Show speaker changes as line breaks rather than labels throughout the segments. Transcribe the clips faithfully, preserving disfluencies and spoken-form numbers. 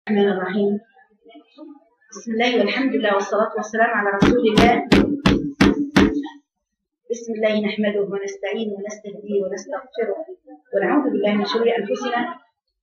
الرحمن الرحيم. بسم الله والحمد لله والصلاة والسلام على رسول الله. بسم الله نحمده ونستعينه ونستهديه ونستغفره ونعوذ بالله من شرور أنفسنا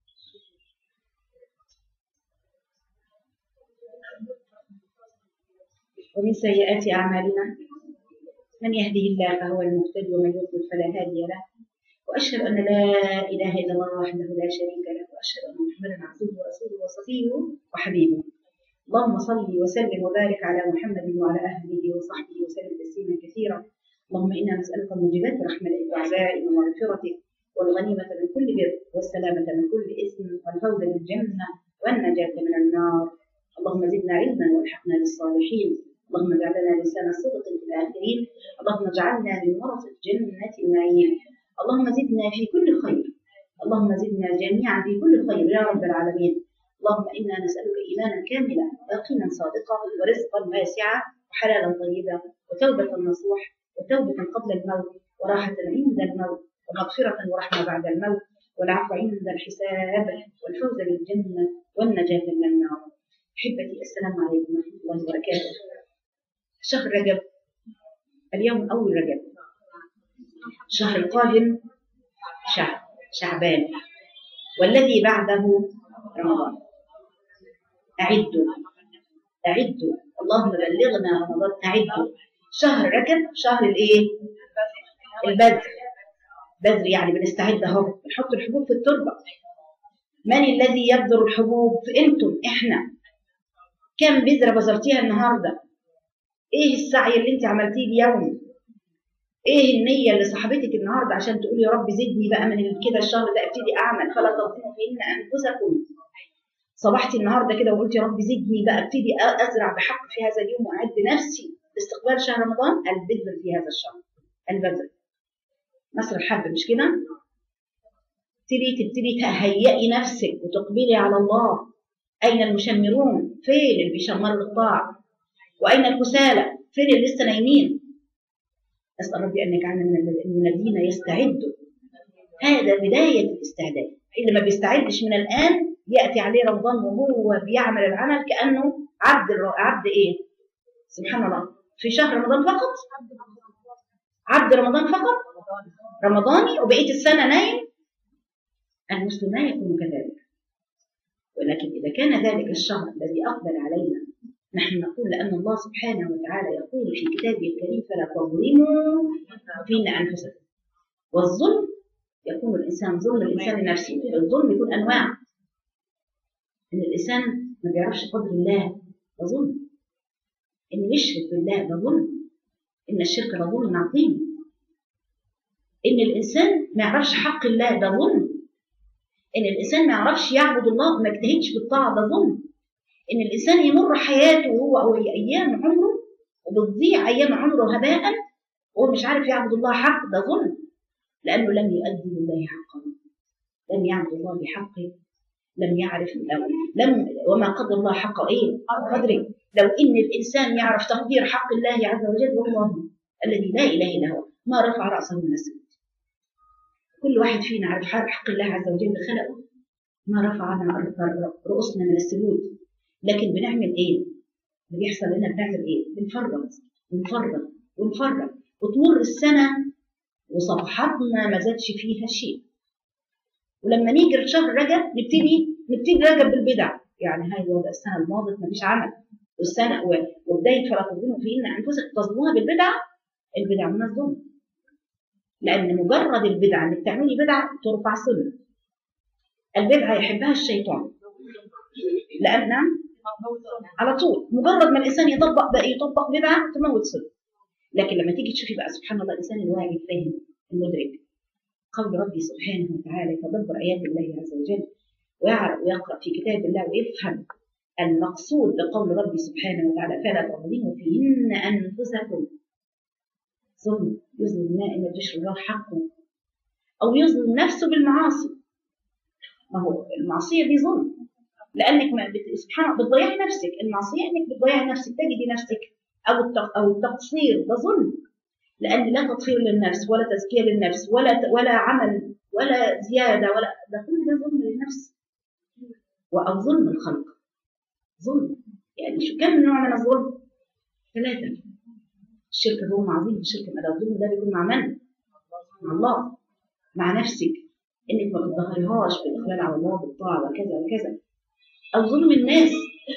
ومن سيئات أعمالنا. من يهده الله فهو المهتدي ومن يضلل فلا هادي له، وأشهد أن لا إله إلا الله وحده لا شريك له، وأشهد أن محمدا عبده ورسوله وصفيه وحبيبه. اللهم صل وسلم وبارك على محمد وعلى أهله وصحبه وسلم تسليما كثيرا. اللهم إنا نسألك موجبات رحمتك وعزائم ومغفرتك والغنيمة من كل بر والسلامة من كل إثم والفوز بالجنة والنجاة من النار. اللهم زدنا علما والحقنا بالصالحين. اللهم اجعل لنا لسان صدق في الآخرين. اللهم اجعلنا من ورثة جنة النعيم. اللهم زدنا في كل خير. اللهم زدنا جميعا في كل خير يا رب العالمين. اللهم إنا نسألك إيمانا كاملا ويقينا صادقا ورزقا واسعا وحلالا طيبا وتوبة نصوح وتوبة قبل الموت وراحة عند الموت ومغفرة ورحمة بعد الموت والعفو عند الحساب والفوز بالجنة والنجاة من النار. أحبتي السلام عليكم ورحمة الله وبركاته. شهر رجب اليوم أول رجب، الشهر القادم شهر شعبان والذي بعده رمضان. أعدوا أعدوا اللهم بلغنا رمضان. أعدوا شهر رجب شهر الإيه؟ البذر. بذر يعني بنستعد أهو، نحط الحبوب في التربة. من الذي يبذر الحبوب؟ أنتم، إحنا. كم بذرة بذرتيها النهارده؟ إيه السعي اللي أنت عملتيه اليوم؟ ايه النية اللي صاحبتك النهارده عشان تقولي يا رب زدني بقى من كده الشهر ده ابتدي اعمل فلا تظلموا فيهن انفسكم. صبحتي النهارده كده وقلت يا رب زدني بقى ابتدي ازرع بحق في هذا اليوم واعد نفسي لاستقبال شهر رمضان. البذر في هذا الشهر، البذر مصر الحب، مش كده؟ تبتدي تبتدي تهيئي نفسك وتقبلي على الله. اين المشمرون؟ فين اللي بيشمروا للطاعه؟ واين الكسالى؟ فين اللي لسه نايمين؟ أسأل ربي أن يجعلنا من الذين يستعدوا. هذا بداية الاستعداد. اللي ما بيستعدش من الآن يأتي عليه رمضان وهو بيعمل العمل كأنه عبد عبد إيه؟ سبحان الله. في شهر رمضان فقط، عبد رمضان فقط، رمضاني، وبقية السنة نايم. المسلم لا يكون كذلك، ولكن إذا كان ذلك الشهر الذي أقبل علينا نحن نقول لأن الله سبحانه وتعالى يقول في كتابه الكريم فلا تظلموا فينا أنفسكم. والظلم يكون الإنسان ظلم الإنسان لنفسه. الظلم يكون أنواع. إن الإنسان ما بيعرفش قدر الله ده ظلم. إن يشرك بالله ده ظلم. إن الشرك لظلم عظيم. إن الإنسان ما يعرفش حق الله ده ظلم. إن الإنسان ما يعرفش يعبد الله وما يجتهدش بالطاعة ده ظلم. إن الإنسان يمر حياته وهو أو أيام عمره وبتضيع أيام عمره هباء وهو مش عارف يعبد الله حق، ده ظلم، لأنه لم يؤدي لله حقه، لم يعبد الله بحقه، لم يعرف لو لم وما قدر الله حقه إيه؟ قدره. لو إن الإنسان يعرف تقدير حق الله عز وجل والله الذي لا إله إلا هو ما رفع رأسه من السجود. كل واحد فينا عارف حق الله عز وجل خلقه، ما رفعنا رؤوسنا من السجود. لكن بنعمل ايه؟ اللي بيحصل لنا بنعمل ايه؟ بنفرغ ونفرغ ونفرغ وتمر السنه وصفحاتنا ما زادش فيها شيء. ولما نيجي لشهر رجب نبتدي نبتدي رجب بالبدع. يعني هاي وضع السنه الماضيه ما فيش عمل، والسنه وبدايه فلا تظلموا فيهن انفسكم تظلموها بالبدع. البدع من الظلم، لان مجرد البدعه انك تعملي بدعه ترفع سنه. البدعه يحبها الشيطان، لان على طول مجرد ما الانسان يطبق بقى يطبق بدعه تموت سنه. لكن لما تيجي تشوفي بقى سبحان الله الانسان الواعي الفاهم المدرك قول ربي سبحانه وتعالى يتدبر ايات الله عز وجل ويعرف ويقرا في كتاب الله ويفهم المقصود بقول ربي سبحانه وتعالى فلا تظلموا فيهن انفسكم. ظلم، يظلم النائم ما يديش الله حقه او يظلم نفسه بالمعاصي. ما هو المعصيه دي ظلم، لانك ما سبحان الله بتضيعي نفسك. المعصيه انك بتضيعي نفسك، تجدي نفسك او او التقصير ده ظلم، لان لا تطهير للنفس ولا تزكيه للنفس ولا ولا عمل ولا زياده ولا ده كل ده ظلم للنفس او ظلم الخلق. ظلم. يعني شو كم نوع من الظلم؟ ثلاثة. الشرك ظلم عظيم. الشرك ده الظلم ده بيكون مع من؟ مع الله. مع نفسك، انك ما تظهريهاش بالاقبال على الله بالطاعه وكذا وكذا. او ظلم الناس،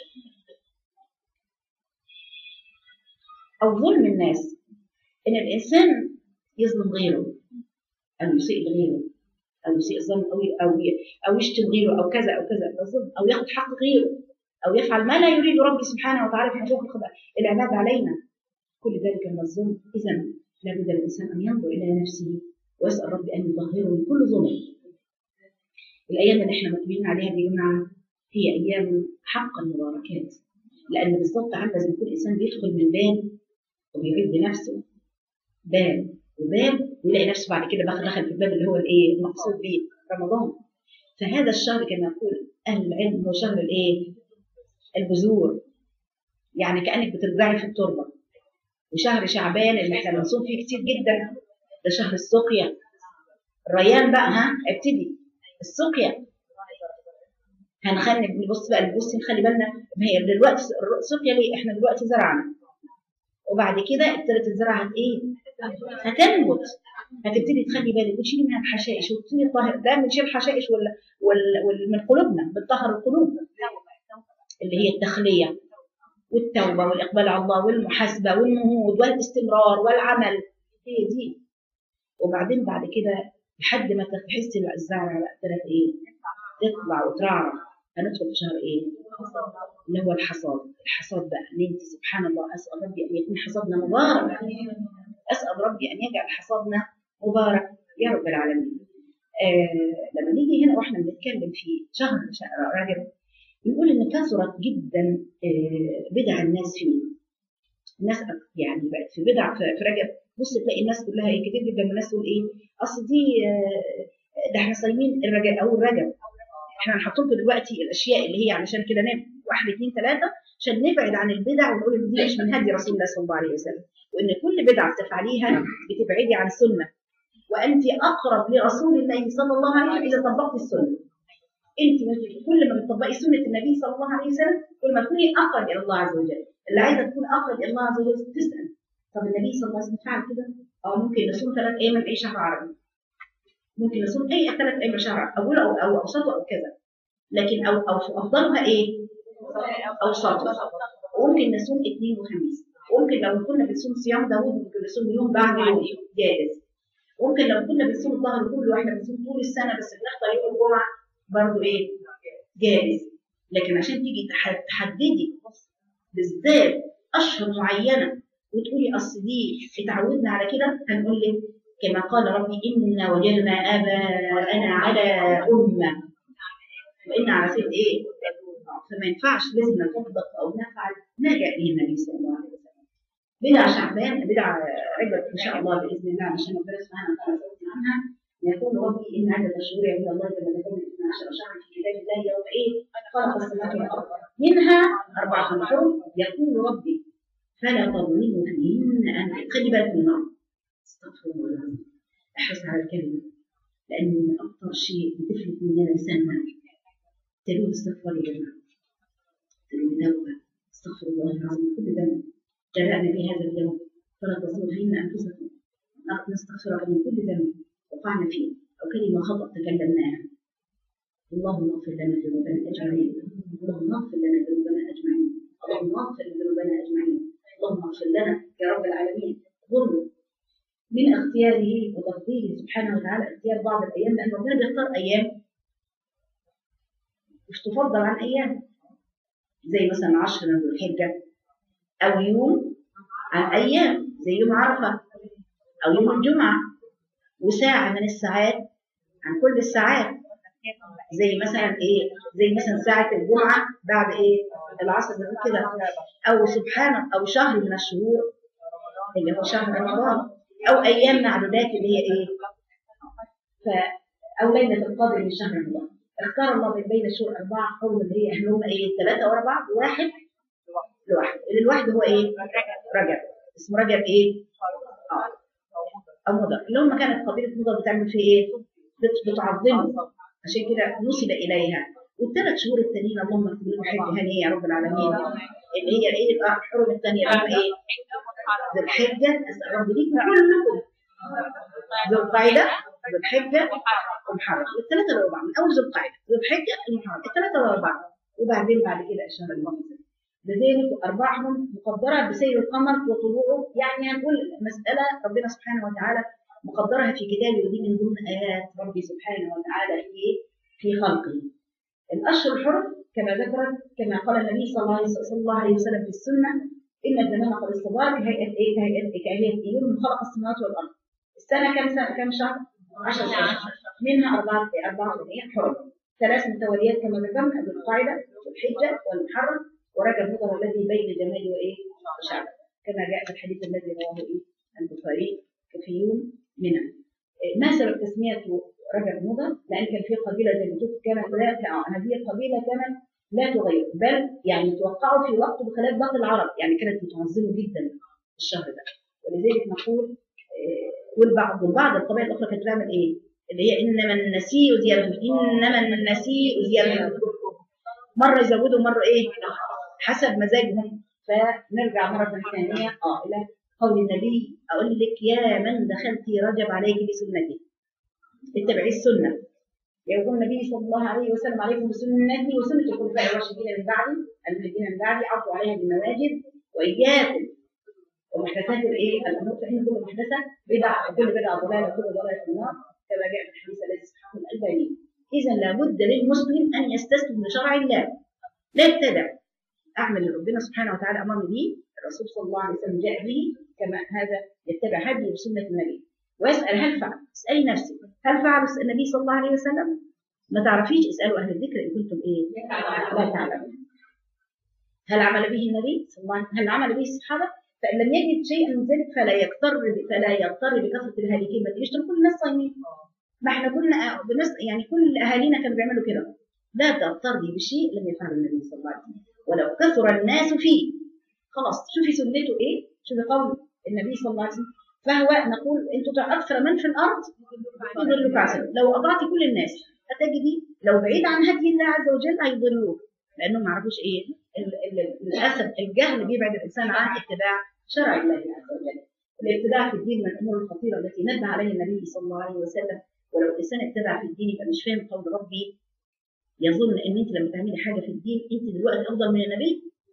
او ظلم الناس ان الانسان يظلم غيره، او يسيء لغيره، او يسيء الظن، او او او يشتم غيره، او كذا او كذا، الظلم، او ياخذ حق غيره، او يفعل ما لا يريد ربي سبحانه وتعالى في حقوق العباد علينا. كل ذلك من الظلم. اذا لابد الانسان ان ينظر الى نفسه ويسال ربي ان يطهره من كل ظلم. الايام اللي احنا مقبلين عليها دي يا جماعه هي ايام حق المباركات، لان بالضبط عامله زي كل انسان بيدخل من باب وبيعد نفسه باب وباب، ويلاقي نفسه بعد كده بقى دخل في الباب اللي هو الايه المقصود به رمضان. فهذا الشهر كما يقول اهل العلم هو شهر الايه؟ البذور، يعني كانك بتزرعي في التربه. وشهر شعبان اللي احنا بنصوم فيه كتير جدا ده شهر السقيا. الريان بقى ها ابتدي السقيا. هنخلي نبص بقى نبص نخلي بالنا. ما هي دلوقتي السقيا ليه؟ احنا دلوقتي زرعنا وبعد كده ابتدت الزرعه هت ايه؟ هتنبت. هتبتدي تخلي بالك وتشيلي منها الحشائش وتبتدي الطاهر ده بنشيل الحشائش ولا وال من قلوبنا بتطهر القلوب اللي هي التخليه والتوبه والاقبال على الله والمحاسبه والنهوض والاستمرار والعمل. هي دي. وبعدين بعد كده لحد ما تحسي الزرعه بقى ابتدت ايه؟ تطلع وترعرع. هندخل في شهر ايه؟ اللي هو الحصاد. الحصاد بقى ان انت سبحان الله اسال ربي ان يكون حصادنا مبارك. اسال ربي ان يجعل حصادنا مبارك يا رب العالمين. آه لما نيجي هنا واحنا بنتكلم في شهر شهر رجب بنقول ان كثرت جدا آه بدع الناس فيه. الناس يعني بقت في بدع في رجب. بص تلاقي الناس كلها ايه كتير جدا من الناس تقول ايه؟ اصل دي آه ده احنا صايمين الرجب او الرجب. احنا هنحط لكم دلوقتي الاشياء اللي هي علشان كده نبدا واحد اثنين ثلاثه عشان نبعد عن البدع ونقول ان دي مش من هدي رسول الله صلى الله عليه وسلم، وان كل بدعه بتفعليها بتبعدي عن السنه، وانت اقرب لرسول الله صلى الله عليه وسلم اذا طبقت السنه. انت كل ما بتطبقي سنه النبي صلى الله عليه وسلم كل ما تكوني اقرب الى الله عز وجل. اللي عايزه تكون اقرب الى الله عز وجل تسال طب النبي صلى الله عليه وسلم فعل كده؟ او ممكن نصوم ثلاث ايام من اي شهر عربي، ممكن نصوم اي ثلاث ايام من شهر اول او او اوسطه او كذا، لكن او او افضلها ايه؟ اوسطه. وممكن نصوم اثنين وخميس، وممكن لو كنا بنصوم صيام داوود ممكن نصوم يوم بعد يوم جائز، وممكن لو كنا بنصوم الظهر كله واحنا بنصوم طول السنه بس بنختار يوم الجمعه برضه ايه؟ جائز. لكن عشان تيجي تحددي بالذات اشهر معينه وتقولي اصل دي اتعودنا على كده، هنقول لك كما قال ربي إنا وجدنا آباءنا على أمة وإنا على سيد إيه؟ فما ينفعش لازم نطبق أو نفعل ما جاء به النبي صلى الله عليه وسلم. بدع شعبان بدع رجب إن شاء الله بإذن الله عشان ربنا سبحانه وتعالى يسألنا عنها. يقول ربي إن عدد الشهور عند الله كما تكون اثنا عشر شهرا في كتاب الله يوم إيه؟ خلق السماوات والأرض منها أربعة حرم. يقول ربي فلا تظلموا فيهن أن خلي بالك من النار. استغفر الله العظيم. احرص على الكلمه لان اكثر شيء بتفلت مننا لساننا. تلوث استغفار يا جماعه، تلوث توبه، استغفر الله العظيم كل ذنب جرأنا في هذا اليوم فلا تظلموا فيهن انفسكم. نستغفر من كل ذنب وقعنا فيه او كلمه خطا تكلمناها. اللهم اغفر لنا ذنوبنا اجمعين. اللهم اغفر لنا ذنوبنا اجمعين. اللهم اغفر ذنوبنا اجمعين. اللهم اغفر لنا يا رب العالمين. ظلم من اختياره وتقديره سبحانه وتعالى اختيار بعض الايام، لان ربنا بيختار ايام مش تفضل عن ايام، زي مثلا عشر من ذو الحجه او يوم عن ايام زي يوم عرفه او يوم الجمعه، وساعه من الساعات عن كل الساعات زي مثلا ايه؟ زي مثلا ساعه الجمعه بعد ايه؟ العصر كده، او سبحانه او شهر من الشهور اللي هو شهر رمضان، او ايام معدودات اللي هي ايه؟ ف او ليله القدر من شهر رمضان. اختار الله بين الشهور اربعه قوم اللي هي احنا هم ايه؟ ثلاثه ورا بعض وواحد لوحده. اللي لوحده هو ايه؟ رجب. اسمه رجب ايه؟ اه او مضر، اللي هم كانت قبيله مضر بتعمل فيه ايه؟ بتعظمه عشان كده نسب اليها والثلاث شهور التانيين اللهم اكتب لنا حج هاني يا رب العالمين، اللي هي ايه الحرم الثانيه اللي هم ايه؟ ذو الحجه. اسال ربي ليكم كلكم ذو القعده ذو الحجه ومحرم، الثلاثه الاربعه من اول ذو القعده ذو الحجه المحرم، الثلاثه الاربعه، وبعدين بعد كده الشهر المقبل. لذلك ارباحهم مقدره بسير القمر وطلوعه، يعني هنقول مساله ربنا سبحانه وتعالى مقدرها في كتابه، ودي من ضمن ايات ربي سبحانه وتعالى في في خلقه. الاشهر الحرم كما ذكرت كما قال النبي صلى الله عليه صلى الله عليه وسلم في السنه: ان الزمان قد استدار كهيئه ايه؟ كهيئه كهيئه يوم خلق السماوات والارض. السنه كم سنه كم شهر؟ عشر شهور، منها اربعه اربعه ايام حرم، ثلاث متواليات كما ذكرنا: ذو القعده والحجه والمحرم ورجب مضر الذي بين جمال وايه؟ وشعب، كما جاء في الحديث الذي رواه ايه؟ البخاري في يوم منى. ما سبب تسميته رجب مضر؟ لان كان في قبيله زي ما قلت كانت لا هذه القبيله كانت لا تغير، بل يعني توقعوا في وقت بخلاف باقي العرب، يعني كانت متعظمه جدا الشهر ده. ولذلك نقول والبعض والبعض القبائل الاخرى كانت تعمل ايه؟ اللي هي انما النسيء زياده، انما النسيء زياده، مره يزودوا مره ايه؟ حسب مزاجهم. فنرجع مره ثانيه اه الى قول النبي: اقول لك يا من دخلت رجب عليك بسنتي اتبعي السنه. يقول النبي صلى الله عليه وسلم: عليكم بسنتي وسنه الخلفاء الراشدين من بعدي المهديين من بعدي، عضوا عليها بالنواجذ واياكم ومحدثات الايه؟ الامور، فان كل محدثه بدعه وكل بدعه ضلاله وكل ضلاله في النار، كما جاء في الحديث الذي صححه الالباني. اذا لابد للمسلم ان يستسلم لشرع الله، لا يتبع اعمل اللي ربنا سبحانه وتعالى امرني به، الرسول صلى الله عليه وسلم جاء به، كما هذا يتبع هدي وسنه النبي، ويسال هل فعل. اسالي نفسك هل فعل النبي صلى الله عليه وسلم؟ ما تعرفيش اسالوا اهل الذكر ان كنتم ايه؟ لا تعلمون. هل عمل به النبي صلى الله عليه وسلم؟ هل عمل به الصحابه؟ فان لم يجد شيئا من ذلك فلا يضطر فلا يضطر بكثره الهالكين. ما تجيش كل الناس صايمين، ما احنا كنا بنص يعني كل اهالينا كانوا بيعملوا كده. لا تضطري بشيء لم يفعله النبي صلى الله عليه وسلم، ولو كثر الناس فيه. خلاص شوفي سنته ايه؟ شوفي قول النبي صلى الله عليه وسلم: فهو نقول ان تطع اكثر من في الارض يضلك عسل. لو اطعتي كل الناس هتجدي لو بعيد عن هدي الله عز وجل هيضلوك، لانهم ما يعرفوش ايه للاسف الجهل بيبعد الانسان عن اتباع شرع الله عز وجل. الابتداع في الدين من الامور الخطيره التي نبه عليها النبي صلى الله عليه وسلم. ولو الانسان ابتدع في الدين يبقى مش فاهم قول ربي، يظن ان انت لما تعملي حاجه في الدين انت دلوقتي افضل من النبي.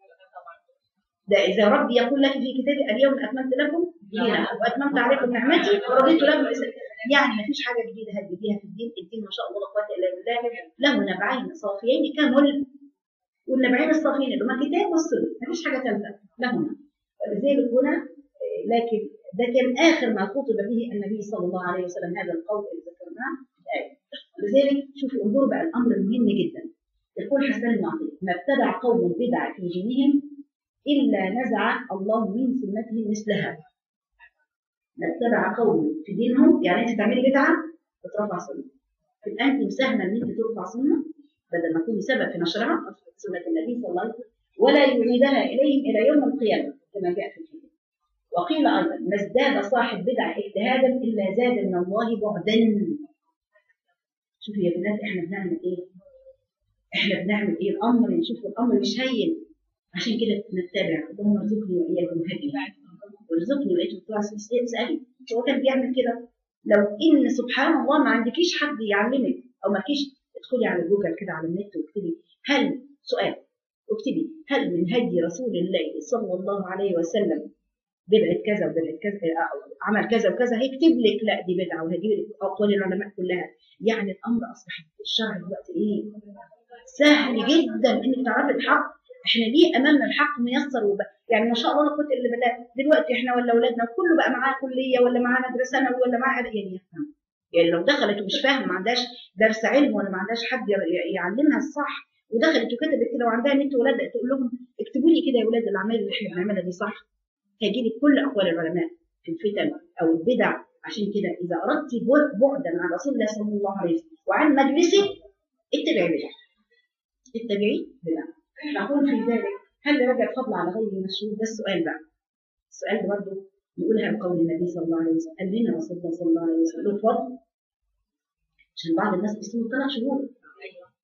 ده اذا ربي يقول لك في كتابه: اليوم اكملت لكم دينكم واتممت عليكم نعمتي ورضيت لكم الاسلام. يعني ما فيش حاجه جديده هتجيبيها في الدين. الدين ما شاء الله لا قوه الا بالله، له نبعين صافيين كمل، والنبعين الصافيين اللي هما الكتاب والسنه، ما فيش حاجه ثالثه لهما. ولذلك هنا لكن ده كان اخر ما خطب به النبي صلى الله عليه وسلم، هذا القول اللي ذكرناه في الايه. لذلك شوفوا انظروا بقى الامر المهم جدا. يقول حسان المعطي: ما ابتدع قوم بدعه في دينهم الا نزع الله من سنتهم مثلها. ما ابتدع قوم في دينهم، يعني انت تعملي بدعه بترفع سنه، تبقى انت مساهمه ان انت ترفع سنه بدل ما تكوني سبب في نشرها سنه النبي صلى الله عليه وسلم، ولا يعيدها اليهم الى يوم القيامه كما جاء في الحديث. وقيل ايضا: ما ازداد صاحب بدعه اجتهادا الا زاد من الله بعدا. شوفوا يا بنات احنا بنعمل ايه؟ احنا بنعمل ايه؟ الامر نشوف الامر مش هين، عشان كده نتبع. اللهم ارزقني واياكم هدي وارزقني واياكم طاعه. اسالي هو كان بيعمل كده؟ لو ان سبحان الله ما عندكيش حد يعلمك او ما فيش، ادخلي على جوجل كده على النت واكتبي هل سؤال اكتبي هل من هدي رسول الله صلى الله عليه وسلم بدعه كذا وبدعه كذا عمل كذا وكذا، هيكتب لك لا دي بدعه وهيجيب لك اقوال العلماء كلها. يعني الامر اصبح الشرع دلوقتي ايه؟ سهل جدا انك تعرفي الحق. احنا ليه امامنا الحق ميسر وب... يعني ما شاء الله لا قوه الا بالله. دلوقتي احنا ولا اولادنا كله بقى معاه كليه ولا معاه مدرسه ثانوي ولا معاه يعني يفهم. يعني لو دخلت ومش فاهم ما عندهاش درس علم ولا ما عندهاش حد يعلمها الصح، ودخلت وكتبت كده وعندها نت ولاد تقول لهم اكتبوا لي كده يا ولاد الاعمال اللي احنا بنعملها دي صح، هيجي لك كل اقوال العلماء في الفتن او البدع. عشان كده اذا اردت بعدا عن رسول الله صلى الله عليه وسلم وعن مجلسه اتبعي بدع، اتبعي بدع. نقول في ذلك: هل لرجل فضل على غير المشهور؟ ده السؤال بقى. السؤال ده برضه نقولها بقول النبي صلى الله عليه وسلم. قال لنا رسول الله صلى الله عليه وسلم له فضل، عشان بعض الناس بيصوموا ثلاث شهور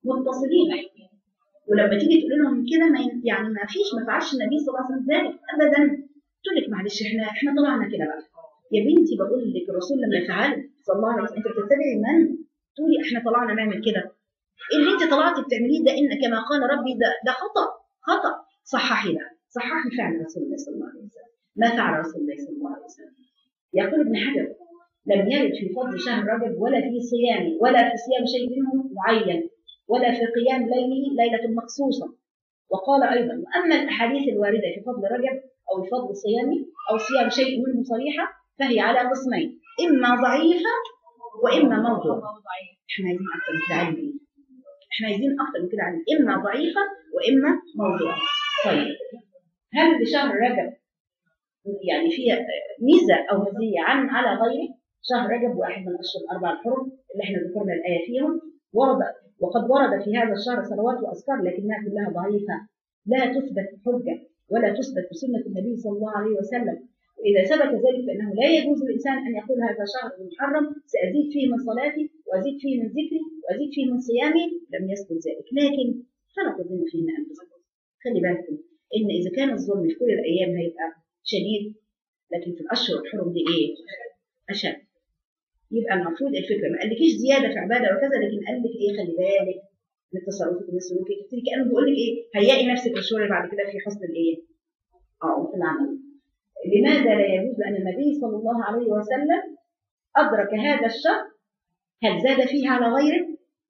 متصلين. ولما تيجي تقول لهم كده ما ين- يعني ما فيش ما فعلش النبي صلى الله عليه وسلم ذلك ابدا. تقول لك معلش احنا احنا طلعنا كده بقى. يا بنتي بقول لك الرسول لما فعل صلى الله عليه وسلم انت بتتبعي من؟ تقولي احنا طلعنا نعمل كده. اللي انت طلعتي بتعمليه ده ان كما قال ربي ده ده خطا خطا. صححي بقى صححي فعل رسول الله صلى الله عليه وسلم. ما فعل رسول الله صلى الله عليه وسلم؟ يقول ابن حجر لم يرد في فضل شهر رجب ولا في صيامه ولا في صيام شيء منه معين ولا في قيام ليله ليله مخصوصه. وقال ايضا واما الاحاديث الوارده في فضل رجب او في فضل صيامه او صيام شيء منه صريحه فهي على قسمين اما ضعيفه واما موضوع. احنا عايزين اكثر من كده علم. احنا عايزين اكثر من كده علم اما ضعيفه واما موضوع. طيب هل لشهر رجب يعني فيها ميزه او مزيه عن على غيره؟ شهر رجب واحد من الاشهر الاربع الحرم اللي احنا ذكرنا الايه فيهم. ورد وقد ورد في هذا الشهر صلوات واذكار لكنها كلها ضعيفه لا تثبت بحجه ولا تثبت بسنه النبي صلى الله عليه وسلم. واذا ثبت ذلك فانه لا يجوز للانسان ان يقول هذا شهر محرم سازيد فيه من صلاتي وازيد فيه من ذكري وازيد فيه من صيامي. لم يثبت ذلك. لكن فلا تظن فينا انفسكم. خلي بالكم ان اذا كان الظلم في كل الايام هيبقى شديد لكن في الاشهر الحرم دي ايه؟ اشد. يبقى المفروض الفكره ما قالكيش زياده في عباده وكذا لكن قال لك ايه؟ خلي بالك من تصرفك ومن سلوكك. تبتدي كانه بيقول لك ايه؟ هيئي نفسك للشغل بعد كده في حسن الايه؟ اه في العمل. لماذا لا يجوز؟ لان النبي صلى الله عليه وسلم ادرك هذا الشهر. هل زاد فيه على غيره؟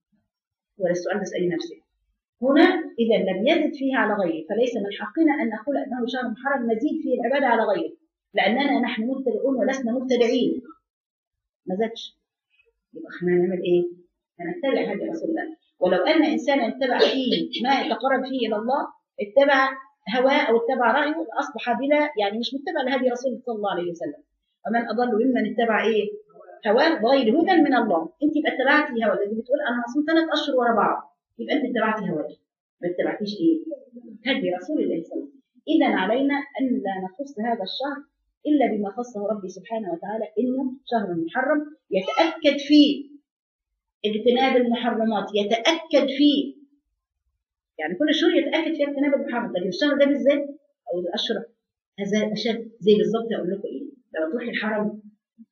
ولا السؤال ده اسالي نفسك. هنا اذا لم يزد فيه على غيره فليس من حقنا ان نقول انه شهر محرم نزيد فيه العباده على غيره لاننا نحن مبتدعون ولسنا مبتدعين. ما زادش يبقى احنا هنعمل ايه؟ هنتبع هدي رسول الله. ولو ان انسانا اتبع فيه ما يتقرب فيه الى الله اتبع هواه او اتبع رايه اصبح بلا يعني مش متبع لهدي رسول الله صلى الله عليه وسلم. ومن اضل ممن اتبع ايه؟ هواه بغير هدى من الله. انت يبقى اتبعتي هواه. الذي بتقول انا هصوم ثلاث اشهر ورا بعض يبقى انت اتبعتي هواك ما اتبعتيش ايه؟ هدي رسول الله صلى الله عليه وسلم. اذا علينا ان لا نخص هذا الشهر الا بما خصه ربي سبحانه وتعالى انه شهر محرم يتاكد فيه اجتناب المحرمات. يتاكد فيه يعني كل شهر يتاكد فيه اجتناب المحرمات لكن الشهر ده بالذات او الاشهر هذا اشد. زي بالظبط اقول لكم ايه؟ لو تروحي الحرم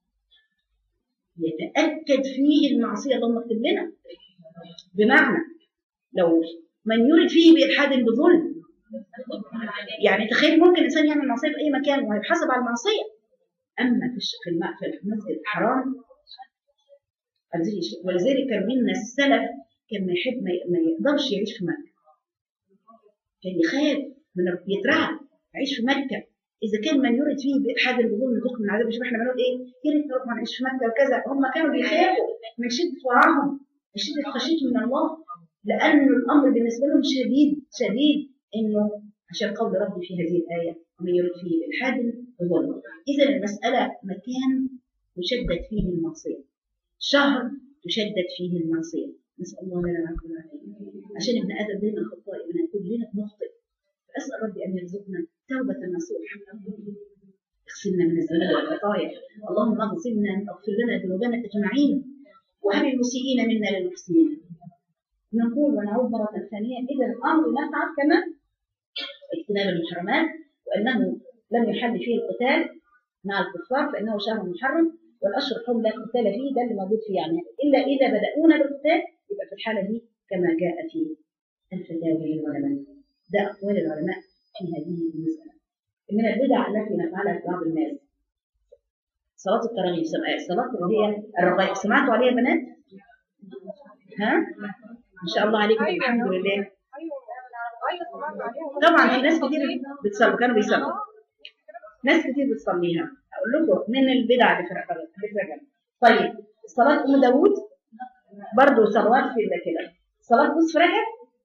يتاكد فيه المعصيه. اللهم اكتب لنا. بمعنى لو من يرد فيه بالحاد بظلم يعني تخيل ممكن انسان يعمل معصيه في اي مكان وهيتحاسب على المعصيه. اما في في في المسجد الحرام ولذلك كان منا السلف كان ما يحب ما يقدرش يعيش في مكه. كان يخاف من يترعب يعيش في مكه. اذا كان من يرد فيه بالحاد بظلم ذوق من العذاب. شوف احنا بنقول ايه؟ يا ريت نروح نعيش في مكه وكذا. هم كانوا بيخافوا من شده ورعهم من شده خشيتهم من الله لأن الأمر بالنسبة لهم شديد شديد. إنه عشان قول ربي في هذه الآية ومن يرد فيه بالحاد بظلم. إذا المسألة مكان تشدد فيه المعصية. شهر تشدد فيه المعصية. نسأل الله لنا ونكون عليه. عشان ابن آدم دائما خطاء من كلنا بنخطئ. فأسأل ربي أن يرزقنا توبة نصوح اغسلنا من الذنوب والخطايا. اللهم اغسلنا اغفر لنا ذنوبنا أجمعين وهب المسيئين منا للمحسنين. نقول ونعود مرة ثانية إذا الأمر نفع كما اجتناب المحرمات وأنه لم يحل فيه القتال مع الكفار فإنه شهر محرم والأشهر الحرم لا قتال فيه. ده اللي موجود فيه يعني إلا إذا بدأونا بالقتال يبقى في الحالة دي كما جاء في الفتاوى للعلماء. ده أقوال العلماء في هذه المسألة. من البدع التي نفعلها بعض الناس صلاة التراويح. الصلاة اللي هي الرغائب سمعتوا عليها بنات؟ ها؟ ما شاء الله عليكم. أيوة. الحمد لله. طبعا في ناس كتير بتصلي كانوا بيصلوا ناس كتير بتصليها. اقول لكم من البدع اللي في الرجل. طيب صلاه ام داوود برضه صلوات في كده. صلاه نصف رجب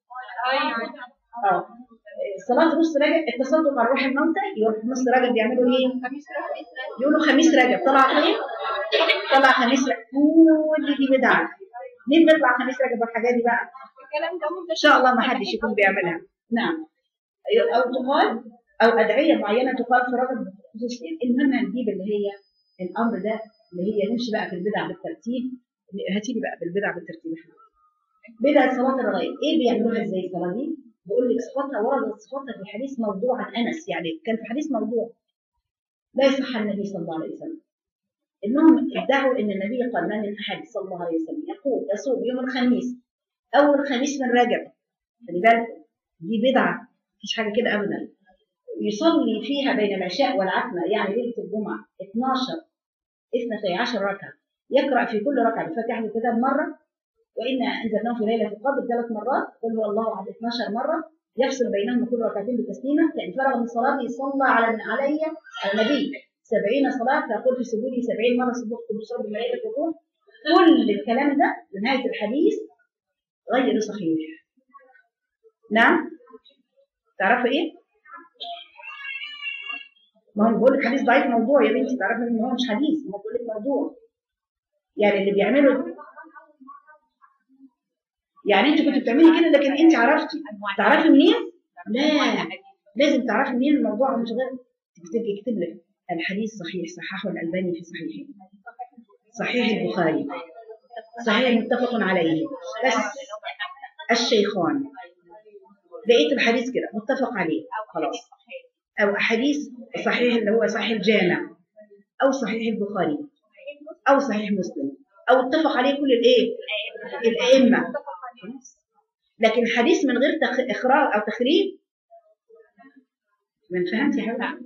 اه صلاه نصف رجب التصدق مع روح الموتى. يروح نصف رجب بيعملوا ايه؟ يقولوا خميس رجب طلع خير طلع خميس رجب. كل دي بدعه. مين بيطلع خميس رجب والحاجات دي بقى؟ ان شاء الله ما حدش يكون بيعملها. نعم. او تقال او ادعيه معينه تقال في رجب خصوصيا. المهم هنجيب اللي هي الامر ده اللي هي نمشي بقى في البدع بالترتيب. هاتي لي بقى بالبدع بالترتيب. بدعة صلاة الرغائب ايه بيعملوها ازاي الصلاة دي؟ بقول لك صفاتها وردت صفاتها في حديث موضوع عن انس، يعني كان في حديث موضوع لا يصح عن النبي صلى الله عليه وسلم. انهم ادعوا ان النبي قال من من احد صلى الله عليه وسلم يقول يصوم يوم الخميس اول خميس من رجب، خلي بالك دي بدعه مفيش حاجه كده ابدا، يصلي فيها بين العشاء والعتمه يعني ليله الجمعه اثناشر اثنتي عشر ركعه، يقرا في كل ركعه بفاتحه الكتاب مره، وإنا أنزلناه في ليلة القدر ثلاث مرات، قل هو الله أحد اثناشر مرة، يفصل بينهم كل ركعتين بتسليمة، فإن فرغ من صلاته صلى على علي على النبي سبعين صلاة، فيقول في سجوده سبعين مرة سبحت بصوت الملائكة تقول. كل الكلام ده لنهاية الحديث غير صحيح. نعم؟ تعرفوا إيه؟ ما هو بقول لك حديث ضعيف موضوع يا بنتي، تعرفي إن هو مش حديث، هو بقول لك موضوع. يعني اللي بيعملوا يعني انت كنت بتعملي كده لكن انت عرفتي تعرفي منين؟ لا لازم تعرفي منين الموضوع مش غير تكتب يكتب لك الحديث صحيح صححه الألباني في صحيحه، صحيح البخاري، صحيح متفق عليه، بس الشيخان لقيت الحديث كده متفق عليه خلاص، او احاديث صحيح اللي هو صحيح الجامع او صحيح البخاري او صحيح مسلم او اتفق عليه كل الايه الائمه، لكن حديث من غير تخ... اخراج او تخريج من فهمتي حاجه.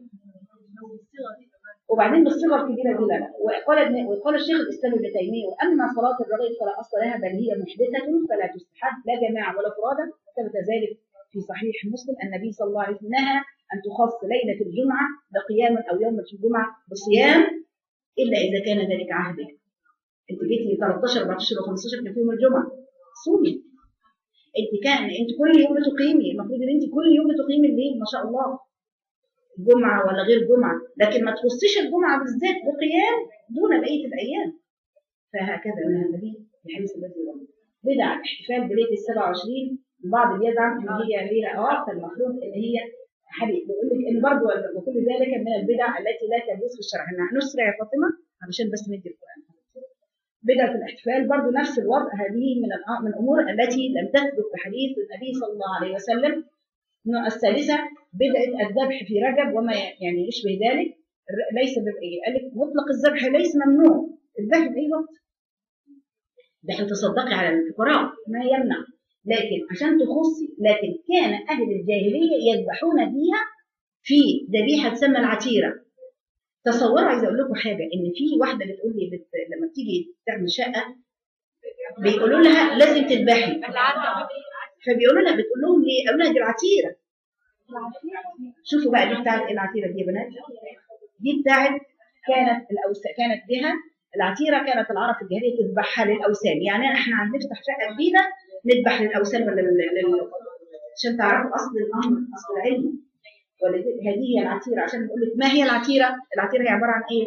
وبعدين بالصيغه الكبيره دي لا. وقال وقال الشيخ الاسلام ابن تيميه واما صلاه الرغيب فلا اصل لها بل هي محدثه فلا تستحب لا جماعه ولا فرادى، ثبت ذلك في صحيح مسلم النبي صلى الله عليه وسلم نهى ان تخص ليله الجمعه بقياما او يوم الجمعه بصيام الا اذا كان ذلك عهدك. انت جيتي ثلاثة عشر أربعة عشر و15 كان في يوم الجمعه صومي، انت كان انت كل يوم بتقيمي، المفروض ان انت كل يوم بتقيمي الليل ما شاء الله جمعه ولا غير جمعه، لكن ما تخصيش الجمعه بالذات بقيام دون بقيه الايام. فهكذا نهى النبي في الحديث الذي رواه. بدع الاحتفال بليله ال سبعة وعشرين، البعض بيزعم ان هي ليله اه فالمفروض ان هي حديث بيقول لك ان برضه وكل ذلك من البدع التي لا تجوز في الشرع. نسرع يا فاطمه علشان بس ندي القران. بدعة الاحتفال برضو نفس الوضع، هذه من من الأمور التي لم تثبت بحديث النبي صلى الله عليه وسلم. الثالثة بدعة الذبح في رجب وما يعني يشبه ذلك، ليس بإيه قال لك مطلق الذبح ليس ممنوع، الذبح بأي وقت ده تصدقي على الفقراء ما يمنع، لكن عشان تخصي، لكن كان أهل الجاهلية يذبحون بها في ذبيحة تسمى العتيرة. تصوروا عايزه اقول لكم حاجه، ان في واحده بتقول لي بت... لما بتيجي تعمل شقه بيقولوا لها لازم تذبحي، فبيقولوا لها بتقول لهم ليه؟ قالوا لها دي العتيره. شوفوا بقى دي بتاعت العتيره دي يا بنات، دي بتاعت كانت الاوثان، كانت بها العتيره كانت العرب في الجاهليه تذبحها للاوثان، يعني احنا هنفتح شقه جديده نذبح للاوثان ولا لل... عشان تعرفوا اصل الامر اصل العلم. هذه هي العتيرة. عشان نقول لك ما هي العتيرة؟ العتيرة هي عبارة عن ايه؟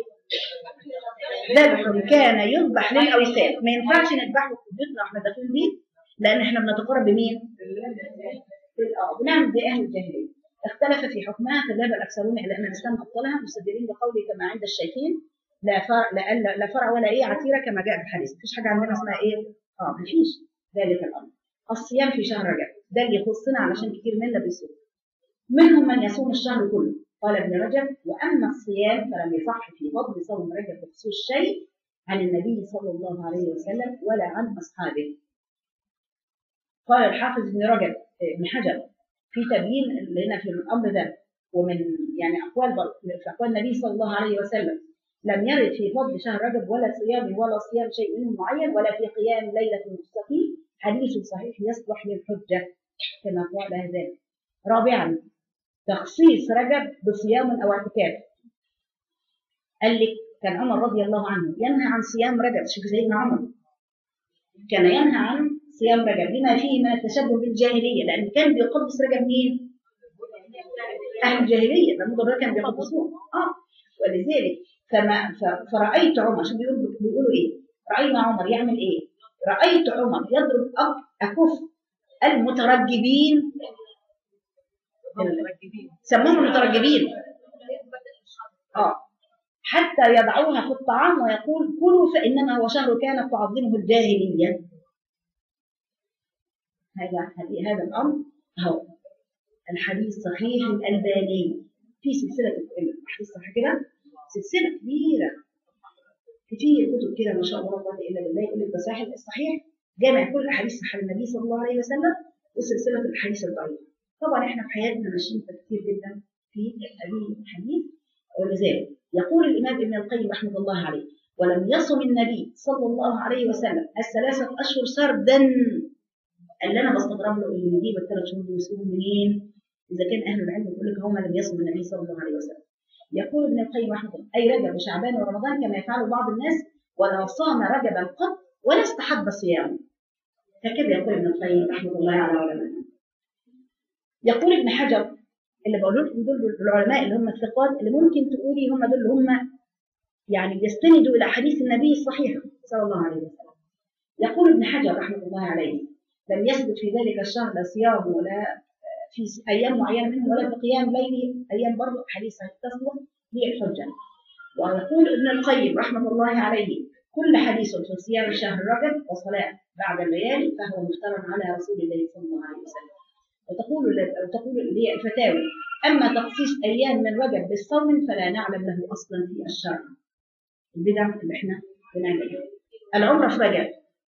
ذبح كان يذبح للأوثان، ما ينفعش نذبحه في بيوتنا واحنا داخلين بيه لأن احنا بنتقرب بمين؟ بنعمل زي أهل الجاهلية. اختلف في حكمها فذهب الأكثرون إلى أن الإسلام أبطلها مستدلين بقوله كما عند الشيخين لا فرع لا, لا فرع ولا ايه عتيرة كما جاء في الحديث، مفيش حاجة عندنا اسمها ايه؟ اه مفيش ذلك الأمر. الصيام في شهر رجب ده اللي يخصنا علشان كتير منا بيصوم، منهم من يصوم الشهر كله قال ابن رجب واما الصيام فلم يصح في فضل صوم رجب بخصوص شيء عن النبي صلى الله عليه وسلم ولا عن اصحابه. قال الحافظ ابن رجب ابن حجر في تبيين لنا في الامر ده، ومن يعني اقوال في اقوال النبي صلى الله عليه وسلم لم يرد في فضل شهر رجب ولا صيام ولا صيام شيء منه معين ولا في قيام ليله مستقيم حديث صحيح يصلح للحجه كما قال ذلك. رابعا تخصيص رجب بصيام او اعتكاف. قال لك كان عمر رضي الله عنه ينهى عن صيام رجب، شوف سيدنا عمر كان ينهى عن صيام رجب لما فيه من التشبه بالجاهليه، لان كان بيقدس رجب مين؟ اهل الجاهليه، ده كان بيقدسوه اه ولذلك فما فرايت عمر، شو بيقولوا بيقولوا ايه؟ راينا عمر يعمل ايه؟ رايت عمر يضرب اكف المترجبين، سموهم المترجبين اه حتى يضعوها في الطعام ويقول كلوا فانما هو شهر كانت تعظمه الجاهليه. هذا هذا الأمر هو الحديث صحيح الألباني في سلسلة الحديث صحيح كده، سلسلة كبيرة كتير كتب كده ما شاء الله لا قوة إلا بالله، يقول لك صحيح الصحيح جامع كل الأحاديث صحيح النبي صلى الله عليه وسلم وسلسلة الأحاديث الضعيفة. طبعا احنا في حياتنا ماشيين كتير جدا في هذه الحديث، ولذلك يقول الإمام ابن القيم رحمه الله عليه: ولم يصم النبي صلى الله عليه وسلم الثلاثة أشهر سردا. اللي أنا بستغرب له اللي يجيب الثلاث شهور دول يسوهم منين؟ إذا كان أهل العلم يقول لك هم لم يصم النبي صلى الله عليه وسلم. يقول ابن القيم رحمه الله: أي رجب وشعبان ورمضان كما يفعل بعض الناس، ولا صام رجبا قط ولا استحب صيامه. هكذا يقول ابن القيم رحمه الله على علمائه. يقول ابن حجر اللي بقول لكم دول العلماء اللي هم الثقات اللي ممكن تقولي هم دول اللي هم يعني يستندوا الى حديث النبي الصحيح صلى الله عليه وسلم. يقول ابن حجر رحمه الله عليه: لم يثبت في ذلك الشهر لا صيام ولا في ايام معينه منه ولا في قيام ليلي ايام، برضه حديث تصلح هي الحجه. ويقول ابن القيم رحمه الله عليه: كل حديث في صيام شهر رجب وصلاه بعد الليالي فهو مفترض على رسول الله صلى الله عليه وسلم. وتقول وتقول اللي الفتاوى: اما تخصيص ايام من رجب بالصوم فلا نعلم له اصلا في الشرع. البدع اللي احنا بنعملها. العمره في رجب.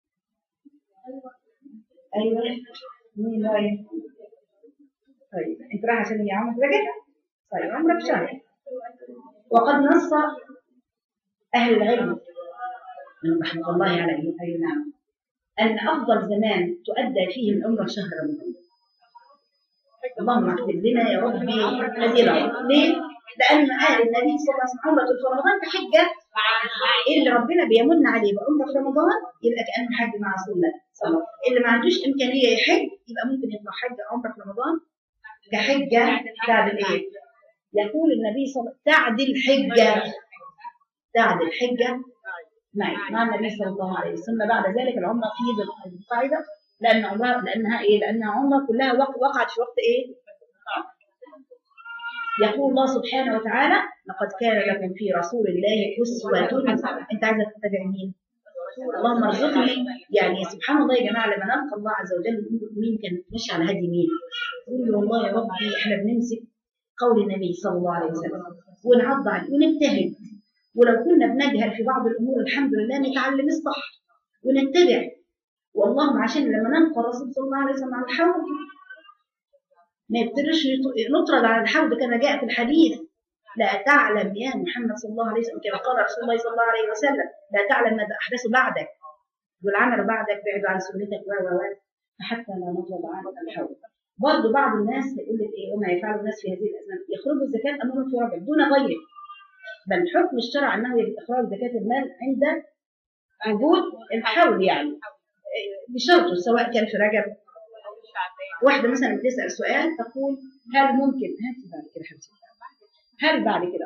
ايوه مين رايح؟ طيب انت رايح عشان هي عمره في رجب؟ طيب عمره في شهر. وقد نص اهل العلم رحمه الله عليه اي نعم ان افضل زمان تؤدى فيه العمره شهر رمضان. اللهم اكتب لنا يا ربي هذه العمره. ليه؟ لان قال النبي صلى الله عليه وسلم: عمره في رمضان كحجه. اللي ربنا بيمن عليه بعمره في رمضان يبقى كانه حج مع رسول الله صلى الله عليه وسلم. اللي ما عندوش امكانيه يحج يبقى ممكن يطلع حج عمره في رمضان كحجه تعدل ايه؟ يقول النبي صلى الله عليه وسلم: تعدل حجه، تعدل حجه معي مع النبي صلى الله عليه وسلم. بعد ذلك العمره في القاعده لان عمره لانها ايه؟ لانها عمره كلها وقعت في وقت ايه؟ يقول الله سبحانه وتعالى: لقد كان لكم في رسول الله أسوة. انت عايزه تتبع مين؟ اللهم ارزقني. يعني سبحان الله يا جماعه لما نلقى الله عز وجل مين كان ماشي على هدي مين؟ نقول والله يا ربي احنا بنمسك قول النبي صلى الله عليه وسلم ونعض عليه ونجتهد، ولو كنا بنجهل في بعض الامور الحمد لله نتعلم الصح ونتبع. والله عشان لما نلقى الرسول صلى الله عليه وسلم على الحوض ما يبتديش نطرد على الحوض كما جاء في الحديث: لا تعلم يا محمد صلى الله عليه وسلم كما قال رسول الله صلى الله عليه وسلم: لا تعلم ماذا احدث بعدك والعمل بعدك بعد عن سنتك و و فحتى لا نطرد على الحوض. برضه بعض الناس يقول لك ايه وما يفعل الناس في هذه الازمان؟ يخرجوا الزكاه امرهم في رجب دون غيره، بل حكم الشرع انه يجب اخراج زكاه المال عند وجود الحول، يعني بشرطه سواء كان في رجب. واحدة مثلا بتسأل سؤال تقول: هل ممكن هاتي بعد كده حبيبتي هل بعد كده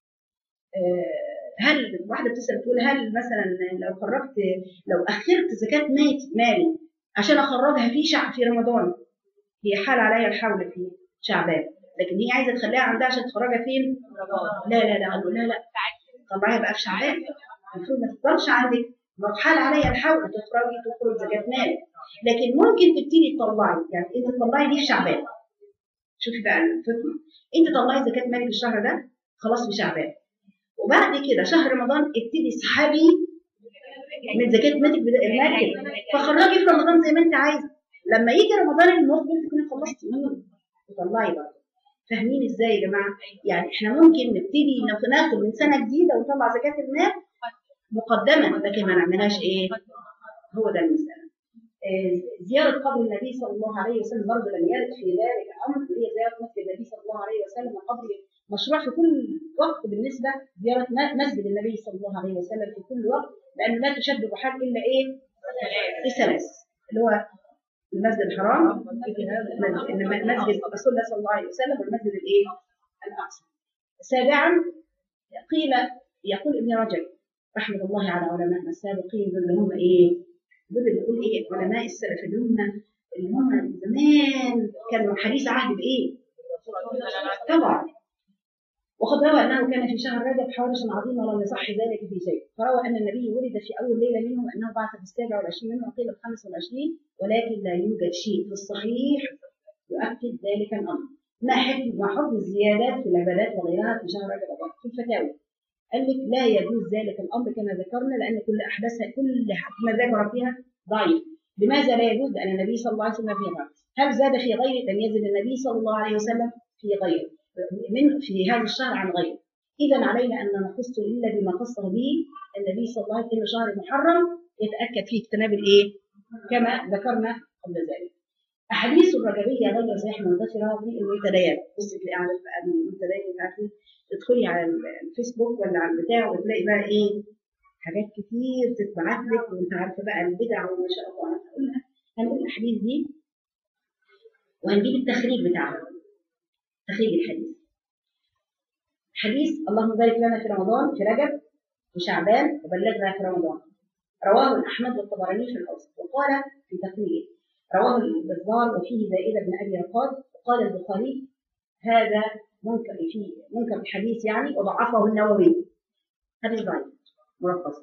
اه هل واحدة بتسأل تقول: هل مثلا لو خرجت لو أخرت زكاة مالي عشان أخرجها في شعب في رمضان هي حال عليها الحول في شعبان، لكن هي عايزة تخليها عندها عشان تخرجها فين؟ لا لا لا أقول لا لا طلعيها بقى في شعبان، المفروض ما تفضلش عندك حال عليها الحول تخرجي تخرج زكاة مالك، لكن ممكن تبتدي تطلعي يعني انت تطلعي دي في شعبان. شوفي بقى الفتنه، انت طلعي زكاه مالك الشهر ده خلاص في شعبان، وبعد كده شهر رمضان ابتدي اسحبي من زكاه مالك مالك فخرجي في رمضان زي ما انت عايزه. لما يجي رمضان المقبل تكوني خلصتي منه وطلعي برضه. فاهمين ازاي يا جماعه؟ يعني احنا ممكن نبتدي ناخد من سنه جديده ونطلع زكاه المال مقدما، لكن ما نعملهاش ايه؟ هو ده المساله. زيارة قبر النبي صلى الله عليه وسلم برضه لم يرد في ذلك أمر، هي زيارة مسجد النبي صلى الله عليه وسلم قبر مشروع في كل وقت بالنسبة زيارة مسجد النبي صلى الله عليه وسلم في كل وقت، لأنه لا تشد بحال إلا إيه؟ بثلاث، اللي هو المسجد الحرام، مسجد رسول الله صلى الله عليه وسلم، والمسجد الإيه؟ الأقصى. سابعا قيل يقول ابن رجب رحمه الله على علماء السابقين اللي هم إيه؟ دول اللي بيقول ايه علماء السلف اللي هم اللي هم زمان كانوا حديث عهد بايه؟ طبعا. وقد روى أنه كان في شهر رجب حوادث عظيمة ولم يصح ذلك في شيء، فروى أن النبي ولد في أول ليلة منه وأنه بعث في السابع والعشرين منه وقيل الخامس والعشرين، ولكن لا يوجد شيء في الصحيح يؤكد ذلك الأمر. ما حكم ما حكم الزيادات في العبادات وغيرها في شهر رجب في الفتاوى؟ قال لك لا يجوز ذلك الأمر كما ذكرنا، لأن كل أحداثها كل ما ذكر فيها ضعيف. لماذا لا يجوز؟ لأن النبي صلى الله عليه وسلم فيها. هل زاد في غيره؟ لم يزد النبي صلى الله عليه وسلم في غيره من في هذا الشهر عن غيره. إذا علينا أن نخص إلا بما خصه به النبي صلى الله عليه وسلم. شهر محرم يتأكد فيه اجتناب الإيه؟ كما ذكرنا قبل ذلك. أحاديث الرجبية غير صحيحة منتشرة في المنتديات. بصي تلاقي على المنتديات، انت عارفين تدخلي على الفيسبوك ولا على البتاع وتلاقي بقى إيه؟ حاجات كتير تتبعت لك، وأنت عارفة بقى البدع وما شاء الله. هنقولها هنقول الأحاديث دي وهنجيب التخريج بتاعها. تخريج الحديث. حديث اللهم بارك لنا في رمضان في رجب وشعبان وبلغنا في رمضان، رواه أحمد والطبراني في الأوسط، وقال في تقريره رواه البزار وفيه زائدة بن أبي رقاد، وقال البخاري هذا منكر فيه منكر الحديث يعني، وضعفه النووي. حديث ضعيف مرخص.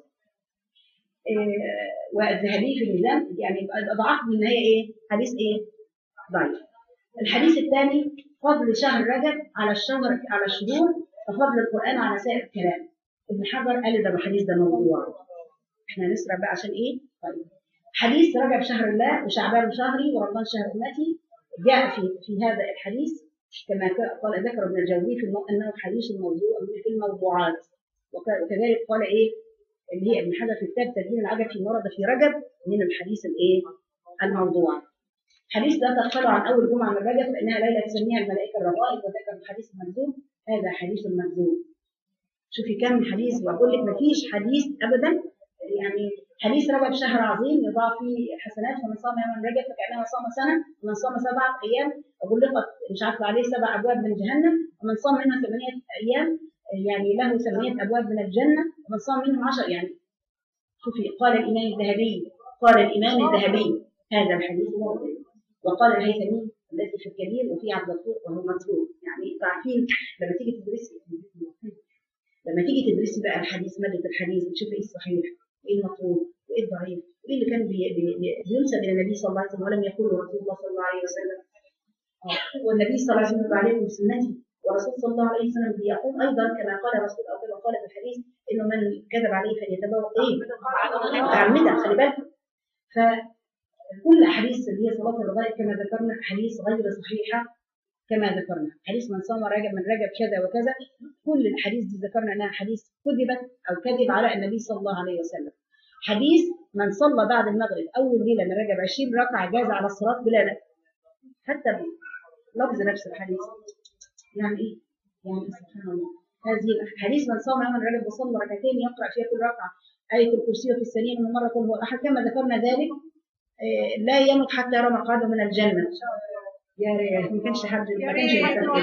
إيه والذهبي في الميزان يعني ضعف من هي ايه؟ حديث ايه؟ ضعيف. الحديث الثاني فضل شهر رجب على الشهر على الشهور وفضل القرآن على سائر الكلام. ابن حجر قال ده الحديث ده موضوع. احنا نسرع بقى عشان ايه؟ طيب. حديث رجب شهر الله وشعبان شهري ورمضان شهر امتي جاء في في هذا الحديث كما قال ذكر ابن الجوزي في انه حديث الموضوع في الموضوعات، وكذلك قال ايه اللي هي ابن حجر في كتاب تبيين العجب في ورد في رجب من الحديث الايه؟ الموضوع. حديث لا تغفلوا عن اول جمعه من رجب فانها ليله تسميها الملائكه الرغائب، وذكر الحديث المكذوب. هذا حديث المكذوب. شوفي كم حديث، واقول لك ما فيش حديث ابدا يعني. حديث رجب شهر عظيم يضاع فيه حسنات، فمن صام يوم رجب فكانما صام سنه، ومن صام سبعه ايام غلقت مش عارفه عليه سبع ابواب من جهنم، ومن صام منها ثمانيه ايام يعني له ثمانيه ابواب من الجنه، ومن صام منهم عشر يعني. شوفي قال الامام الذهبي قال الامام الذهبي هذا الحديث موضوع. وقال الهيثمي الذي في الكبير وفي عبد الغفور وهو متروك. يعني عارفين لما تيجي تدرسي لما تيجي تدرسي بقى الحديث ماده الحديث بتشوفي ايه الصحيح وايه المطلوب وايه الضعيف وايه اللي كان بينسب الى النبي صلى الله عليه وسلم ولم يقوله رسول الله صلى الله عليه وسلم. والنبي صلى الله عليه وسلم عليكم بسنتي، ورسول صلى الله عليه وسلم بيقول ايضا كما قال رسول او كما قال في الحديث انه من كذب عليه فليتبوأ ايه متعمدا. خلي بالكم. فكل احاديث اللي هي صلاه الرغائب كما ذكرنا حديث غير صحيحه كما ذكرنا. حديث من صام رجب من رجب كذا وكذا، كل الحديث دي ذكرنا انها حديث كذبت او كذب على النبي صلى الله عليه وسلم. حديث من صلى بعد المغرب اول ليله من رجب عشرين ركعه جاز على الصلاه بلا لا، حتى بلفظ نفس الحديث. يعني ايه؟ يعني سبحان الله. هذه الحديث من صام يوم رجب وصلى ركعتين يقرا فيها كل ركعه ايه الكرسي في الثانيه من مره قل هو احد كما ذكرنا ذلك. لا يمت حتى يرى مقعده من الجنه. يا ريت ما كانش حد ما كانش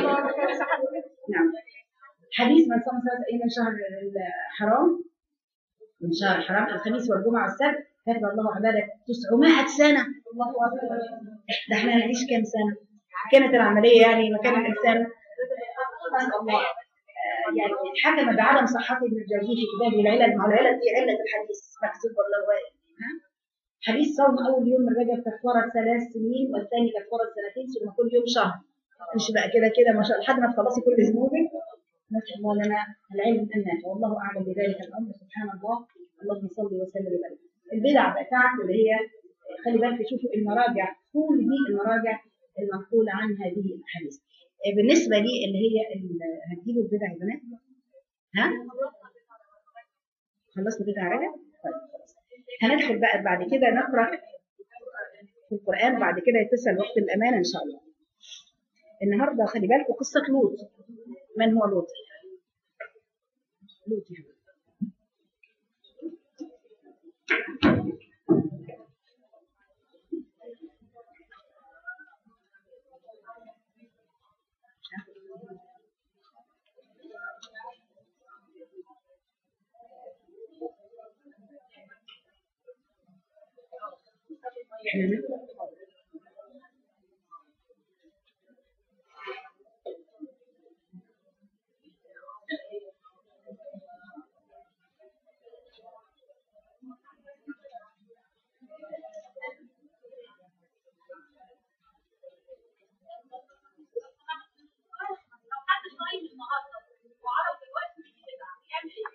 نعم. حديث من صام ثلاث ايام من شهر الحرام من شهر الحرام الخميس والجمعه والسبت كتب الله عباده تسعمائة سنه. الله اكبر. ده احنا هنعيش كام سنه؟ كانت العمليه يعني مكان الانسان نسال الله. يعني حكم بعدم صحته ابن الجوزي في كتابه العلل. مع العلل دي عله الحديث مكذوب ولا واقع. حديث صوم اول يوم من رجب كفاره ثلاث سنين والثاني كفاره سنتين ثم كل يوم شهر. مش بقى كده كده ما شاء الله لحد ما تخلصي كل ذنوبك. نسال الله لنا العلم النافع والله اعلم بذلك الامر. سبحان الله. اللهم صل وسلم وبارك. البدع بتاعت اللي هي خلي بالك شوفوا المراجع كل دي المراجع المنقوله عن هذه الاحاديث. بالنسبه لي اللي هي هتجيبوا البدع يا بنات. ها خلصنا بدع رجب. طيب خلاص هندخل بقى بعد كده نقرأ في القرآن. بعد كده يتصل وقت الأمانة إن شاء الله. النهاردة خلي بالكم قصة لوط. من هو لوط؟ لوط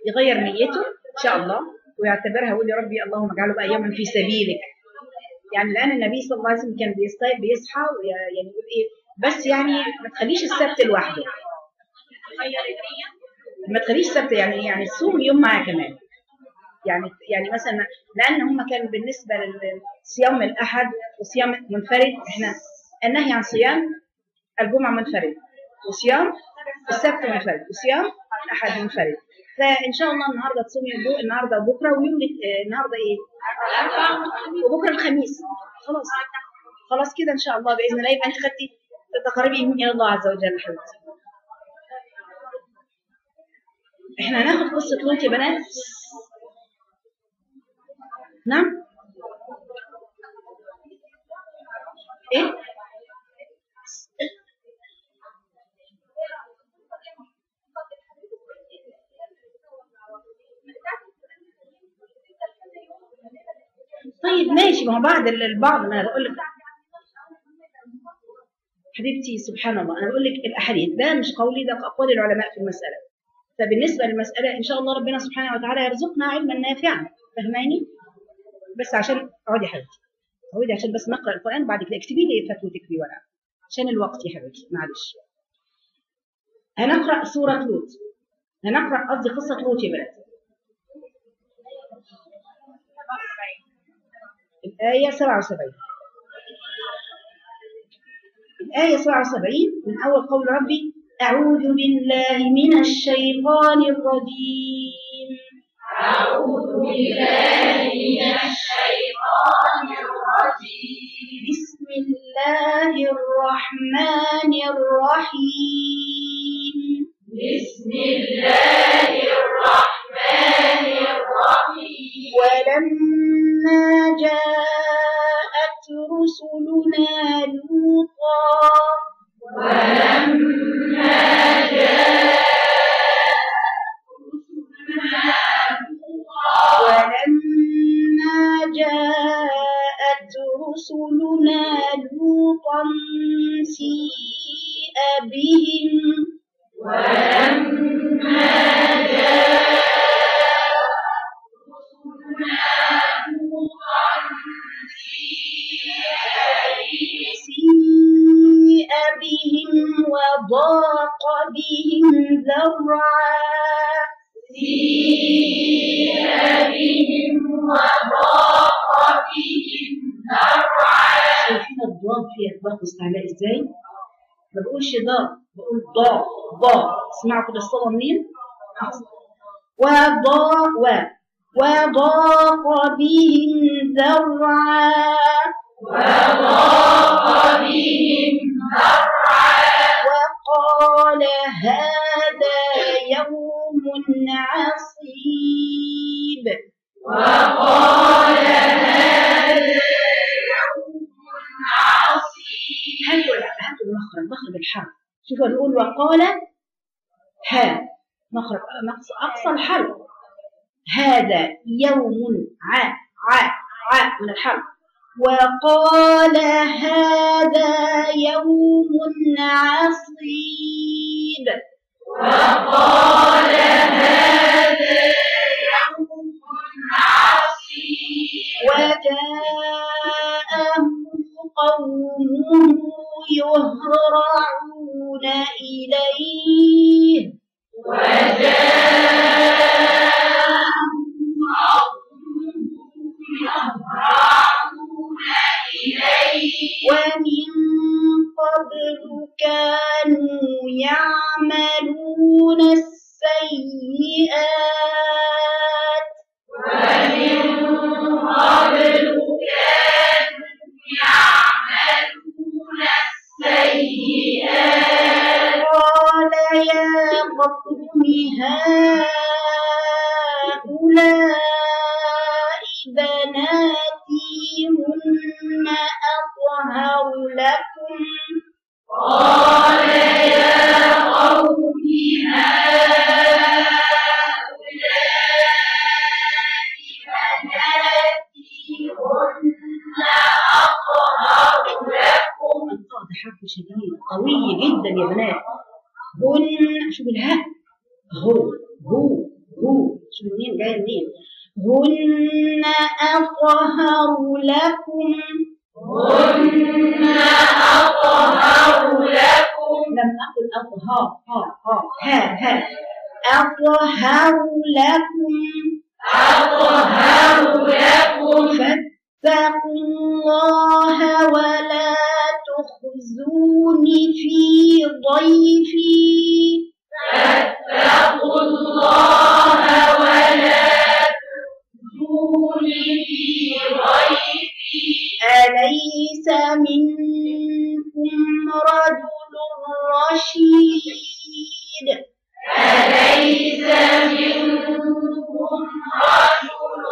يغير نيته إن شاء الله ويعتبرها يقول يا ربي اللهم اجعله بقى يوما في سبيلك. يعني الآن النبي صلى الله عليه وسلم كان بيستيقظ بيصحى يعني يقول إيه بس يعني ما تخليش السبت لوحده، ما تخليش السبت يعني يعني الصوم يوم معاه كمان. يعني يعني مثلا لأن هم كان بالنسبة للصيام الأحد وصيام منفرد، إحنا النهي عن صيام الجمعة منفرد وصيام السبت منفرد وصيام الأحد منفرد. فإن شاء الله النهاردة تصومي النهاردة وبكرة ويوم النهاردة إيه وبكرة الخميس، خلاص خلاص كده إن شاء الله بإذن الله يبقى أنت خدتي تقربي إلى الله عز وجل. حبيبتي إحنا هناخد قصة لوط يا بنات. نعم إيه طيب ماشي، ما هو بعد البعض ما انا بقول لك حبيبتي سبحان الله، انا بقول لك الاحاديث ده مش قولي، ده اقوال العلماء في المساله. فبالنسبه للمساله ان شاء الله ربنا سبحانه وتعالى يرزقنا علما نافعا، فهماني؟ بس عشان اقعدي يا حبيبتي اقعدي عشان بس نقرا القران، بعد كده اكتبي لي فتوتك في ورقه عشان الوقت يا حبيبتي معلش. هنقرا سوره لوط، هنقرا قصدي قصه لوط يا بنات. الآية سبعة وسبعين، الآية سبعة وسبعين من أول قول ربي أعوذ بالله من الشيطان الرجيم.
أعوذ بالله من الشيطان الرجيم.
بسم الله الرحمن الرحيم.
بسم الله الرحمن الرحيم.
ولما جاءت رسلنا لوطا
ولما جاءت رسلنا لوطا
ولما جاءت رسلنا لوطا سيء بهم
ولما جاءت رسلنا لوطا
سيء بهم وضاق بهم ذرعا
سيء بهم وضاق بهم ذرعا.
شايفين الضاد فيها اطباق واستعلاء ازاي؟ ما بقولش ضاء، بقول ضاء ضاء. اسمعوا كده الصوره منين؟ وضاء و وضاق بهم ذرعا
وضاق بهم ذرعا.
وقال هذا يوم عصيب
وقال هذا يوم عصيب.
هاتوا هاتوا المخرج، مخرج الحرف. شوفوا نقول وقال ها مخرج اقصى الحرف. هذا يوم ع ع ع من الحرف. وقال هذا يوم عصيب
وقال هذا يوم عصيب.
وجاءه قومه يهرعون إليه
وجاءه قومه يهرعون إليه.
ومن قبل كانوا يعملون السيئات
ومن قبل كانوا يعملون السيئات.
قال يا قوم هؤلاء بناتي هن أطهر لكم.
قال يا قوم هؤلاء بناتي هن أطهر لكم.
القاء ده حرف شديد قوي جدا يا بنات. هن شوف الهاء هو هو هو شوف منين جايه منين. هن أطهر لكم.
هن أطهر لكم.
لم أقل أطهر ها ها ها ها أطهر لكم.
أطهر لكم.
فاتقوا الله ولا تخزوني في ضيفي.
فاتقوا الله ولا تخزوني في ضيفي.
أليس منكم رجل رشيد.
أليس منكم رجل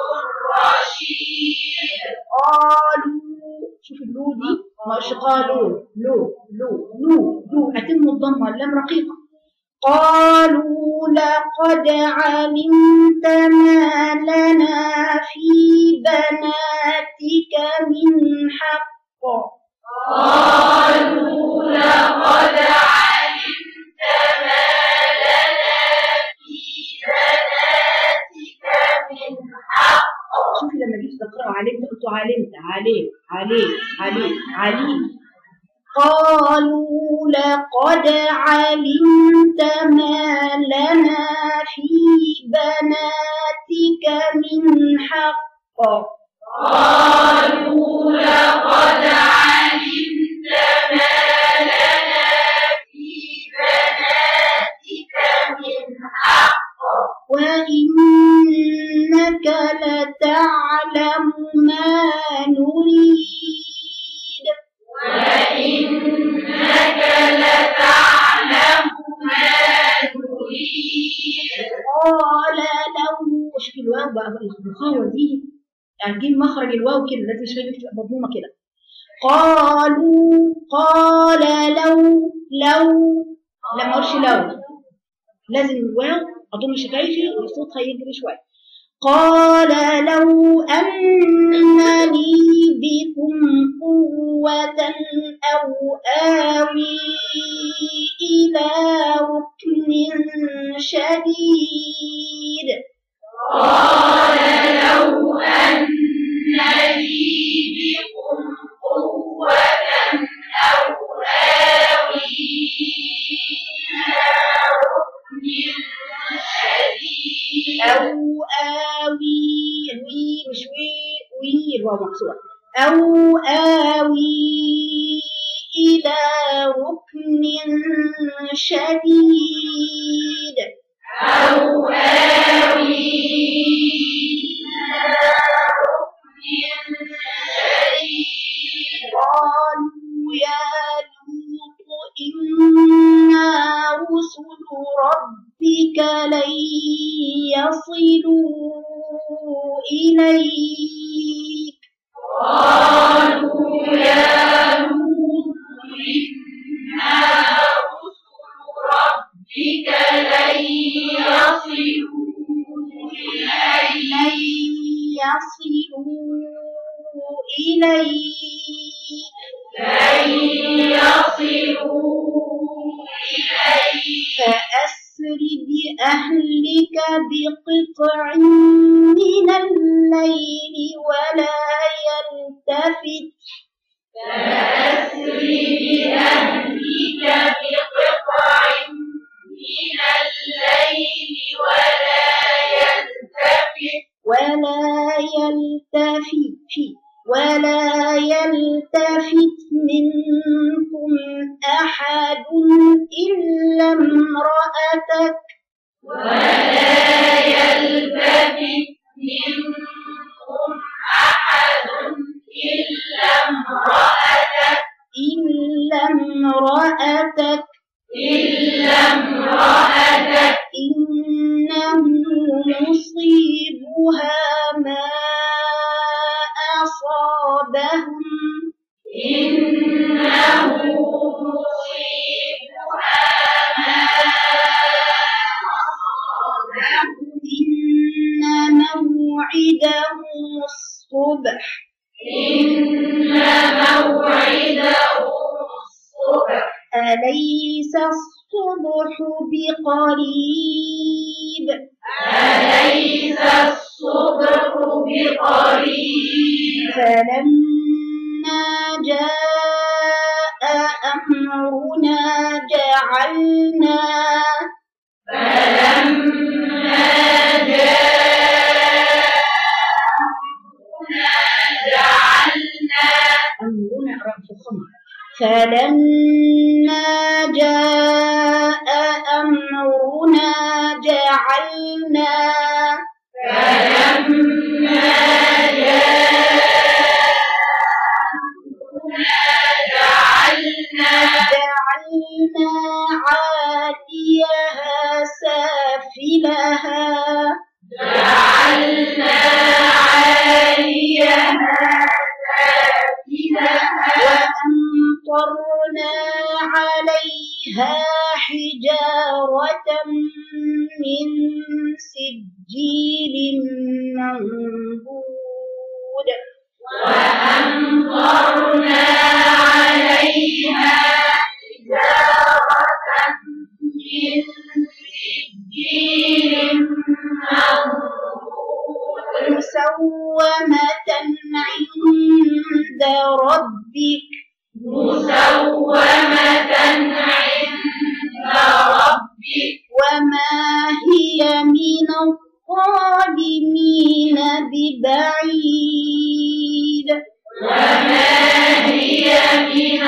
رشيد.
قالوا شوف اللو دي مش قالوا لو لو لو لو أتم الضمة اللام رقيقة. قالوا لقد علمت ما لنا في بناتك من حق.
قالوا لقد علمت ما لنا في بناتك من حق.
شوفي لما جيت تقرأوا علمت قلتوا علمت عليم عليم عليم عليم. قالوا لقد علمت ما لنا في بناتك من حق.
قالوا لقد علمت ما لنا في بناتك من حق.
وإنك لتعلم ما نريد.
وإنك لتعلم ما نريد.
قال له شوف الواو بقى الخاوة دي هتجيب مخرج الواو كده لازم شوية تبقى مضمومة كده. قالوا قال لو لو لما اقولش لو لازم الواو اضم شفايفي وصوتها يجري شويه. قال لو أن لي بكم قوة أو آوي إلى ركن شديد.
قال لو أن لي بكم قوة أو آوي إلى ركن شديد.
أو آوي الوي مش وي وي الواو مكسورة. أو آوي إلى ركن شديد.
أو آوي إلى ركن شديد.
قالوا يا لوط إنا رسل ربك لن يصلوا إليك.
قالوا يا لوط إنا رسل ربك لن يصلوا إليك.
لن يصلوا إليك.
لن يصلوا إليك.
فأسر بأهلك بقطع من الليل ولا يلتفت.
فأسر بأهلك بقطع من الليل ولا يلتفت.
ولا يلتفت ولا يلتفت منكم أحد إلا امرأتك.
ولا يلتفت منكم أحد إلا امرأتك.
إلا امرأتك
إلا امرأتك.
إنه مصيبها ما أصابهم.
إنه مصيبها ما أصابهم.
إن موعدهم الصبح.
إن موعدهم الصبح.
أليس الصبح بقريب. بقريب
أليس الصبح بقريب
فلما جاء أمرنا جعلنا
فلما جاء جعلنا
أمرنا رب الخمر فلما جاء أمرنا جعلنا
فلما جاء جعلنا
جعلنا عاليها سافلها
جعلنا عاليها سافلها
وأمطرنا عليها حجارة من سجيل منضود
وأمطرنا عليها حجارة من سجيل منضود
مسومة عند ربك
مسومة عند ربك
وما هي من الظالمين ببعيد
وما هي من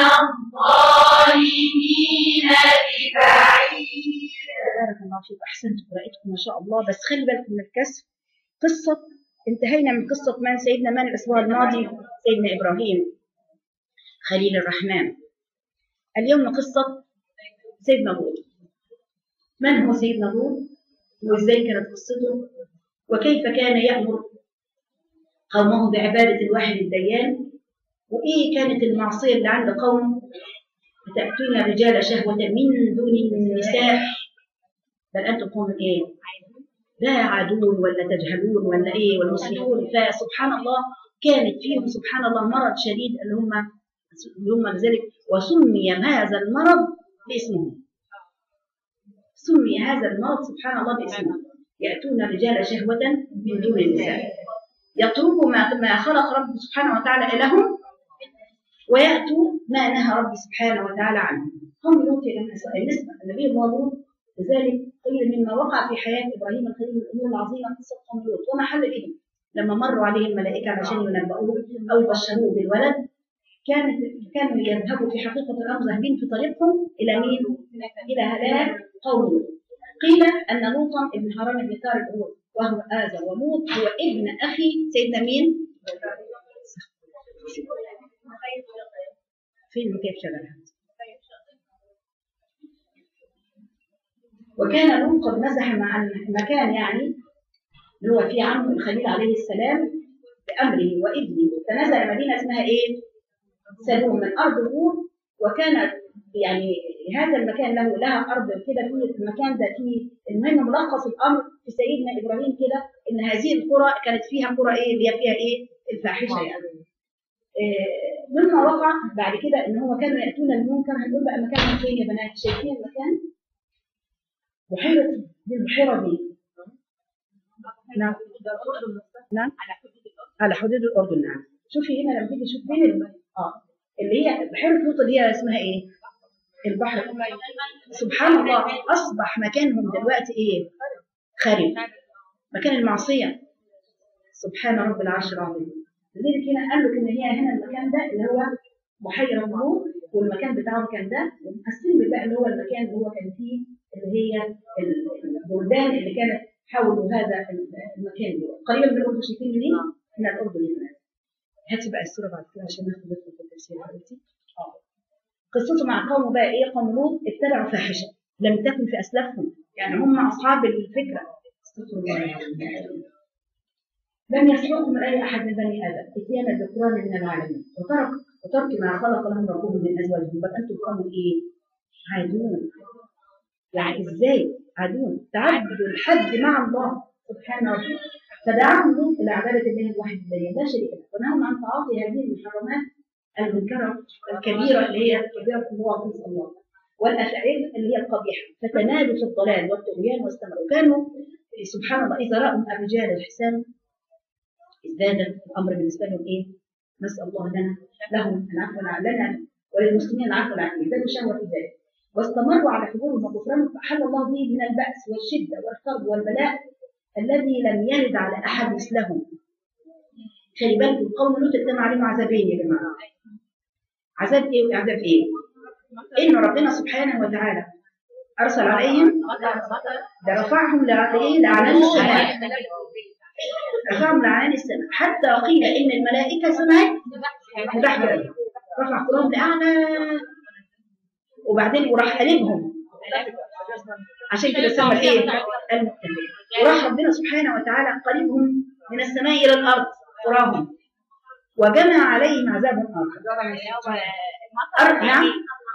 الظالمين ببعيد.
بارك الله فيك، أحسنتم قراءتكم ما شاء الله. بس خلي بالكم من الكسر. قصة انتهينا من قصة من سيدنا من الأسبوع الماضي سيدنا إبراهيم خليل الرحمن. اليوم قصة سيدنا لوط. من هو سيدنا لوط وإزاي كانت قصته وكيف كان يأمر قومه بعبادة الواحد الديان، وإيه كانت المعصية اللي عند قوم تأتون الرجال شهوة من دون النساء بل أنتم قوم إيه؟ لا عادون ولا تجهلون ولا إيه والمسلمون. فسبحان الله كانت فيهم سبحان الله مرض شديد اللي هم اللي هم لذلك وسمي هذا المرض باسمه. سمي هذا المرض سبحان الله باسمه. يأتون الرجال شهوة من دون النساء، يتركوا ما ما خلق رب سبحانه وتعالى لهم ويأتوا ما نهى رب سبحانه وتعالى عنه. هم لوط بالنسبة النبي الله لوط لذلك قيل مما وقع في حياة إبراهيم الخليل من الأمور العظيمة قصة قوم لوط وما حل بهم لما مروا عليه الملائكة عشان ينبؤوه أو يبشروه بالولد. كانت كانوا يذهبوا في حقيقة الأمر ذاهبين في طريقهم إلى مين؟ إلى هلاك قوم لوط. قيل أن لوطا ابن حرام بن طارق وهو آزر، ولوط هو ابن أخي سيدنا مين؟ فين كيف شغلها؟ وكان لوط قد مزح مع المكان يعني اللي هو في عمه الخليل عليه السلام بأمره وابنه، فنزل مدينة اسمها إيه؟ سلوم من أرض لوط. وكان يعني هذا المكان له لها أرض كده في المكان ده فيه. المهم ملخص الأمر في سيدنا إبراهيم كده إن هذه القرى كانت فيها قرى إيه اللي هي فيها إيه؟ الفاحشة يعني. إيه مما وقع بعد كده إن هو كانوا يأتون المنكر. هنقول بقى مكانهم فين يا بنات؟ شايفين المكان؟ بحيرة دي البحيرة دي نعم نعم على حدود الأردن. نعم شوفي هنا لما تيجي تشوف فين اه اللي هي بحيرة لوط اللي هي اسمها ايه؟ البحر. سبحان الله أصبح مكانهم دلوقتي ايه؟ خارب مكان المعصية. سبحان رب العرش العظيم. لذلك هنا قال لك ان هي هنا المكان ده اللي هو بحيرة لوط والمكان بتاعهم كان ده، ومقسم بقى اللي هو المكان اللي هو كان فيه اللي هي البلدان اللي كانت حولوا هذا المكان ده قريبا من الأردن. شايفين منين؟ من الأردن هنا. هاتي بقى الصورة بعد كده عشان ناخد بالكم في التفسير حبيبتي. اه قصته مع قومه بقى ايه؟ قوم لوط اتبعوا فاحشة لم تكن في أسلافهم، يعني هم أصحاب الفكرة. استغفر الله. لم يسبقهم من أي أحد من بني آدم إتيانا بقران من العالمين وترك وترك ما خلق لهم ربهم من أزواجهم. بل أنتم قوم إيه؟ عادون. يعني إزاي عادون؟ تعبدوا الحد مع الله سبحانه وتعالى. فدعاهم لوط إلى عبادة الله الواحد الديان لا شريك له، ونهاهم عن تعاطي هذه المحرمات المنكرة الكبيرة اللي هي كبيرة الله نسأل الله والأفعال اللي هي القبيحة. فتنادوا في الضلال والطغيان واستمروا. كانوا سبحان الله إذا رأوا الرجال الحسان ازداد الأمر بالنسبة لهم إيه؟ نسأل الله لنا لهم العفو لنا وللمسلمين العفو والعافية، ازدادوا شهوة في ذلك واستمروا على حضورهم وكفرهم، فأحل الله به من البأس والشدة والكرب والبلاء الذي لم يرد على أحد مثله. خلي بالكم قوم لوط اتم عليهم عذابين يا جماعة. عذاب إيه وعذاب إيه؟ إن ربنا سبحانه وتعالى أرسل عليهم ده رفعهم لعنان السماء، رفعهم لعنان السماء حتى قيل إن الملائكة سمعت بحجر، رفع قلوبهم لأعلى وبعدين وراح قلبهم عشان كده سمى ايه المؤتفك، وراح ربنا سبحانه وتعالى قلبهم من السماء إلى الأرض قراهم وجمع عليهم عذاب آخر. أرض نعم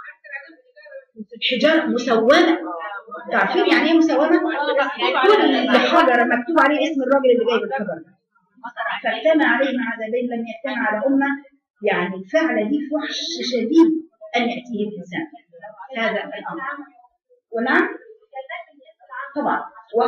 حجارة مسومة، تعرفين يعني ايه مسومة؟ كل حجر مكتوب عليه اسم الراجل اللي جايب الحجر، فاجتمع عليهم عذابين لم يجتمع على أمة. يعني الفعل دي فحش شديد أن يأتيه الإنسان هذا الأمر. ونعم طبعا و...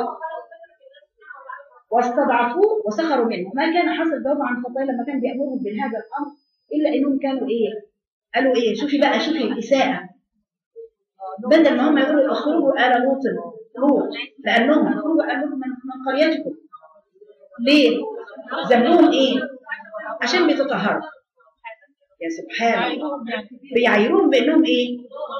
واستضعفوه وسخروا منه. ما كان حصل جواب عن خطايا لما كان بيأمرهم بهذا الأمر إلا إنهم كانوا إيه؟ قالوا إيه؟ شوفي بقى شوفي الإساءة، بدل ما هم يقولوا اخرجوا آل لوط لوط لأنهم اخرجوا آل لوط من قريتكم. ليه؟ ذنبهم إيه؟ عشان بيتطهروا. يا سبحان الله بيعيرون بأنهم إيه؟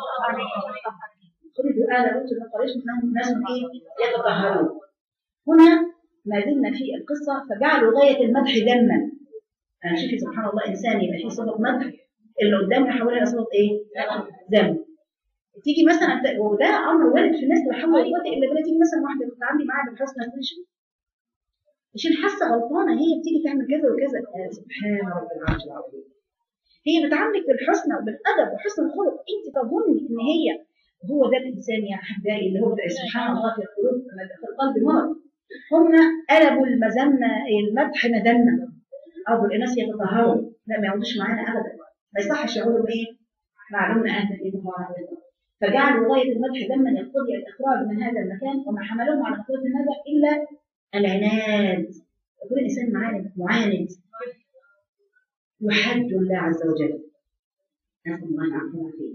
خرجوا آل لوط من قريتكم إنهم ناس إيه؟ يتطهرون. هنا ما زلنا في القصة فجعلوا غاية المدح ذما. أنا شوفي سبحان الله إنسان يبقى فيه صفة مدح اللي قدامنا حوالينا صفة إيه؟ ذم. تيجي مثلا وده امر وارد في الناس لا حول ولا قوه الا بالله. تيجي مثلا واحده بتتعاملي معاها بالحسنى تقولي شو عشان حاسه غلطانه هي بتيجي تعمل كذا وكذا. سبحان رب العرش العظيم، هي بتعاملك بالحسنى وبالادب وحسن الخلق، انت تظني ان هي هو ده الانسان يا احبائي اللي هو سبحان الله في القلوب في القلب مرض. هم قلبوا المذمه المدح مذمه، او الناس يتطهروا لا ما يقعدوش معانا ابدا، ما يصحش يقولوا ايه معلومه انت في مهاره، فجعلوا غاية المدح ذما يقتضي الإخراج من هذا المكان. وما حملهم على خطوة هذا إلا العناد. يكون الإنسان معاند معاند يحد الله عز وجل، نسأل الله العافية والعافية.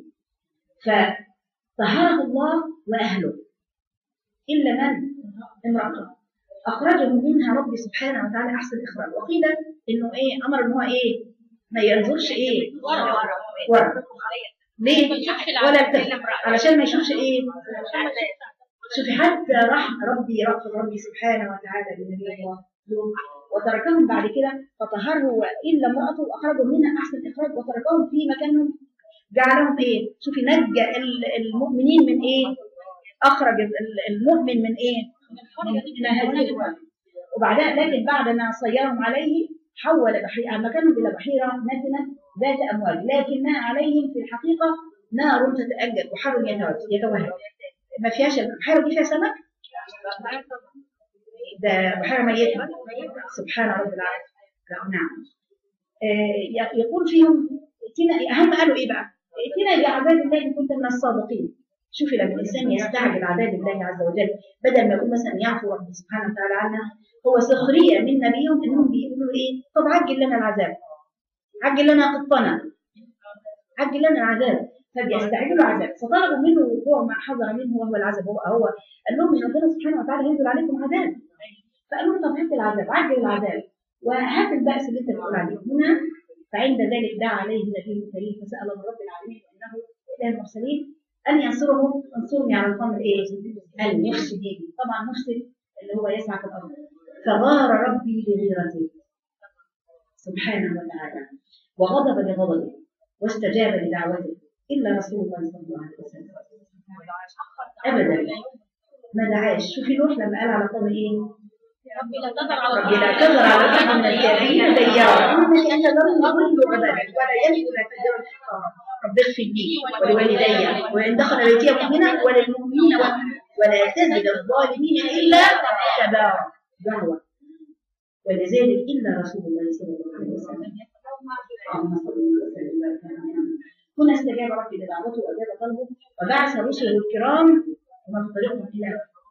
فطهره الله وأهله إلا من امرأته أخرجهم منها ربي سبحانه وتعالى أحسن إخراج. وقيل إنه إيه أمر إنه إيه ما ينظرش إيه ورا ليه؟ ولا التفت علشان ما يشوفش ايه؟ شوفي حتى رحم ربي رأفت ربي سبحانه وتعالى بالنبي الله وتركهم بعد كده فطهروا إلا امرأته وأخرجوا منها أحسن إخراج وتركهم في مكانهم. جعلهم ايه؟ شوفي نجى المؤمنين من ايه؟ أخرج المؤمن من ايه؟ من هذه الوقت. وبعدها لكن بعد ما صيرهم عليه حول بحيرة مكانهم إلى بحيرة نتنة ذات أمواج لكنها عليهم في الحقيقة نار تتأجج وحر يتوهج. ما فيهاش البحيرة دي فيها سمك؟ ده بحيرة ميتة سبحان رب العالمين. نعم آه يقول فيهم ائتنا أهم قالوا إيه بقى؟ ائتنا بعذاب الله إن كنت من الصادقين. شوفي لما الإنسان يستعجل عذاب الله عز وجل بدل ما يقول مثلا يعفو ربي سبحانه وتعالى عنا، هو سخرية من نبيهم إنهم بيقولوا إيه؟ طب عجل لنا العذاب، عجل لنا قطنا، عجل لنا العذاب، فبيستعجلوا العذاب فطلبوا منه وقوع ما حضر منه وهو العذاب. هو هو قال لهم ان ربنا سبحانه وتعالى ينزل عليكم عذاب، فقالوا له طب هات العذاب، عجل العذاب وهات البأس اللي انت بتقول عليه. هنا فعند ذلك دعا عليه النبي الكريم فسأل رب العالمين انه اله المرسلين ان ينصرهم، انصرني على القوم الايه؟ المفسدين. طبعا مفسد اللي هو يسعى في الارض. فغار ربي لغيرته سبحانه وتعالى وغضب لغضبه واستجاب لدعوته إلا رسول الله صلى الله عليه وسلم أبدا ما دعاش. شوفي نوح لما قال على قوم إيه؟ ربي لا تذر على ربي لا تذر على الأرض من الكافرين ديارا إنك أنت ذر كل عبادك ولا يجد لك تذر الحقارة. رب اغفر لي ولوالدي وإن دخل بيتي مؤمنا وللمؤمنين ولا تزد الظالمين إلا تبارا دعوة. ولذلك إلا رسول الله صلى الله عليه وسلم اللهم صل وسلم وبارك عليه. هنا استجاب ربي لدعوته وأجاب طلبه وبعث رسله الكرام وما طريقهم إلى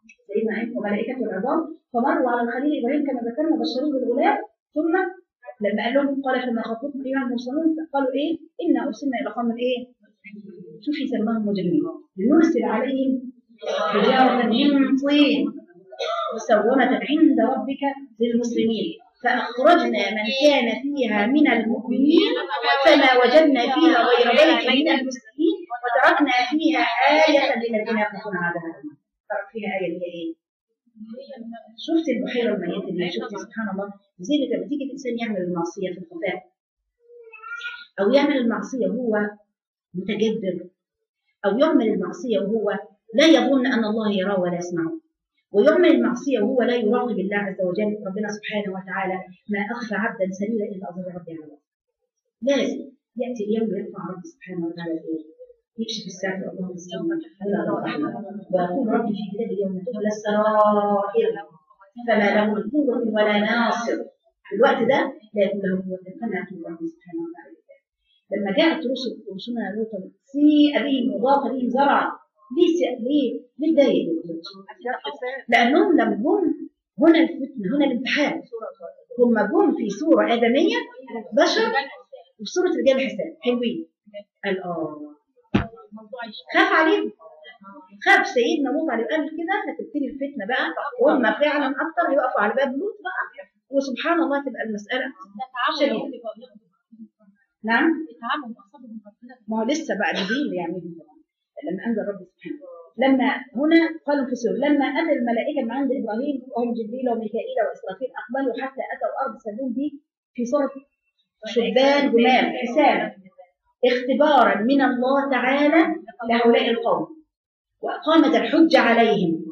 سيدنا إبراهيم وملائكة العظام، فمروا على الخليل إبراهيم كما ذكرنا بشروه بالغلام، ثم لما قال لهم قال فما خطبكم أيها المرسلون قالوا إيه؟ إنا أرسلنا إلى قوم إيه؟ شوفي سماهم مجرمين لنرسل عليهم حجارة من طين مسومة عند ربك للمسلمين فأخرجنا من كان فيها من المؤمنين فما وجدنا فيها غير بيت من المسلمين وتركنا فيها آية للذين يخافون عذاب الأليم. ترك فيها آية اللي هي إيه؟ شفت البحيرة الميتة اللي شفت سبحان الله زي لما تيجي الإنسان يعمل المعصية في الخفاء أو يعمل المعصية وهو متجدر أو يعمل المعصية وهو لا يظن أن الله يراه ولا يسمعه ويعمل المعصية وهو لا يراقب الله عز وجل. ربنا سبحانه وتعالى ما أخفى عبدا سليلا إلا أظهر ربي عليه. لازم يأتي اليوم ويرفع ربي سبحانه وتعالى إيه؟ يكشف الساعة اللهم صل ويقول ربي في كتاب اليوم تبلى السرائر فما له من قوة ولا ناصر. في الوقت ده لا يكون له قوة فما يكون ربي سبحانه وتعالى. لما جاءت رسل رسلنا لوطا سيء بهم وضاق بهم زرعا ليه ليه ليه ضايق؟ لأنهم لم جم هنا الفتنة هنا الامتحان. هم جم في صورة آدمية بشر وفي صورة رجال حساب حلوين. قال آه خاف عليهم خاف سيدنا لوط عليه قال كده هتبتدي الفتنة بقى وهم فعلا أكتر يوقفوا على باب لوط بقى وسبحان الله تبقى المسألة شديدة. نعم ما هو لسه بقى جديد يعني لما أنزل رب سبحانه لما هنا قالوا في سورة لما أتى الملائكة من عند إبراهيم وهم جبريل وميكائيل وإسرافيل أقبلوا حتى أتوا أرض سدوم دي في صورة شبان جمال حسان اختبارا من الله تعالى لهؤلاء القوم وأقامت الحجة عليهم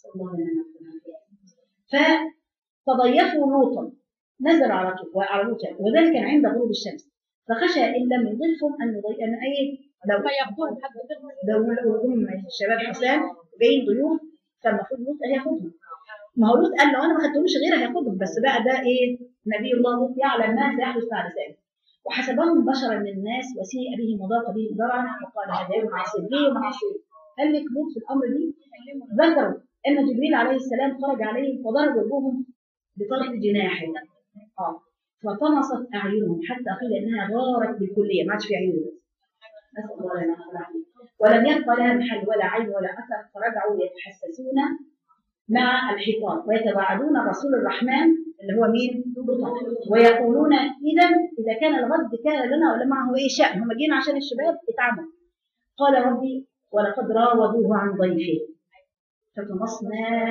فتضيفوا لوطا نزل على لوطا وذلك كان عند غروب الشمس فخشى إن لم يضيفهم أن يضيف أن أي لو لو هم الشباب حسان جايين ضيوف فالمفروض لوط هياخدهم. ما هو لوط قال له أنا ما خدتهمش غير هياخدهم بس بقى ده إيه نبي الله لوط يعلم ما سيحدث بعد ذلك وحسبهم بشرا من الناس وسيء بهم وضاق بهم ذرعا وقال هذا يوم عصيب ليه يوم عصيب؟ قال لك لوط في الأمر دي ذكروا أن جبريل عليه السلام خرج عليهم وضرب وجوههم بطرف جناحه اه فطمست أعينهم حتى قيل إنها غارت بالكلية ما عادش في عيون نسأل الله لنا ولم يبقى لها محل ولا عين ولا أثر فرجعوا يتحسسون مع الحيطان ويتباعدون رسول الرحمن اللي هو مين؟ ويقولون إذا إذا كان الغد كان لنا ولا معه أي شأن هم جينا عشان الشباب يتعاملوا. قال ربي ولقد راودوه عن ضيفه فطمسنا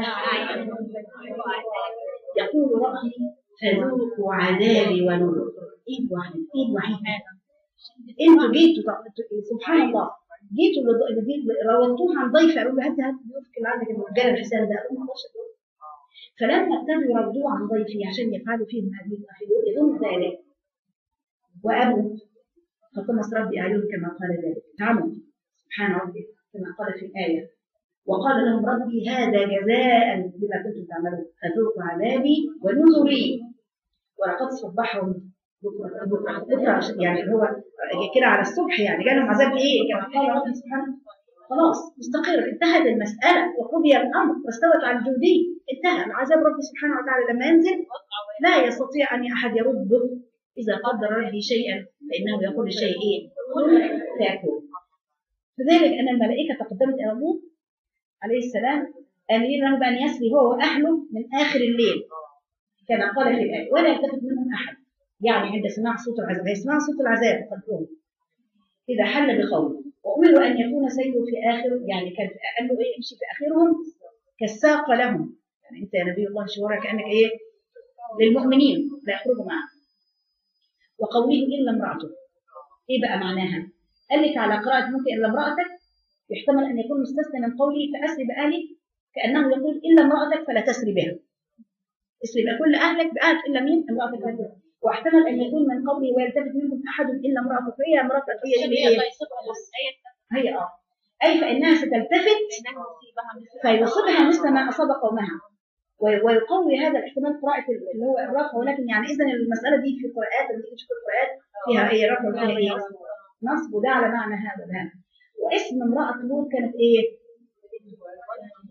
يقول ربي فذوقوا عذابي ونذر. ايد واحده ايد واحده انتوا جيتوا سبحان الله جيتوا راودتوه عن ضيف قالوا له هات هات ضيوفك اللي عندك الرجال الحسان ده فلما ابتدوا يردوه عن ضيفي عشان يفعلوا فيهم هذه يظن ذلك وابوا فطمس ربي اعينهم كما قال ذلك تعموا سبحان ربي كما قال في الايه وقال لهم ربي هذا جزاء بما كنتم تعملون فذوقوا عذابي ونذري ولقد صبحهم بكره بكره يعني هو كده على الصبح يعني جالهم عذاب ايه كما قال ربي سبحانه خلاص مستقر انتهت المساله وقضي الامر واستوت على الجودي انتهى العذاب ربي سبحانه وتعالى لما ينزل لا يستطيع ان احد يرده اذا قدر ربي شيئا فانه يقول الشيء ايه كن فيكون. لذلك ان الملائكه تقدمت الى لوط عليه السلام امرين له بان يسري هو واهله من اخر الليل كما قال في الايه ولا يلتفت منهم احد يعني عند سماع صوت العذاب هيسمع صوت العذاب تقول اذا حل بقوله وامروا ان يكون سيده في اخر يعني كان قال له ايه امشي في اخرهم كالساق لهم يعني انت يا نبي الله شعورك كانك ايه للمؤمنين لا يخرجوا معه. وقوله الا امراته ايه بقى معناها؟ قال لك على قراءه ممكن الا امراتك يحتمل ان يكون مستثنى من قوله فاسري باهلك كانه يقول الا امراتك فلا تسري بها اسري بكل اهلك باهلك الا مين امراتك بها. واحتمل ان يكون من قوله ويلتفت منكم احد الا امراتك هي امراتك هي دي هي هي اه اي فانها ستلتفت فيصيبها مثل ما اصاب قومها ويقوي هذا الاحتمال قراءه اللي هو الرفع ولكن يعني اذا المساله دي في قراءات لما تيجي تشوف القراءات فيها ايه رفع وفيها ايه نصب وده على معنى هذا الهام. واسم امراه لوط كانت ايه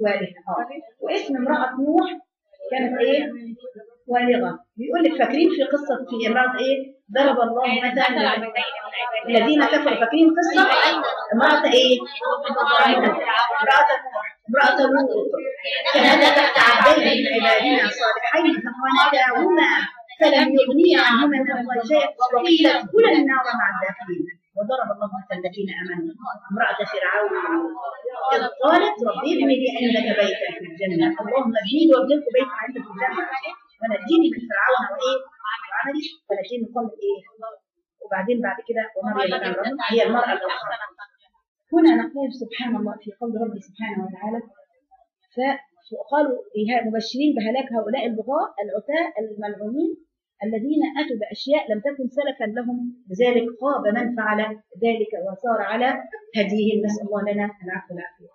والغة. اه واسم امرأة نوح كانت ايه؟ والغة. بيقول لك فاكرين في قصة في امرأة ايه؟ ضرب الله مثلا الذين كفروا، فاكرين قصة امرأة ايه؟ امرأة نوح، امرأة لوط، كانت تحت عبدين من عبادنا صالحين فخانتاهما فلم يغنيا عنهما من الله شيئا وقيل ادخلا النار مع الداخلين. وضرب الله مثل الذين امنوا امرأة فرعون إذ قالت رب ابن لي عندك بيتا في الجنة، اللهم ابني لي وابن لكم بيتا عندك في الجنة ونجيني من فرعون وايه وعملي ونجيني من قوم ايه. وبعدين بعد كده ومريم ابن عمران هي المرأة الأخرى. هنا نقول سبحان الله في قول ربي سبحانه وتعالى فقالوا مبشرين بهلاك هؤلاء البغاء العتاة الملعونين الذين أتوا بأشياء لم تكن سلفا لهم، لذلك خاب من فعل ذلك وصار على هديهم. نسأل الله لنا العفو والعافية.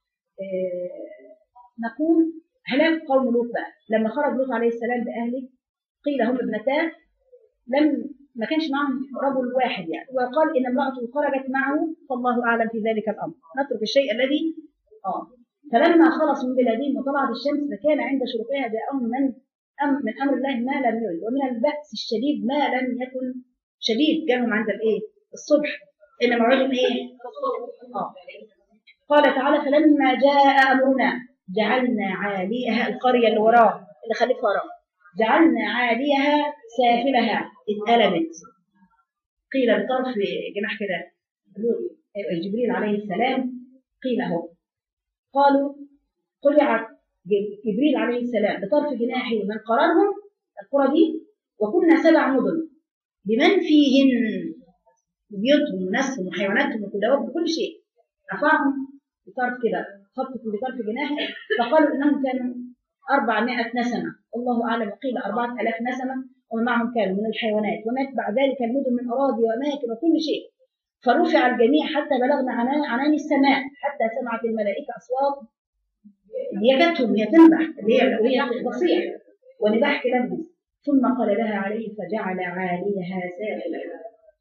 نقول هلاك قوم لوط بقى لما خرج لوط عليه السلام بأهله قيل هم ابنتاه، لم ما كانش معهم رجل واحد يعني، وقال إن امرأته خرجت معه فالله أعلم في ذلك الأمر. نترك الشيء الذي آه فلما خلص من بلادهم وطلعت الشمس فكان عند شروقها جاءهم من أم من أمر الله ما لم يرد، ومن البأس الشديد ما لم يكن شديد جاءهم عند الإيه؟ الصبح. إن موعدهم إيه؟ آه قال تعالى فلما جاء أمرنا جعلنا عاليها القرية اللي وراه اللي خلفها وراه جعلنا عاليها سافلها اتقلبت. قيل بطرف جناح كده جبريل عليه السلام قيل اهو قالوا طلع جبريل عليه السلام بطرف جناحه من قرارهم القرى دي وكنا سبع مدن بمن فيهن بيوتهم وناسهم وحيواناتهم وكلهم وكل شيء رفعهم بطرف كده خطط بطرف جناحه فقالوا انهم كانوا أربعمائة نسمة الله أعلم وقيل أربعة آلاف نسمة ومعهم كانوا من الحيوانات وما يتبع ذلك المدن من أراضي وأماكن وكل شيء. فرفع الجميع حتى بلغنا عنان السماء حتى سمعت الملائكة أصوات يجتهم هي تنبح اللي هي وهي تصيح ونباح كلامهم ثم قال لها عليه فجعل عاليها سافلها.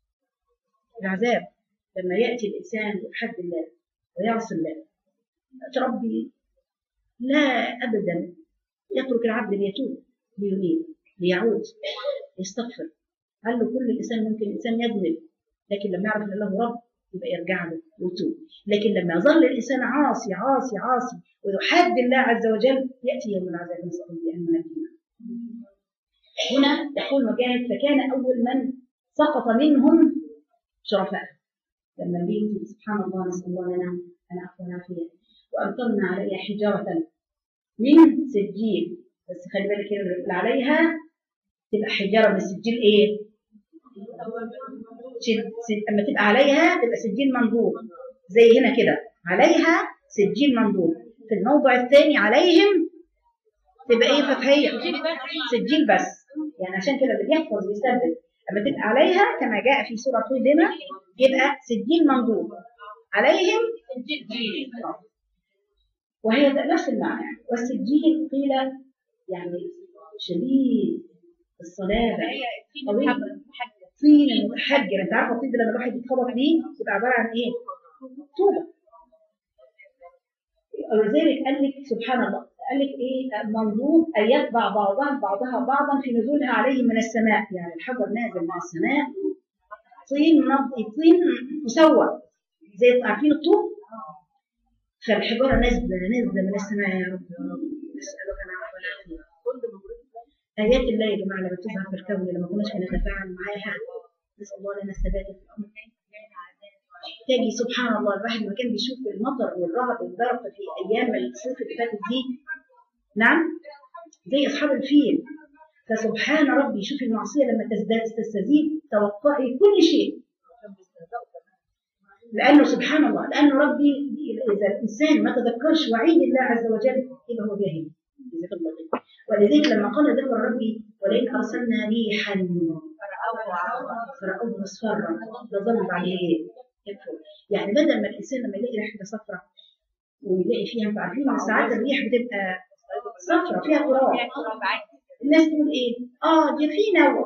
العذاب لما يأتي الإنسان بحد الله ويعصي الله ربي لا أبدا يترك العبد ليتوب لينيب ليعود يستغفر. قال له كل الإنسان ممكن الإنسان يذنب لكن لما يعرف أن له رب يبقى يرجع له ويتوب. لكن لما يظل الإنسان عاصي عاصي عاصي ويحاد الله عز وجل يأتي يوم العذاب نسأل الله أن نجينا. هنا يقول مجاهد فكان أول من سقط منهم شرفاء لما بيجي سبحان الله نسأل الله لنا أن أعفو العافية وأمطرنا عليها حجارة من سجيل. بس خلي بالك اللي عليها تبقى حجاره من السجيل ايه؟ اما تبقى عليها تبقى سجيل منضود زي هنا كده عليها سجيل منضود. في الموضع الثاني عليهم تبقى ايه فتحيه سجيل بس يعني عشان كده اللي بيحفظ بيثبت اما تبقى عليها كما جاء في سوره هودنا يبقى سجيل منضود عليهم سجيل وهي نفس المعنى. والسجيل قيل يعني شديد الصلابه طويل طين المتحجر. انت عارفه الطين لما الواحد يتخبط فيه يبقى عباره عن ايه؟ طوبه. ولذلك قال لك سبحان الله قال لك ايه منضود ان يتبع بعضها بعضها بعضا في نزولها عليهم من السماء. يعني الحجر نازل من السماء طين طين مسوى زي عارفين الطوب فالحجاره نازله نازله من السماء. يا رب نسالك العفو والعافيه. آيات الله يا جماعة لما تظهر في الكون لما كناش بنتفاعل معاها نسأل الله لنا الثبات في الأمر. تجي سبحان الله الواحد لما كان بيشوف المطر والرعد والبرق في أيام الصيف اللي فاتت دي نعم زي أصحاب الفيل. فسبحان ربي شوف المعصية لما تزداد تستزيد توقعي كل شيء لأنه سبحان الله لأنه ربي إذا الإنسان ما تذكرش وعيد الله عز وجل يبقى هو جاهل. ولذلك لما قال ذكر ربي ولئن أرسلنا ريحا فرأوه مصفرا لظل عليه يكفر. يعني بدل ما الإنسان لما يلاقي ريحة صفرة ويلاقي فيها انتوا عارفين ساعات الريح بتبقى صفرة فيها تراب الناس تقول ايه؟ اه دي في نوع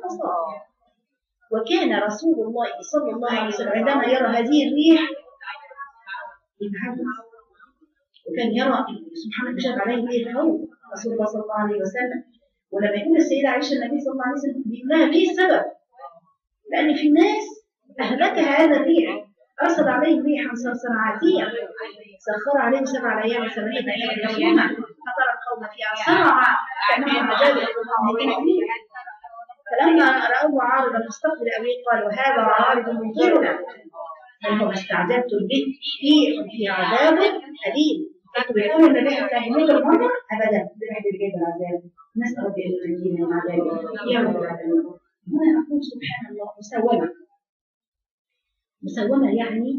وكان رسول الله صلى الله عليه وسلم عندما يرى هذه الريح يتحدث وكان يرى سبحان الله شاب عليه ايه الحوض رسول الله صلى الله عليه وسلم. ولما يقول السيده عائشه النبي صلى الله عليه وسلم بيقول لها ليه السبب؟ لان في ناس اهلكها هذا الريح، ارسل عليهم ريحا صرصرا عاتيه سخر عليهم سبع ليال وثمانيه ايام يوما فطر القوم فيها صرعا كانهم مجال الريح. فلما راوه عارضا مستقبل ابي قالوا هذا عارض ممطرنا فانهم استعجبتم به ريح في عذاب اليم. انتوا بتقولوا ان الريح تهمل المطر ابدا، الريح بتجيب العذاب. نسال ربي ان ينجينا من عذاب يوم العذاب. هنا اقول سبحان الله مسومه. مسومه يعني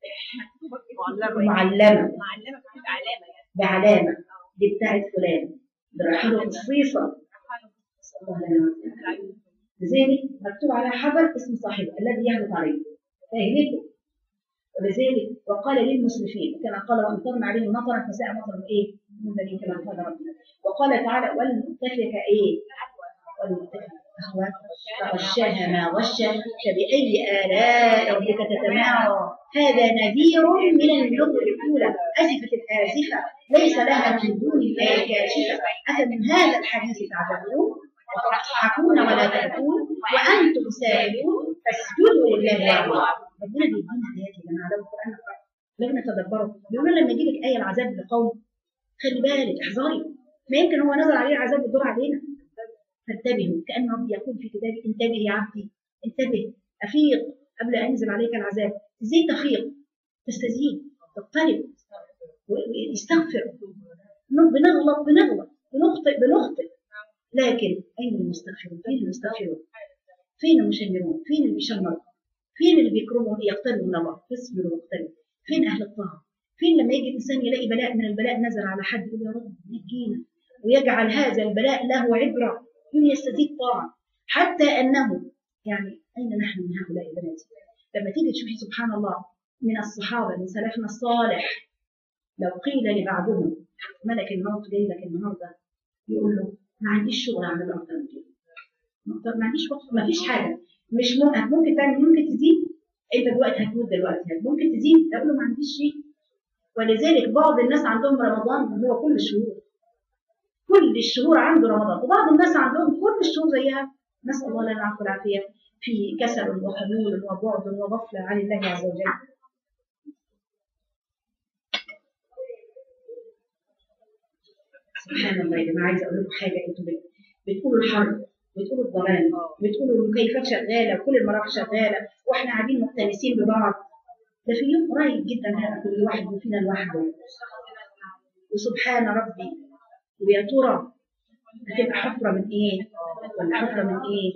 معلمه بعلامه دي بتاعت فلان برحله خصيصه. لذلك مكتوب على حجر اسم صاحبه الذي يهبط عليه فيهلكه. ولذلك وقال للمسرفين كما قال وامطرنا عليهم مطرا فساء مطر ايه؟ من ذلك كما قال ربنا. وقال تعالى والمؤتفكه ايه؟ والمؤتفكه اهوى فغشاها ما غشى فبأي آلاء ربك تتمارى. هذا نذير من النذر الأولى أزفت الآزفة ليس لها من دون الله كاشفة أفمن هذا الحديث تعجبون وتضحكون ولا تبكون وأنتم سامعون فاسجدوا لله واعبدوا. ربنا بيدينا آيات يا جماعة. لو القرآن لو نتدبره بيقولوا لما يجي لك آية العذاب لقوم خلي بالك احذري، ما يمكن هو نزل عليه عذاب الدور علينا. فانتبهوا كأن ربي يقول في كتابه انتبه يا عبدي انتبه أفيق قبل أن ينزل عليك العذاب. ازاي تفيق؟ تستزيد تقترب ويستغفر. بنغلط بنغلط بنخطئ بنخطئ لكن أين المستغفرون؟ فين المستغفرون؟ فين المشمرون؟ فين اللي بيشمروا؟ فين اللي بيكرموا يقتربوا من الله؟ فاصبروا واقتربوا. فين أهل الطاعة؟ فين لما يجي الإنسان يلاقي بلاء من البلاء نزل على حد يقول يا رب نجينا ويجعل هذا البلاء له عبرة يستزيد طاعة. حتى أنه يعني أين نحن من هؤلاء بناتي؟ لما تيجي تشوفي سبحان الله من الصحابة من سلفنا الصالح لو قيل لبعضهم ملك الموت جاي لك النهارده يقول له ما عنديش شغل اعمل اكتر من كده، ما عنديش وقت، ما فيش حاجه، مش ممكن تعمل، ممكن تزيد، انت دلوقتي هتموت دلوقتي ممكن تزيد، اقول له ما عنديش شيء. ولذلك بعض الناس عندهم رمضان هو كل الشهور، كل الشهور عنده رمضان، وبعض الناس عندهم كل الشهور زيها. نسال الله لنا العفو والعافيه في كسل وخمول وبعد وغفله عن الله عز وجل. سبحان الله يا جماعه. عايزه اقول لكم حاجه، انتوا بتقولوا الحرب، بتقولوا الضلال، بتقولوا المكيفات شغاله وكل المراحل شغاله واحنا قاعدين مختلسين ببعض. ده في يوم قريب جدا هيبقى كل واحد فينا لوحده. وسبحان ربي، ويا ترى هتبقى حفره من ايه؟ ولا حفره من ايه؟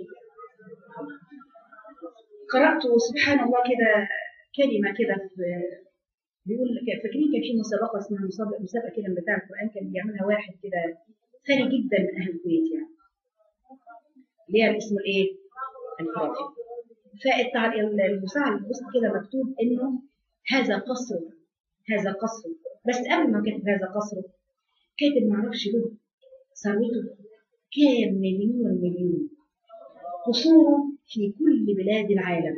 قرات سبحان الله كده كلمه كده في بيقول فاكرين كان في مسابقه اسمها مسابقه مسابقه كده بتاع القران كان بيعملها واحد كده ثري جدا من اهل الكويت يعني، اللي هي اسمه الايه؟ الفرافي. فالمساعد البوست كده مكتوب انه هذا قصر، هذا قصر، بس قبل ما كاتب هذا قصر كاتب معرفش له ثروته كام مليون مليون، قصوره في كل بلاد العالم،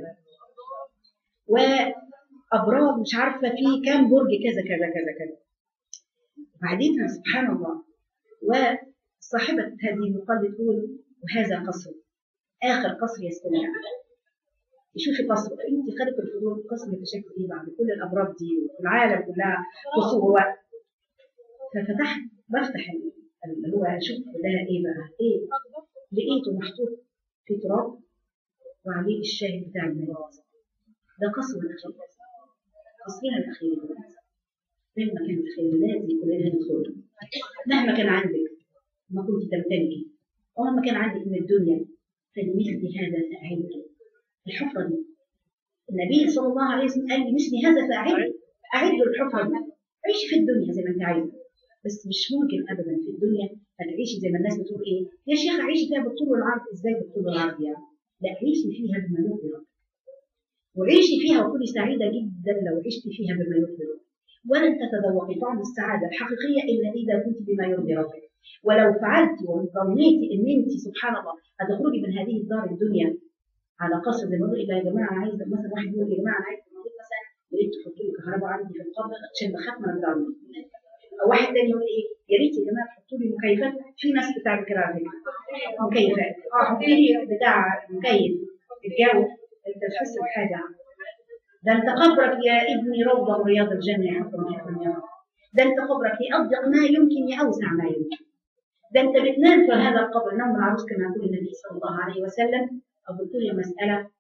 وابراج مش عارفه في كام برج كذا كذا كذا كذا. بعدين سبحان الله، وصاحبه هذه المقال بتقول وهذا قصر، اخر قصر يسكنها. شوفي قصر، انت خلق الفضول قصر يتشكل ايه بعد كل الابراج دي والعالم كلها قصور. ففتحت بفتح اللي هو اشوف لها ايه بقى، ايه لقيته محطوط في تراب وعليه الشاهد بتاع الميلاد. ده قصر الاخير، قصرنا الاخير. مهما كان الخير لازم كلنا ندخل، مهما كان عندك ما كنت تمتلكي ومهما كان عندك من الدنيا، فلمثل هذا فأعدوا. الحفرة دي النبي صلى الله عليه وسلم قال لمثل هذا فأعدوا، أعدوا الحفرة دي. عيشي في الدنيا زي ما انت عايزه، بس مش ممكن ابدا في الدنيا هتعيشي زي ما الناس بتقول ايه يا شيخ عيشي فيها بالطول والعرض. ازاي بالطول والعرض يعني؟ لا، عيشي فيها بما يرضي ربك، وعيشي فيها وكوني سعيده جدا لو عشتي فيها بما يرضي ربك. ولن تتذوقي طعم السعاده الحقيقيه الا اذا كنت بما يرضي ربك. ولو فعلتي وظنيتي ان انت سبحان الله هتخرجي من هذه الدار الدنيا على قصر زي ما بقول يا جماعه انا عايزه مثلا واحد يقول يا جماعه انا عايزه مثلا يا ريت تحطوا لي كهرباء عندي في القبر عشان بخاف من الضلمه. او واحد تاني يقول ايه يا ريت يا جماعه تحطوا لي مكيفات، في ناس بتعمل كده على فكره، مكيفات، اه حطي لي بتاع مكيف الجو، انت تحس بحاجه. ده انت قبرك يا ابني روضه من رياض الجنه يا حكم يا رب. ده انت قبرك يأضيق ما يمكن يأوسع ما يمكن. ده انت بتنام في هذا القبر نوم العروس كما يقول النبي صلى الله عليه وسلم. او قلت لي مساله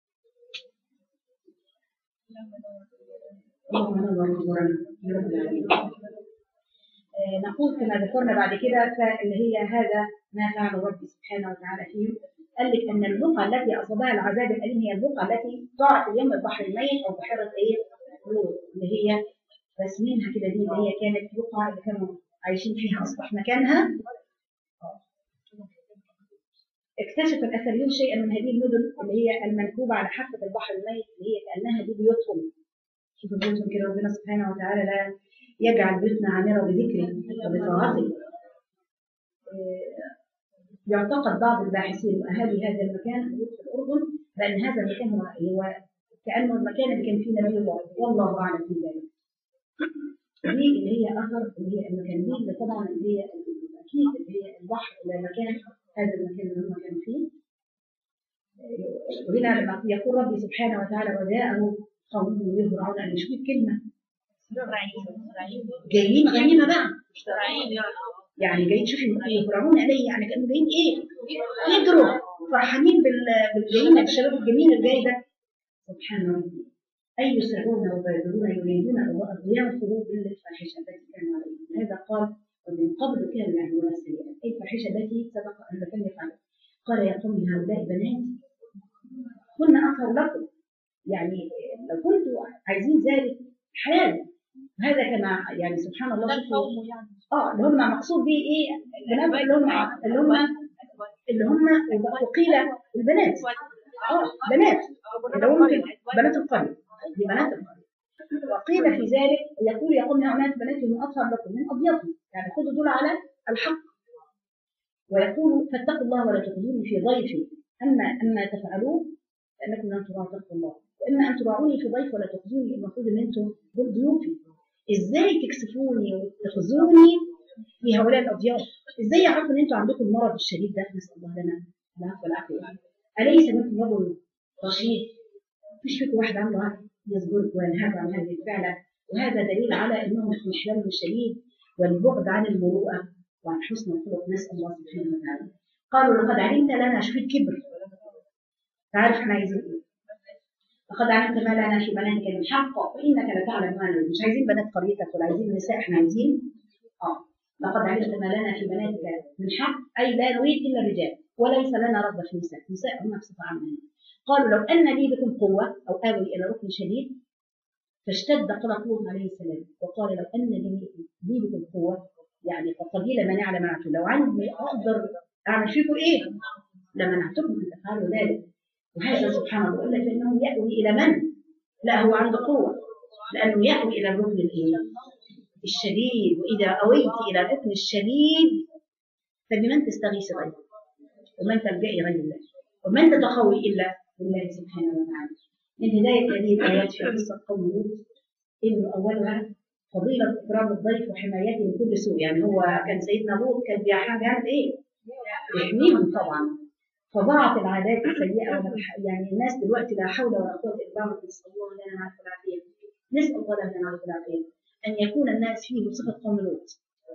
اللهم نور قبورنا يا رب العالمين. نقول كما ذكرنا بعد كده فاللي هي هذا ما فعل ربي سبحانه وتعالى فيه. قال لك ان البقعه التي اصابها العذاب الاليم هي البقعه التي تعرف اليوم البحر الميت او بحيره ايه؟ لوط، اللي هي رسمينها كده دي اللي هي كانت بقعه اللي كانوا عايشين فيها اصبح مكانها. اكتشف الاثريون شيئا من هذه المدن اللي هي المنكوبه على حافه البحر الميت اللي هي كانها دي بيوتهم. شوفوا بيوتهم كده، ربنا سبحانه وتعالى لا يجعل بيوتنا عامره بذكره وبطاعته. يعتقد بعض الباحثين واهالي هذا المكان في الاردن بان هذا المكان هو هو كانه المكان اللي كان فيه نبي الله، والله اعلم في ذلك. دي اللي هي اثر اللي هي المكان دي اللي طبعا اللي هي اكيد اللي هي البحر الى مكان هذا المكان اللي هم كانوا فيه. وهنا لما يقول ربي سبحانه وتعالى وجاءه قومه يهرعون، ان شوف الكلمه جايين غنيمه بقى، يعني جايين شوفي يهرعون اليه، يعني كانوا جايين ايه؟ يجروا فرحانين بالجريمه بالشباب الجميل الجاي ده. سبحان ربي اي يسرعون وبادرون يريدون الضياء الخروج للفاحشه التي كانوا عليها. هذا قال ومن قبل كانوا يعملون السيئات، اي الفاحشه التي سبق ان كان يفعلها. قال يا قوم هؤلاء بناتي كنا اطهر لكم، يعني لو كنتوا عايزين ذلك حال هذا كما يعني سبحان الله. اه اللي هم مقصود به ايه؟ البنات اللي هم اللي هم اللي هم وقيل البنات، اه بنات اللي هم بنات القريه، دي بنات القريه. وقيل في ذلك يقول يا قوم هؤلاء بناتي هم اطهر لكم من اضيافهم، يعني خذوا دول على الحق. ويقول فاتقوا الله ولا تخزوني في ضيفي، اما اما تفعلوه فانكم لن تراعوا تقوى الله، واما ان تراعوني في ضيف ولا تخزوني، المفروض ان انتم دول ضيوفي. ازاي تكسفوني وتخزوني في هؤلاء الاضياف؟ ازاي يعرفوا ان انتم عندكم المرض الشديد ده؟ نسال الله لنا العفو والعافيه. اليس منكم رجل رشيد؟ مفيش فيكم واحد عنده عقل يصبر وينهى عن هذه الفعله، وهذا دليل على انهم في انحلال الشديد والبعد عن المروءه وعن حسن الخلق. نسال الله سبحانه وتعالى. قالوا لقد علمت لنا شو الكبر، تعرف احنا عايزين ايه؟ لقد علمت ما لنا في بناتك من حق وانك لتعلم ما نريد. مش عايزين بنات قريتك ولا عايزين نساء، احنا عايزين اه لقد علمت ما لنا في بناتك من حق، اي لا نريد الا الرجال وليس لنا رغبه في النساء. النساء هم بصفه عامه. قالوا لو ان لي بكم قوه او اوي الى ركن شديد، فاشتد قلق لوط عليه السلام وقال لو ان لي بكم قوه، يعني فقليل من يعلم عنكم، لو عندي اقدر اعمل فيكم ايه لمنعتكم ان تفعلوا ذلك. وهذا سبحان الله الا فانه ياوي الى من؟ لا هو عنده قوه، لانه ياوي الى الركن الشديد. واذا اويت الى الركن الشديد فبمن تستغيث غيره، ومن تلجئي غير الله، ومن تتخوي الا بالله سبحانه وتعالى. من هدايه هذه الايات في قصه قوم لوط انه اولها فضيله اكرام الضيف وحمايته من كل سوء. يعني هو كان سيدنا لوط كان بيعمل ايه؟ يحميهم طبعا. فضاعت العادات السيئه، يعني الناس دلوقتي لا حول ولا قوه الا بالله. نسال الله لنا العافيه والعافيه، نسال الله لنا العافيه والعافيه ان يكون الناس فيه صفه قوم لوط.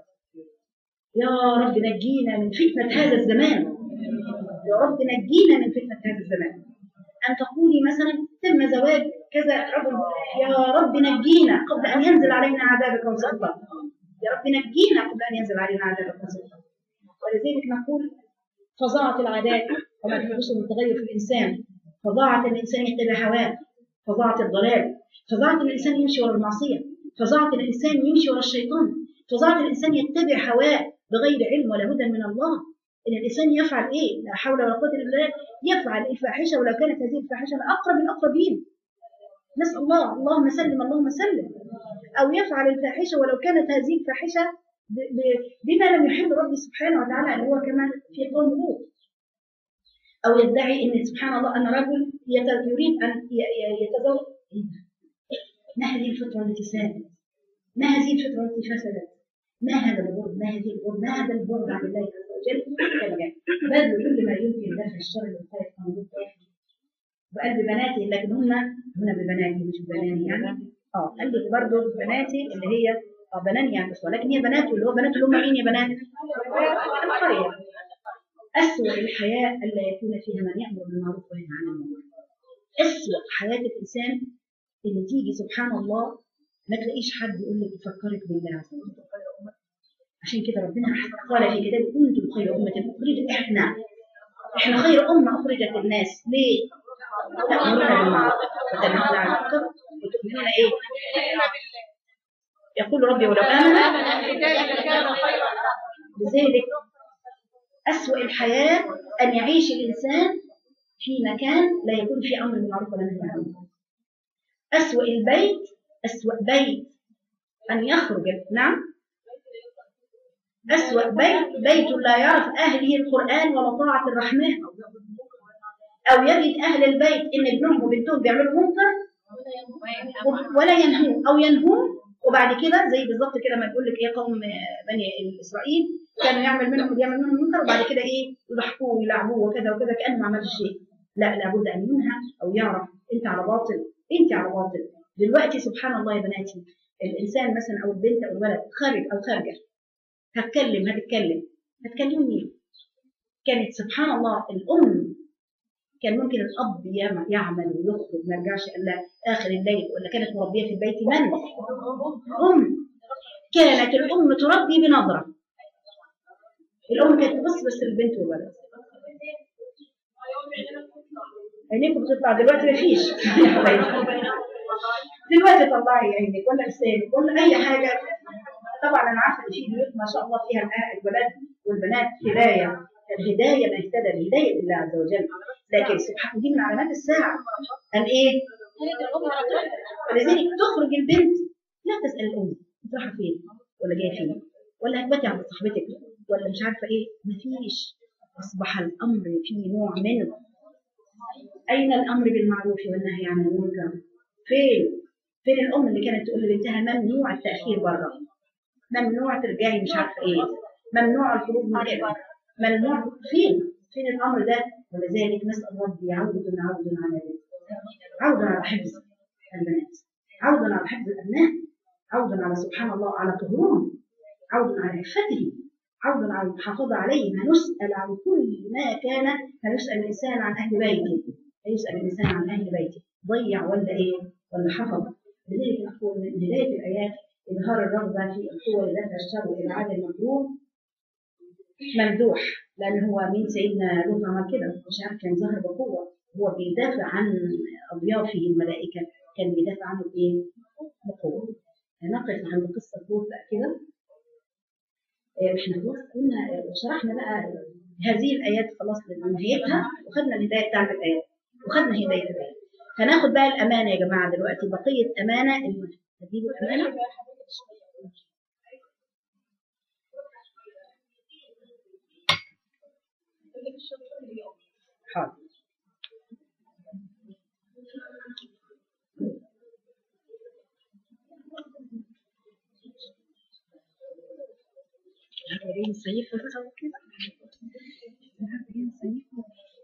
يا رب نجينا من فتنه هذا الزمان، يا رب نجينا من فتنه هذا الزمان. ان تقولي مثلا تم زواج كذا رجل، يا رب نجينا قبل ان ينزل علينا عذابك وسلطان، يا رب نجينا قبل ان ينزل علينا عذابك وسلطان. ولذلك نقول فظاعت العادات وما تحدث من تغير في الانسان، فظاعت الانسان يتبع هواه، فظاعت الضلال، فظاعت الانسان يمشي ورا المعصيه، فظاعت الانسان يمشي ورا الشيطان، فظاعت الانسان يتبع هواه بغير علم ولا هدى من الله. ان الانسان يفعل ايه؟ لا حول ولا قوه الا بالله، يفعل الفاحشه ولو كانت هذه الفاحشه لاقرب الاقربين، نسال الله اللهم سلم اللهم سلم، او يفعل الفاحشه ولو كانت هذه الفاحشه بما لم يحب ربي سبحانه وتعالى اللي هو كمان في قوم لوط. او يدعي ان سبحان الله ان رجل يريد ان يتزوج. ما هذه الفتره التي سادت؟ ما هذه الفتره التي فسدت؟ ما هذا البغض، ما هذه البغض، ما هذا البغض عن الله عز وجل. بذل كل ما يمكن دفع الشر والخير عن ضد بقلب بناتي، لكن هم هنا ببناتي مش ببناني يعني. اه قال لك برضه بناتي اللي هي اه بناني يعني بس، ولكن هي بناته اللي هو بنات اللي هم مين يا بنات؟ القرية. أسوأ الحياة ألا يكون فيها من يأمر بالمعروف وينهى عن المنكر. أسوأ حياة الإنسان اللي تيجي سبحان الله ما تلاقيش حد يقول لك يفكرك بالله عز وجل. عشان كده ربنا قال في كتابه كنتم خير أمة أخرجت. إحنا إحنا خير أمة أخرجت للناس. ليه؟ تأمرون بالمعروف وتنهون عن المنكر وتؤمنون إيه؟ يقول ربي ولو آمن لذلك أسوأ الحياة أن يعيش الإنسان في مكان لا يكون فيه أمر بالمعروف ولا نهي عن المنكر. أسوأ البيت، أسوأ بيت أن يخرج. نعم، أسوأ بيت بيت لا يعرف أهله القرآن ولا طاعة الرحمن، أو يجد أهل البيت إن ابنهم وبنتهم بيعملوا منكر ولا ينهون، أو ينهون وبعد كده زي بالظبط كده ما بيقول لك ايه قوم بني اسرائيل كانوا يعمل منهم اللي يعمل منهم منكر وبعد كده ايه يضحكوه ويلعبوه وكذا وكذا كانه ما عملش شيء. لا، لابد ان ينهى او يعرف انت على باطل، انت على باطل. دلوقتي سبحان الله يا بناتي، الانسان مثلا او البنت او الولد خارج او خارجه هتكلم هتتكلم هتكلم مين؟ كانت سبحان الله الام كان ممكن الاب يعمل ويخرج ما يرجعش الا اخر الليل، ولا كانت مربيه في البيت من؟ ام. كانت الام تربي بنظره، الام كانت تبص بس البنت والولد. عينيكم بتطلع دلوقتي مفيش دلوقتي طلعي عينك ولا لسانك ولا اي حاجه. طبعا انا عارفه ان في بيوت ما شاء الله فيها الولاد والبنات هدايه، الهدايه ما اهتدى بهدايه الله عز وجل، لكن سبحان دي من علامات الساعه ان ايه؟ ولذلك تخرج البنت لا تسال الام انت رايحه فين ولا جايه فين ولا هتباتي عند صاحبتك ولا مش عارفه ايه. مفيش. اصبح الامر فيه نوع من اين الامر بالمعروف والنهي عن المنكر؟ فين؟ فين الام اللي كانت تقول لبنتها ممنوع التاخير بره، ممنوع ترجعي مش عارفه ايه، ممنوع الخروج من كده، ممنوع. فين؟ فين الامر ده؟ ولذلك نسال ربي عود عود على ذلك، عود على حفظ البنات، عود على حفظ الابناء، عود على سبحان الله على طهورهم، عود على عفته، عود على المحافظه عليهم. هنسال عن كل ما كان، هنسال الانسان عن اهل بيته، هيسال الانسان عن اهل بيته ضيع ولا ايه ولا حفظ. لذلك نقول من بدايه الايات إظهار الرغبة في القوة لدفع الشر وإبعاد المكروه ممدوح، لأن هو مين سيدنا لوط عمل كده مش عارف، كان ظاهر بقوة، هو بيدافع عن أضيافه الملائكة، كان بيدافع عنه بإيه؟ بقوة. هنقف عند قصة لوط بقى كده. إحنا خلاص قلنا شرحنا بقى هذه الآيات خلاص لنهايتها، وخدنا الهداية بتاعت الآيات وخدنا هداية الآيات. هناخد بقى الأمانة يا جماعة دلوقتي، بقية أمانة هذه الأمانة. حاضر. هوريني الصيفة بقى وكده، هوريني الصيفة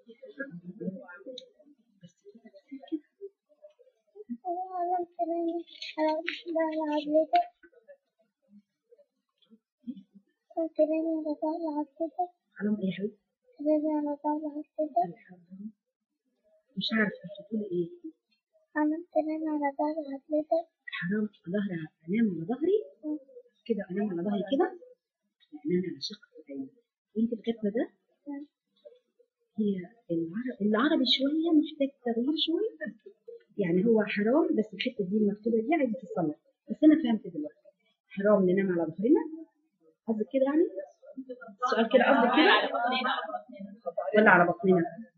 بس كده كده. علم ايه يا حبيبي؟ مش عارفة تقولي ايه؟ حرام ظهري، انام على ظهري كده، انام على ظهري كده، انام على شق العين. وانت اللي كاتبه ده؟ هي العربي, العربي شويه محتاج تغيير شويه، يعني هو حرام بس الحته دي المكتوبه دي عايزه تتصلح، بس انا فهمت دلوقتي. حرام ننام على ظهرنا، قصدك كده يعني؟ السؤال كده قصدك كده ولا على بطننا؟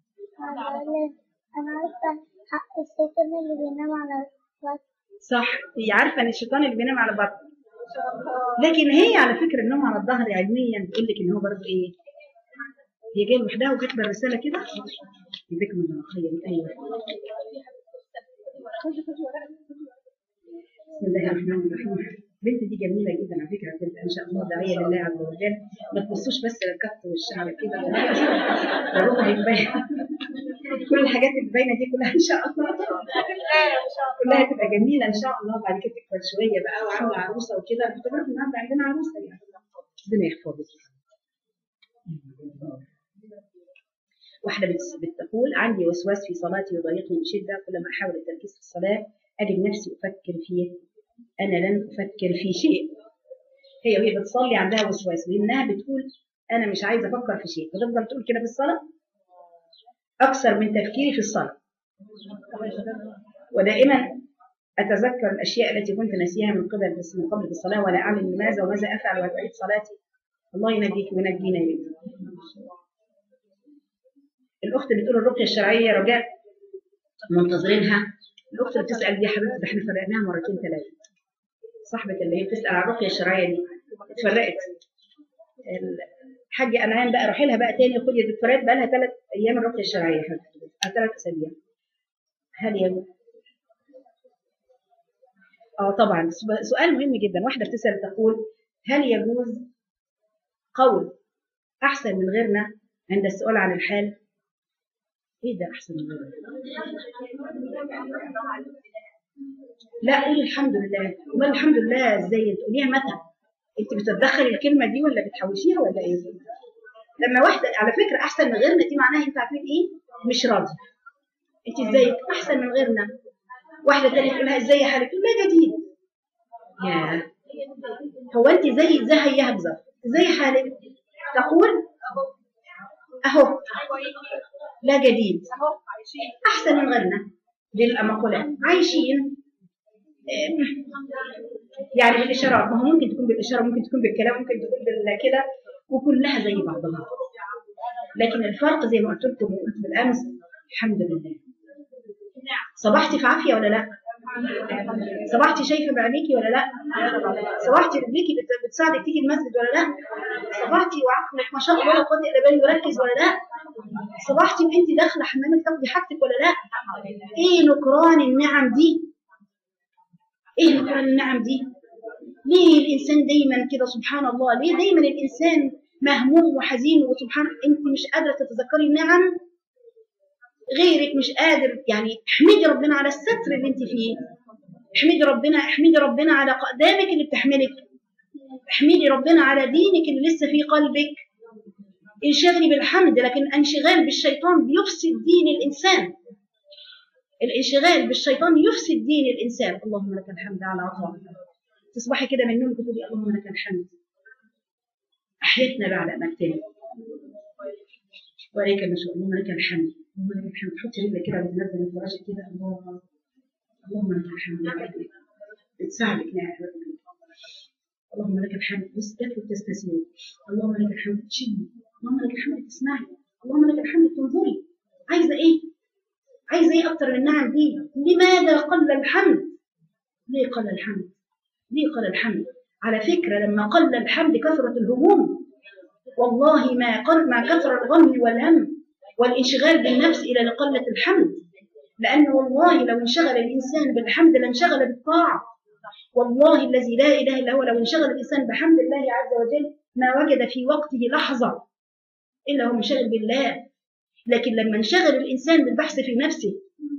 انا عارفه حق الشيطان اللي بينام على بطن.
صح، هي عارفه ان الشيطان اللي بينام على بطن، لكن هي على فكره النوم على الظهر علميا بتقول لك ان هو برضه ايه؟ هي جايه لوحدها وكاتبه الرساله كده. يبيكم الله خير. ايوه. بسم الله الرحمن الرحيم. البنت دي جميله جدا على فكره، هتبقى ان شاء الله داعيه لله عز وجل. ما تبصوش بس للكف والشعر كده والروح هيبان. كل الحاجات اللي باينه دي كلها ان شاء الله كلها تبقى جميله ان شاء الله. بعد كده تكبر شويه بقى وعامله عروسه وكده. افتكرت النهارده عندنا عروسه يعني. ربنا يحفظك. واحده بتقول عندي وسواس في صلاتي يضايقني بشده، كلما احاول التركيز في الصلاه اجد نفسي افكر فيه. انا لن افكر في شيء. هي وهي بتصلي عندها وسواس لانها بتقول انا مش عايزه افكر في شيء، فتفضل تقول كده في الصلاه اكثر من تفكيري في الصلاه. ودائما اتذكر الاشياء التي كنت ناسيها من قبل من قبل الصلاه ولا اعلم لماذا وماذا افعل واعيد صلاتي. الله ينجيك وينجينا يا بنتي. الاخت بتقول الرقيه الشرعيه رجاء منتظرينها. الاخت اللي بتسال دي يا حبيبتي ده احنا فرقناها مرتين ثلاثه. صاحبه اللي هي بتسال على الرقيه الشرعيه دي اتفرقت. الحاجه انعام بقى روحي لها بقى تاني خدي الدكتورات بقى لها ثلاث ايام الرقيه الشرعيه حبيبتي، ثلاث اسابيع. هل يجوز؟ اه طبعا سؤال مهم جدا. واحده بتسال تقول هل يجوز قول احسن من غيرنا عند السؤال عن الحال؟ ايه ده احسن من غيرنا؟ لا قولي الحمد لله. امال الحمد لله ازاي تقوليها متى؟ انت بتتدخلي الكلمه دي ولا بتحوشيها ولا ايه؟ لما واحده على فكره احسن من غيرنا دي معناها انت عارفين ايه؟ مش راضي. انت ازاي احسن من غيرنا؟ واحده ثانيه تقول لها ازاي حالك؟ تقول لها جديد. يا هو انت زي زي بالظبط زي حالك؟ تقول اهو لا جديد احسن من غيرنا. دي المقولات عايشين يعني بالاشارات. ما هو ممكن تكون بالاشاره ممكن تكون بالكلام ممكن تكون بالكده وكلها زي بعضها. لكن الفرق زي ما قلت لكم وقلت بالامس الحمد لله. صبحتي في عافيه ولا لا؟ صبحتي شايفه بعينيكي ولا لا؟ صبحتي رجليكي بتساعدك تيجي المسجد ولا لا؟ صبحتي وعقلك ما شاء الله لا قوه الا بالله يركز ولا لا؟ صبحتي وانت داخله حمامك تاخدي حاجتك ولا لا؟ ايه نكران النعم دي؟ ايه نكران النعم دي؟ ليه الانسان دايما كده سبحان الله؟ ليه دايما الانسان مهموم وحزين وسبحان انت مش قادره تتذكري النعم؟ غيرك مش قادر. يعني احمدي ربنا على الستر اللي انت فيه. احمدي ربنا احمدي ربنا على اقدامك اللي بتحملك. احمدي ربنا على دينك اللي لسه في قلبك. انشغلي بالحمد. لكن الانشغال بالشيطان بيفسد دين الانسان. الانشغال بالشيطان يفسد دين الانسان. اللهم لك الحمد على عطائك. تصبحي كده من نومك وتقولي اللهم لك الحمد احيتنا بعد امتنا وعليك النشور. اللهم لك الحمد اللهم لك الحمد. حطي رجلك كده وتنزل من فراشك كده. الله اللهم لك الحمد بتساعدك نعم. اللهم لك الحمد تستكفي وتستسير. اللهم لك الحمد تشدي. اللهم لك الحمد تسمعي. اللهم لك الحمد تنظري. عايزه ايه؟ عايزه ايه اكتر من النعم دي؟ لماذا قل الحمد؟ ليه قل الحمد؟ ليه قل الحمد؟ على فكره لما قل الحمد كثرت الهموم. والله ما قل ما كثر الغم والهم والانشغال بالنفس الى لقله الحمد. لان والله لو انشغل الانسان بالحمد لانشغل بالطاعه. والله الذي لا اله الا هو لو انشغل الانسان بحمد الله عز وجل ما وجد في وقته لحظه الا هو منشغل بالله. لكن لما انشغل الانسان بالبحث في نفسه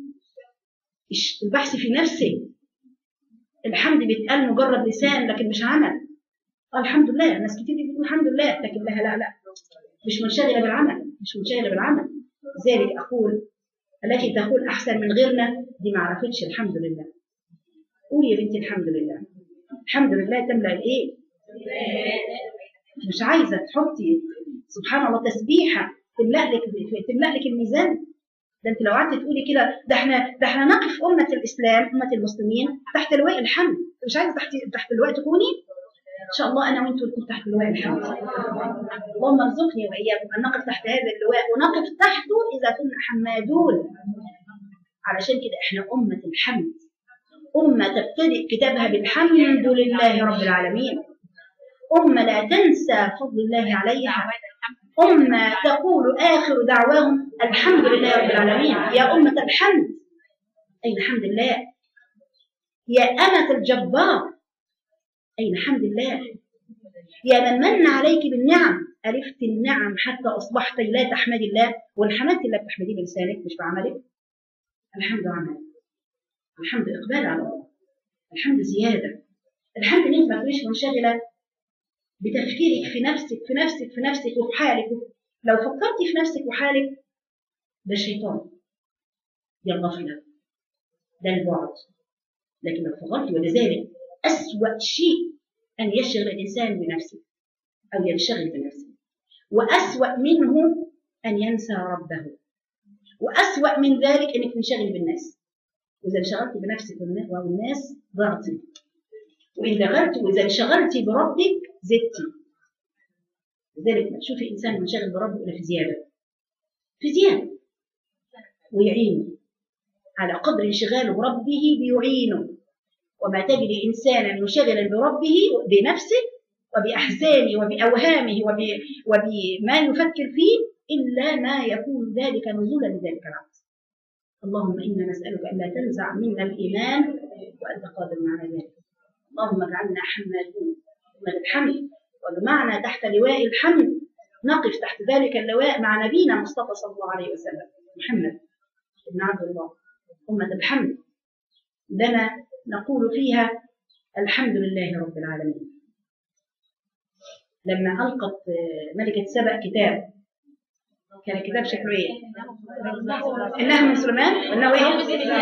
البحث في نفسه الحمد بيتقال مجرد لسان لكن مش عمل. الحمد لله. ناس كتير بتقول الحمد لله لكن لها لا لا مش منشغله بالعمل مش منشغله بالعمل. لذلك اقول التي تقول احسن من غيرنا دي ما عرفتش الحمد لله. قولي يا بنتي الحمد لله. الحمد لله تملا الايه؟ مش عايزه تحطي سبحان الله تسبيحه تملا لك تملا لك الميزان. ده انت لو قعدت تقولي كده ده احنا ده احنا نقف امه الاسلام امه المسلمين تحت لواء الحمد. مش عايزه تحت تحت اللواء تكوني ان شاء الله انا وانتوا نكون تحت لواء الحمد. اللهم ارزقني واياكم ان نقف تحت هذا اللواء ونقف تحته اذا كنا حمادون. علشان كده احنا امه الحمد. امه تبتدئ كتابها بالحمد لله رب العالمين. امه لا تنسى فضل الله عليها. أمة تقول آخر دعواهم الحمد لله رب العالمين. يا أمة الحمد أين الحمد لله؟ يا أمة الجبار أين حمد الله؟ يا من من عليك بالنعم، ألفت النعم حتى أصبحت لا تحمد الله، والحمد الله بتحمديه بلسانك مش بعملك. الحمد عمل، الحمد إقبال على الله، الحمد زيادة، الحمد إن أنت ما تكونيش منشغلة بتفكيرك في نفسك في نفسك في نفسك وفي حالك. لو فكرتي في نفسك وحالك ده الشيطان، دي الغفلة، ده البعد. لكن لو فكرتي، ولذلك أسوأ شيء أن يشغل الإنسان بنفسه أو ينشغل بنفسه، وأسوأ منه أن ينسى ربه، وأسوأ من ذلك أنك تنشغل بالناس. وإذا انشغلت بنفسك والناس ضعتي، وإذا غلت وإذا انشغلتي بربك زدتي. لذلك ما تشوفي إنسان منشغل بربه إلا في زيادة، في زيادة، ويعينه على قدر انشغاله بربه بيعينه. وما تجد إنسانا منشغلا بربه بنفسه وبأحزانه وبأوهامه وبما يفكر فيه إلا ما يكون ذلك نزولا لذلك العبد. اللهم إنا نسألك ألا تنزع منا الإيمان وأنت قادر على ذلك. اللهم اجعلنا حمادون من الحمد، وجمعنا تحت لواء الحمد، نقف تحت ذلك اللواء مع نبينا مصطفى صلى الله عليه وسلم محمد بن عبد الله. أمة الحمد لنا نقول فيها الحمد لله رب العالمين. لما ألقت ملكة سبأ كتاب، كان الكتاب شكله ايه؟ إنها من سليمان وإنه ايه؟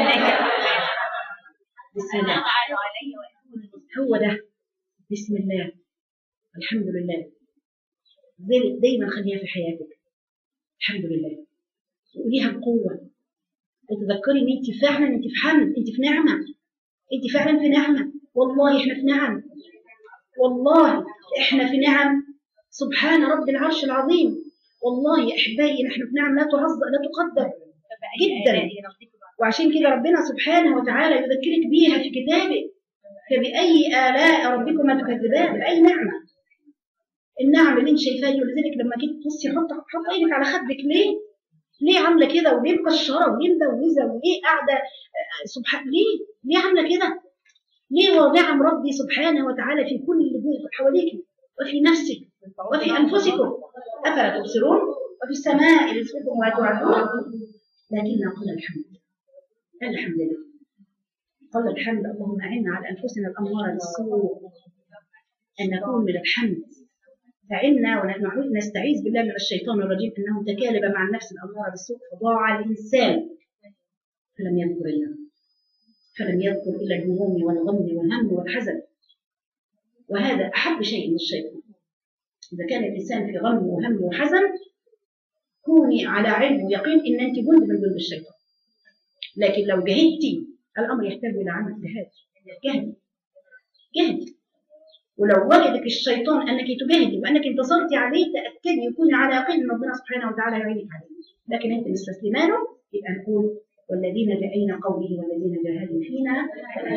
بسم الله. هو ده بسم الله، الحمد لله. دايما خليها في حياتك الحمد لله، وقوليها بقوة، وتذكري ان انت فعلا انت في حمد، انت في نعمة، انت فعلا في نعمة. والله احنا في نعم، والله احنا في نعم. سبحان رب العرش العظيم. والله يا احبائي نحن في نعم لا تعظم لا تقدر جدا. وعشان كده ربنا سبحانه وتعالى يذكرك بيها في كتابه. فبأي آلاء ربكما تكذبان؟ بأي نعمة؟ النعم اللي انت شايفاها. ولذلك لما جيت تبصي حط حط ايدك على خدك. ليه؟ ليه عامله كده؟ وليه مكشره؟ وليه مبوزه؟ وليه قاعده سبحان؟ ليه؟ ليه عامله كده؟ ليه؟ ونعم ربي سبحانه وتعالى في كل جزء حواليك، وفي نفسك، وفي انفسكم، افلا تبصرون؟ وفي السماء رزقكم وما توعدون. لكن قل الحمد، الحمد لله، قل الحمد. اللهم اعنا على انفسنا الاماره بالسوء ان نكون من الحمد. فعنا ونحن نستعيذ بالله من الشيطان الرجيم انه تكالب مع النفس الاماره بالسوء فضاع الانسان فلم يذكر الله، فلم يذكر الا الهموم والغم والهم والحزن. وهذا احب شيء من الشيطان. اذا كان الانسان في غم وهم وحزن كوني على علم ويقين ان انت جند من جند الشيطان. لكن لو جهدتي الامر يحتاج الى عمل جهاد، جهد جهد. ولو وجدك الشيطان انك تجاهدي وانك انتصرتي عليه تاكدي يكون على يقين ان ربنا سبحانه وتعالى يعينك عليه. لكن انت مستسلمه يبقى نقول والذين جاءين قوله والذين جاهدوا فينا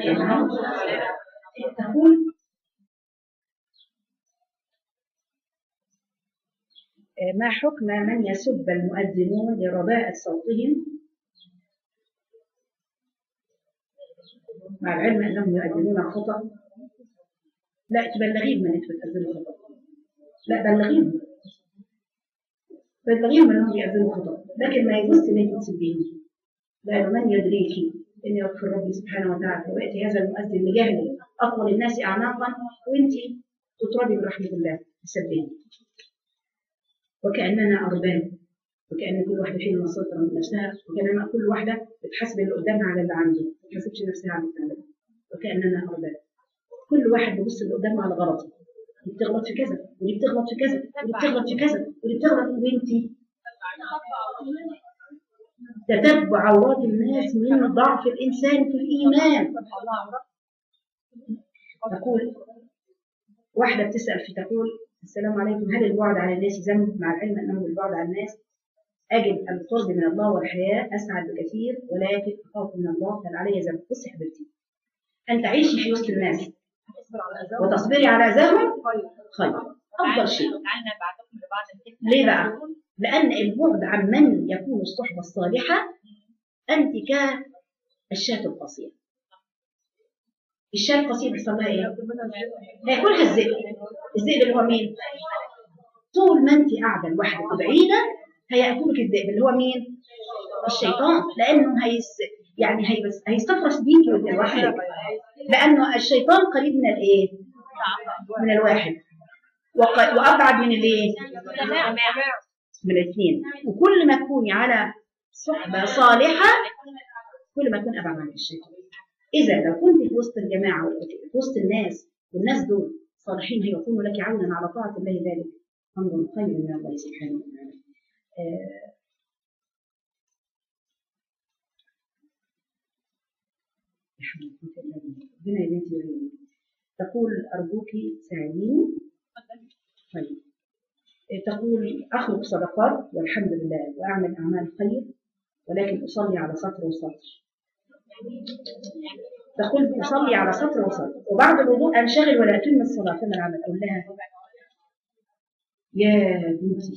تقول ما حكم من يسب المؤذنون لرباءة صوتهم مع العلم انهم يؤذنون خطأ؟ لا تبلغيهم من انت بتأذنوا خطأ، لا بلغيهم بلغيهم انهم بيأذنوا خطأ، لكن ما يجوز ان انت تسبيهم. لأنه من يدريك ان يغفر ربي سبحانه وتعالى ويأتي هذا المؤذن لجهل اطول الناس اعناقا وانت تطردي برحمة الله تسبيه. وكأننا أرباب، وكأن كل واحدة فينا مسيطرة من نفسها، وكأننا كل واحدة بتحاسب اللي قدامها على اللي عنده، ما تحاسبش نفسها على اللي بتعمله. وكأننا أرباب، كل واحد بيبص اللي قدامه على غلطه، اللي بتغلط في كذا واللي بتغلط في كذا واللي بتغلط في كذا واللي بتغلط وانتي تتبع عورات الناس من ضعف الإنسان في الإيمان. تقول واحدة بتسأل في تقول السلام عليكم، هل البعد عن الناس ذنب؟ مع العلم أنه البعد عن الناس أجد القرب من الله والحياة أسعد بكثير، ولكن أخاف من الله هل علي ذنب؟ بصي حبيبتي، أن تعيشي في وسط الناس وتصبري على أذاهم خير، أفضل شيء. ليه بقى؟ لأن البعد عن من يكون الصحبة الصالحة أنت كالشاة القصيرة، الشاة القصير بيحصل لها ايه؟ هياكلها الذئب. الذئب اللي هو مين؟ طول ما انت قاعده لوحدك وبعيده هياكلك الذئب اللي هو مين؟ الشيطان، لانه هيس يعني هيبس هيستفرس بيكي وانت لوحدك، لانه الشيطان قريب من الايه؟ من الواحد، وق- وابعد من الايه؟ من الاثنين. وكل ما تكوني على صحبه صالحه كل ما يكون ابعد عن الشيطان. اذا لو كنت في وسط الجماعه في وسط الناس والناس دول صالحين هيكونوا لك عونا على طاعه الله، ذلك امر خير من الله سبحانه وتعالى. آه، ربنا يا بنتي وعيني. تقول أرجوك ساعديني. طيب تقول أخلق صدقات والحمد لله وأعمل أعمال خير ولكن أصلي على سطر وسطر. تقول أصلي على سطر وسطر وبعد الوضوء أنشغل ولا أتم الصلاة، فما العمل؟ أقول لها يا بنتي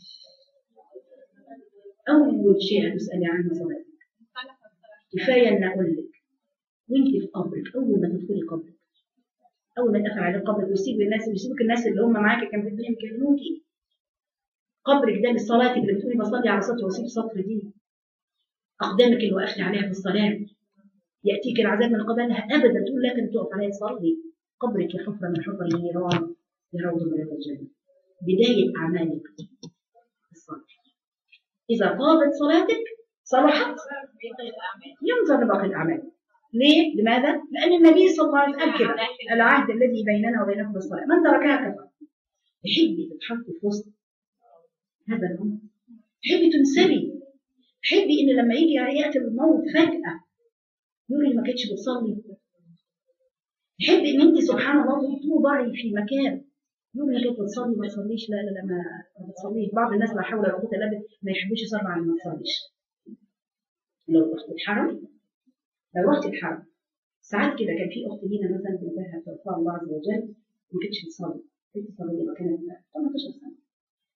أول شيء تسألي عنه صلاتك. كفاية أن أقول لك وأنت في قبرك، أول ما تدخلي قبرك، أول ما تقفل على قبرك ويسيب الناس ويسيبك الناس اللي هم معاكي كانوا في الدنيا يكلموكي، قبرك ده لصلاتك اللي بتقولي بصلي على سطر واسيب سطر دي، أقدامك اللي وقفتي عليها في الصلاة يأتيك العذاب من قبلها أبدا تقول لكن تقف عليها تصلي. قبرك حفرة من حفر النيران لروض من رياض الجنة. بداية أعمالك الصلاة، إذا طابت صلاتك صلحت ينظر لباقي الأعمال. ليه؟ لماذا؟ لأن النبي صلى الله عليه وسلم قال كده العهد الذي بيننا وبينكم الصلاة من تركها كفر. تحبي تتحطي في وسط هذا الأمر، تحبي تنسبي، تحبي إن لما يجي يأتي الموت فجأة يقول لي ما كانتش بتصلي، تحبي إن أنت سبحان الله توضعي في مكان يقول لي كانت بتصلي ما تصليش. لا لا لا ما بتصليش. بعض الناس لا حول ولا قوة إلا بالله ما يحبوش يصلوا على ما تصليش. لو رحت الحرم لو رحت الحرم ساعات كده كان في أخت لينا مثلا بنتها توفاها الله عز وجل ما كانتش بتصلي، كانت بتصلي لما كانت ثمانية عشر سنة.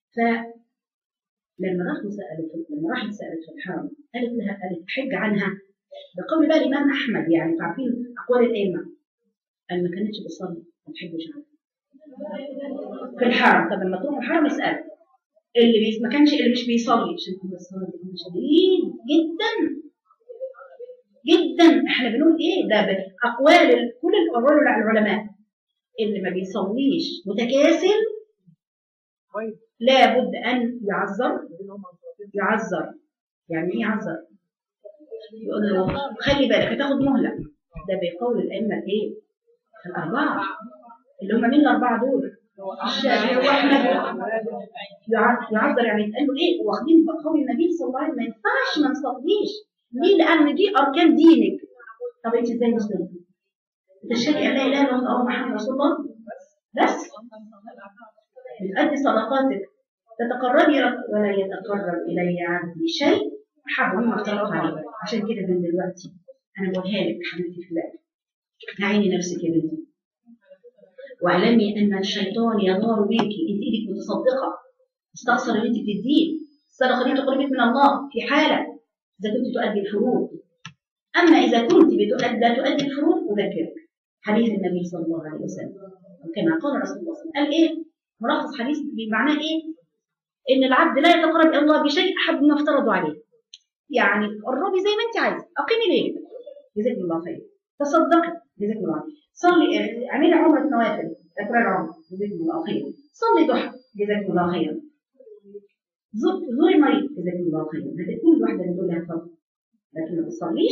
فلما راحوا سألت لما راحت سألت في الحرم قالت لها قالت حج عنها بقول بقى الإمام أحمد يعني عارفين أقوال الأئمة قال ما كانتش بتصلي ما تحبش عنها في الحرم. طب لما تروح الحرم اسأل اللي بيس ما كانش اللي مش بيصلي عشان كده الصلاة دي شديد جدا جدا. احنا بنقول ايه ده اقوال كل الاقوال العلماء اللي ما بيصليش متكاسل لابد ان يعذر. يعذر يعني ايه يعذر؟ يقول له خلي بالك هتاخد مهله. ده بقول الائمه الايه الاربعه اللي هم مين الاربعه دول؟ الشافعي واحمد. يعذر يعني يتقال له ايه واخدين بقول النبي صلى الله عليه وسلم ما ينفعش ما نصليش. ليه؟ لان دي اركان دينك. طب انت ازاي مسلمه؟ تشهدي ان لا اله الا الله محمد رسول الله بس بتأدي صدقاتك تتقربي ولا يتقرب الي عبدي شيء احب مما افترضت عليه. عشان كده من دلوقتي انا بقولها لك حبيبتي في الله عيني نفسك يا بنتي واعلمي ان الشيطان يغار بك. انت ايدك متصدقه استخسر اللي انت بتديه. الصدقه دي تقربك من الله في حاله اذا كنت تؤدي الفروض. اما اذا كنت بتؤدي تؤدي الفروض اذكرك حديث النبي صلى الله عليه وسلم كما قال رسول الله صلى الله عليه وسلم. قال ايه؟ ملخص حديث بمعناه ايه؟ ان العبد لا يتقرب الى الله بشيء احب مما افترضوا عليه. يعني قربي زي ما انت عايزه، اقيمي ليلك جزاك الله خير، تصدقي جزاك الله خير، صلي اعملي عمره نوافل اكرار عمره جزاك الله خير، صلي ضحى جزاك الله خير، زوري مريض جزاك الله خير. هذه كل واحده نقول لها فرض، لكن ما تصليش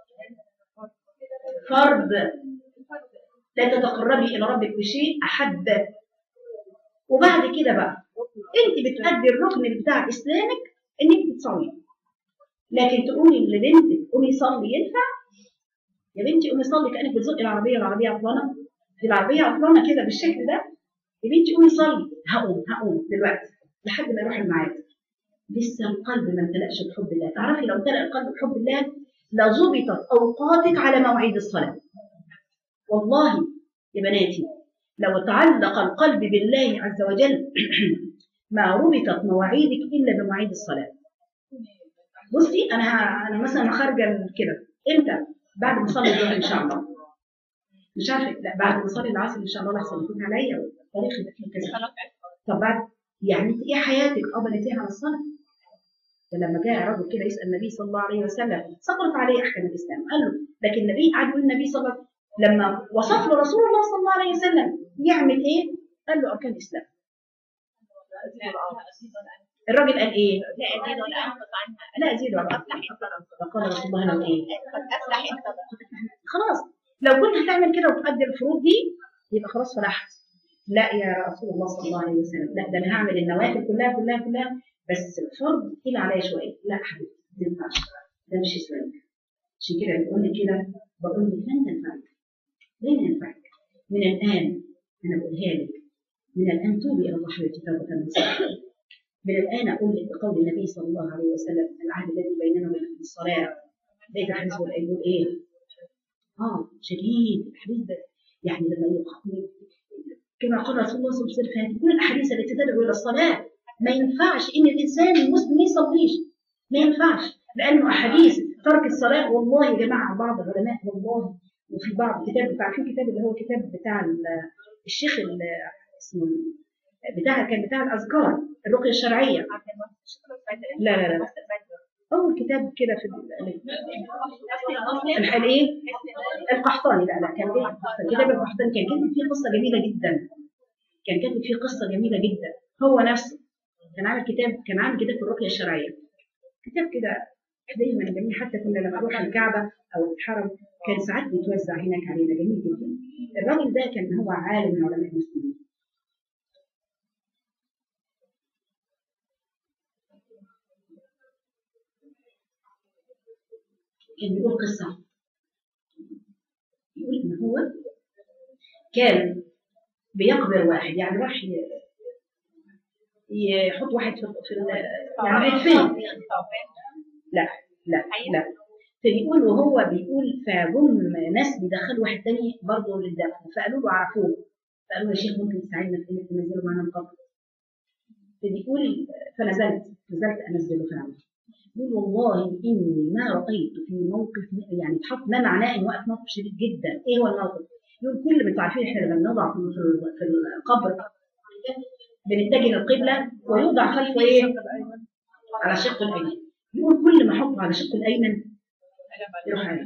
فرض. لا تتقربي الى ربك بشيء احب. وبعد كده بقى انت بتأدي الركن بتاع اسلامك انك بتصلي. لكن تقولي لبنتك قومي صلي ينفع؟ يا بنتي قومي صلي كانك بتزقي العربيه والعربيه عطلانه، في العربيه عطلانه كده بالشكل ده. يا بنتي قومي صلي. هقوم هقوم دلوقتي لحد ما يروح الميعاد. لسه القلب ما امتلأش بحب الله. تعرفي لو امتلأ القلب بحب الله لظبطت اوقاتك على مواعيد الصلاه. والله يا بناتي لو تعلق القلب بالله عز وجل ما ربطت مواعيدك الا بمواعيد الصلاه. بصي انا انا مثلا خارجه كده امتى؟ بعد ما اصلي الظهر ان شاء الله مش عارفه، لا بعد ما اصلي العصر ان شاء الله لحسن يكون عليا والطريق يبقى فيه كذا. طب بعد يعني انت ايه حياتك اه بنيتيها على الصلاه؟ فلما جاء رجل كده يسال النبي صلى الله عليه وسلم سقطت عليه احكام الاسلام، قال له لكن النبي قعد يقول النبي صلى الله عليه وسلم لما وصف له رسول الله صلى الله عليه وسلم يعمل ايه؟ قال له اركان الاسلام. الراجل قال ايه؟
لا أزيد ولا أنقص عنها.
لا ازيد ولا انقص. فقال رسول الله له ايه؟
قد أفلح إن صدق.
خلاص لو كنت هتعمل كده وتؤدي الفروض دي يبقى خلاص فلحت. لا يا رسول الله صلى الله عليه وسلم، لا ده انا هعمل النوافل كلها كلها كلها بس الفرض تقيل عليا شويه. لا حبيبتي ما تنفعش، ده مش اسلامك. عشان كده بقول لك كده، بقول لك لن تنفعك، لن ينفعك. من الان انا بقولها لك، من الان توبي الى الله حبيبتي توبه نصوحا. من الان اقول لك بقول النبي صلى الله عليه وسلم العهد الذي بيننا وبين الصلاه. لقيت الحديث بيقول ايه؟ اه شديد الحديث ده، يعني لما يقول كما قال رسول الله صلى الله عليه وسلم في كل الاحاديث التي تدعو الى الصلاه، ما ينفعش ان الانسان المسلم ما يصليش، ما ينفعش، لانه احاديث ترك الصلاه. والله يا جماعه بعض العلماء والله، وفي بعض كتاب عارفين كتاب اللي هو كتاب بتاع الشيخ اسمه بتاع كان بتاع الاذكار الرقيه الشرعيه. لا لا لا اول كتاب كده في الحال ايه القحطاني. لا لا كان ايه كتاب القحطاني، كان كاتب فيه قصه جميله جدا، كان كاتب فيه قصه جميله جدا. هو نفسه كان عامل كتاب، كان عامل كتاب في الرقيه الشرعيه، كتاب كده دايما جميل. حتى كنا لما نروح الكعبه او الحرم كان ساعات بيتوزع هناك علينا، جميل جدا. الراجل ده كان هو عالم من علماء المسلمين. كان بيقول قصة، يقول إن هو كان بيقبر واحد، يعني راح يحط واحد في في يعني يدفنه. لا لا لا فبيقول وهو بيقول فجم ناس بيدخلوا واحد تاني برضه للدفن، فقالوا له عرفوه، فقالوا له يا شيخ ممكن تساعدنا في انك تنزله معانا القبر؟ فبيقول فنزلت نزلت انزله فعلا. يقول والله إني ما رأيت في موقف يعني تحط ما معناه إن وقت موقف شديد جدا. إيه هو الموقف؟ يقول كل ما أنتوا عارفين إحنا لما نضع في القبر بنتجه للقبلة ويوضع خلفه إيه؟ على الشق الأيمن. يقول كل ما أحطه على الشق الأيمن يروح عليه.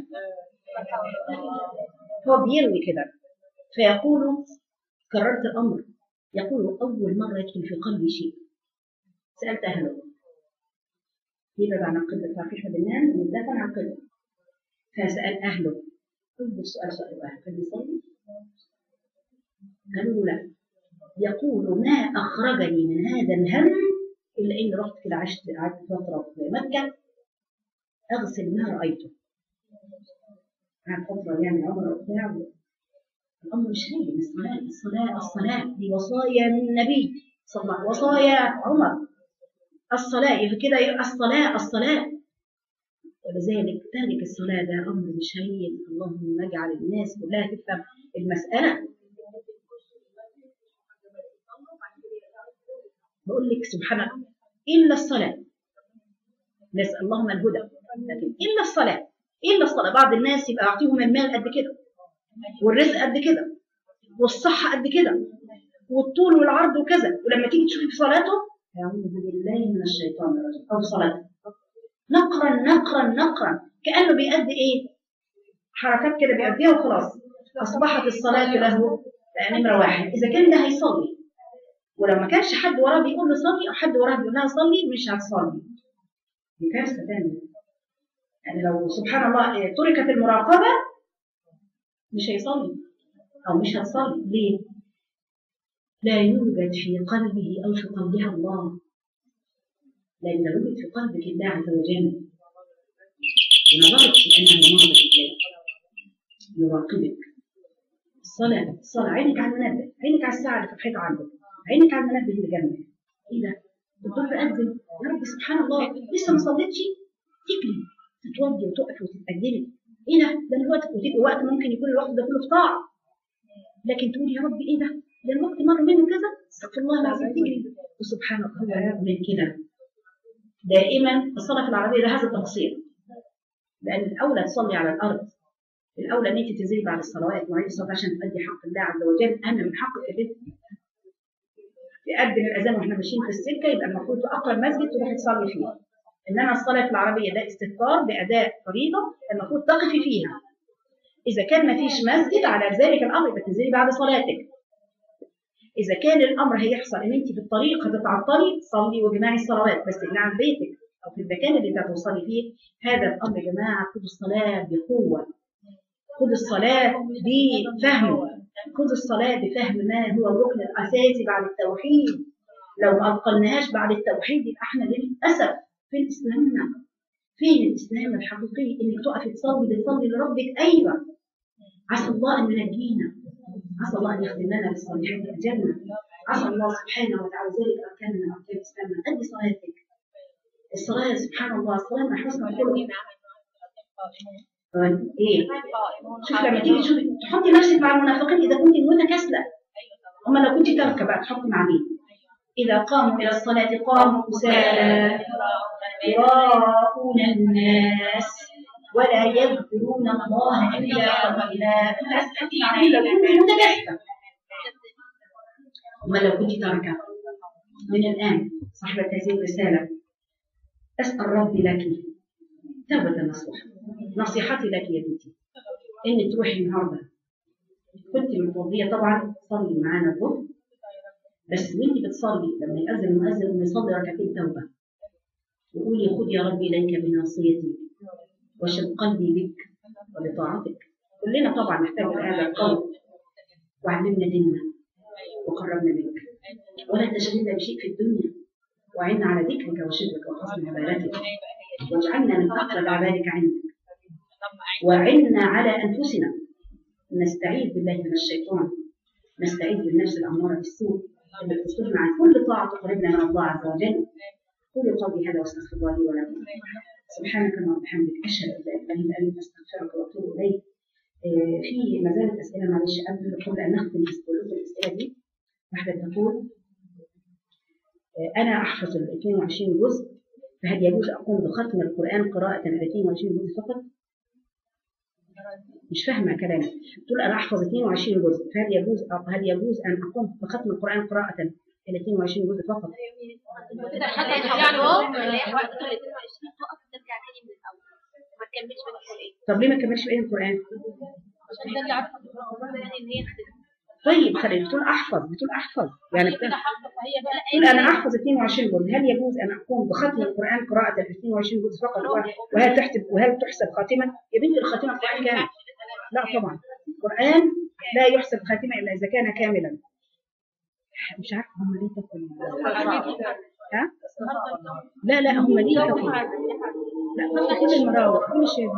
هو بيروي كده فيقول كررت الأمر، يقول أول مرة يدخل في قلبي شيء سألت أهله يبعد عن القبلة، تعرفيش بننام وندافع عن القبلة. فسأل أهله أول سؤال سألوا أهله كان بيصلي؟ قالوا له لا. يقول ما أخرجني من هذا الهم إلا إني رحت كده عشت قعدت فترة في مكة أغسل ما رأيته. قعدت فترة يعني عمره وبتاع. الأمر مش هين، الصلاة الصلاة الصلاة دي وصايا من النبي صلى الله عليه وسلم، وصايا عمر الصلاة كده الصلاة الصلاة. ولذلك تارك الصلاة ده أمر مش هين. اللهم نجعل الناس كلها تفهم المسألة. بقول لك سبحان الله إلا الصلاة، نسأل اللهم الهدى، لكن إلا الصلاة إلا الصلاة. بعض الناس يبقى يعطيهم المال قد كده والرزق قد كده والصحة قد كده والطول والعرض وكذا، ولما تيجي تشوفي في صلاته أعوذ بالله من الشيطان الرجيم أو صلاته نقرا نقرا نقرا كأنه بيأدي إيه حركات كده بيأديها وخلاص. أصبحت الصلاة له نمرة واحد. إذا كان ده هيصلي ولو ما كانش حد وراه بيقول له صلي أو حد وراه بيقول لها صلي مش هتصلي، دي كارثة تانية. يعني لو سبحان الله تركت المراقبة مش هيصلي أو مش هتصلي. ليه؟ لا يوجد في قلبه أو في قلبها الله، لأن لو يوجد في قلبك الله عز وجل ونظرت في أنه ينظر إليك يراقبك. الصلاة الصلاة عينك على المنبه، عينك على الساعة اللي في الحيطة عندك، عينك على المنبه اللي جنبك. إيه ده؟ الظهر أذن يا رب سبحان الله لسه ما صليتش، تجري تتوضي وتقف وتتأجلي. إيه ده؟ ده الوقت وقت ممكن يكون الوقت ده كله في طاعة، لكن تقول يا رب إيه ده؟ ده الوقت مر منه كذا، استغفر الله العظيم تجري. وسبحان الله هو من كده دائما الصلاة في العربية ده هذا التقصير، لأن الأولى تصلي على الأرض الاولى ان انت تنزلي بعد الصلوات مواعيد الصلاه عشان تؤدي حق الله عز وجل. اهم من حقك ان انت تقدم الاذان واحنا ماشيين في السكه، يبقى المفروض في اقرب مسجد تروحي تصلي فيه. انما الصلاه في العربيه ده استذكار باداء فريضه المفروض تقفي فيها. اذا كان ما فيش مسجد على ذلك الامر يبقى تنزلي بعد صلاتك. اذا كان الامر هيحصل ان انت في الطريق هتتعطلي صلي وجماعي الصلوات، بس اللي عن بيتك او في المكان اللي انت هتوصلي فيه. هذا الامر يا جماعه، خدوا الصلاه بقوه، خدوا الصلاه بفهم، خدوا الصلاه بفهم ما هو الركن الاساسي بعد التوحيد. لو ما اتقناهاش بعد التوحيد يبقى احنا للاسف في اسلامنا، فين الاسلام الحقيقي؟ انك تقفي تصلي بتصلي لربك. ايوه، عسى الله ان ينجينا، عسى الله ان يختم لنا بالصالحات اجلنا، عسى الله سبحانه وتعالى ذلك اركاننا اركان اسلامنا. ادي صلاتك. الصلاه سبحان الله، الصلاه من حسن الخلق. ايه؟ شوف لما تيجي تشوفي تحطي نفسك مع المنافقين اذا كنت متكاسله. اما لو كنت تركه بقى تحطي مع مين؟ اذا قاموا الى الصلاه قاموا كسالى يراءون الناس ولا يذكرون الله الا قليلا. تحطي مع مين لو كنت متكاسله؟ اما لو كنت تركه. من الان صاحبه هذه الرساله اسال ربي لك توبه نصوحه. نصيحتي لك يا بنتي ان تروحي النهارده كنت متوضيه طبعا، صلي معانا الظهر، بس وانت بتصلي لما يأذن المؤذن يصلي ركعتين توبه وقولي خذ يا ربي اليك بناصيتي واشد قلبي بك وبطاعتك. كلنا طبعا نحتاج هذا القول. وعلمنا ديننا وقربنا منك، ولا تشغلنا بشيء في الدنيا، وعنا على ذكرك وشكرك وحسن عبادتك، واجعلنا من اقرب عبادك عندك، وعنا على انفسنا. نستعيذ بالله من الشيطان، نستعيذ بالنفس الاماره بالسوء اللي تصرفنا عن كل طاعه تقربنا من الله عز وجل. قولوا قولي هذا واستغفر الله لي ولكم. سبحانك اللهم وبحمدك اشهد ان لا اله الا انت استغفرك واتوب اليك. آه في ما زالت اسئله، معلش قبل قبل ان نختم الاسئله دي. واحده تقول آه انا احفظ ال اثنين وعشرين جزء، فهل يجوز اقوم بختم القران قراءه ال اثنين وعشرين جزء فقط؟ مش فاهمه كلامك. تقول انا احفظ اثنين وعشرين جزء، فهل يجوز هل يجوز ان اقوم بختم القران قراءه ال اثنين وعشرين جزء فقط؟
كده حتى يحفظهم وقت ال اثنين وعشرين تقف ترجع تاني من الاول ما تكملش بين القران.
طب ليه ما كملش بين القران؟
عشان ده اللي عرفت يعني ان هي
طيب خلينا بتقول احفظ، بتقول احفظ يعني بتقول تقول انا احفظ اثنين وعشرين جزء، هل يجوز ان اقوم بختم القران قراءه ال اثنين وعشرين جزء فقط؟ وهل تحسب وهل تحسب خاتمه؟ يا بنتي الخاتمه القران كامل. لا طبعا القران لا يحسب خاتمه الا اذا كان كاملا. مش عارفه هم ليه تقول ها؟ لا لا هم ليه تقول لا فضل كل المراوح كل شيء.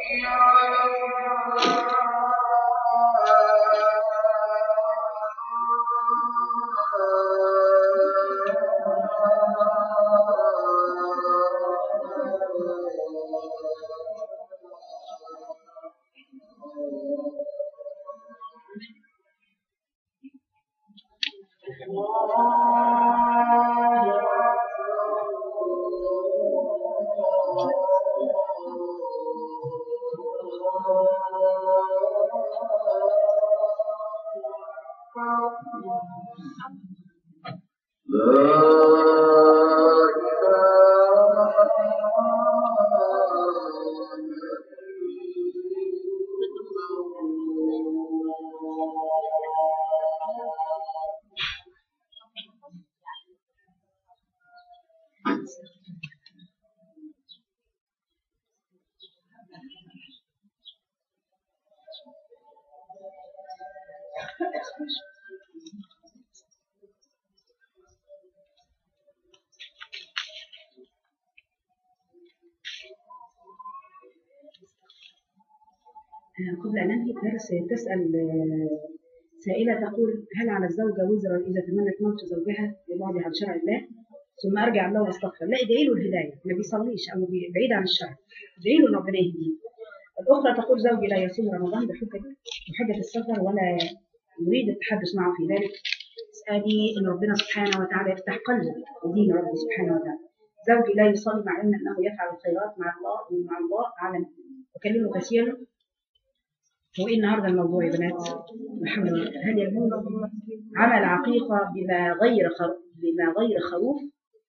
قبل أن أنهي الدرس تسأل سائلة تقول: هل على الزوجة وزرا إذا تمنت موت زوجها لبعدها عن شرع الله ثم أرجع الله واستغفر؟ لا، ادعي له الهداية، ما بيصليش أو بعيد عن الشرع، ادعي له إن ربنا يهديه. الأخرى تقول: زوجي لا يصوم رمضان بحجة بحجة السفر ولا يريد التحدث معه في ذلك. اسألي إن ربنا سبحانه وتعالى يفتح قلبه ودين ربه سبحانه وتعالى. زوجي لا يصلي مع علم أنه يفعل الخيرات مع الله ومع الله أعلم، أكلمه كثيرا. وإيه النهارده الموضوع يا بنات؟ محمد، هل يجوز عمل عقيقة بما غير خروف بما غير خروف؟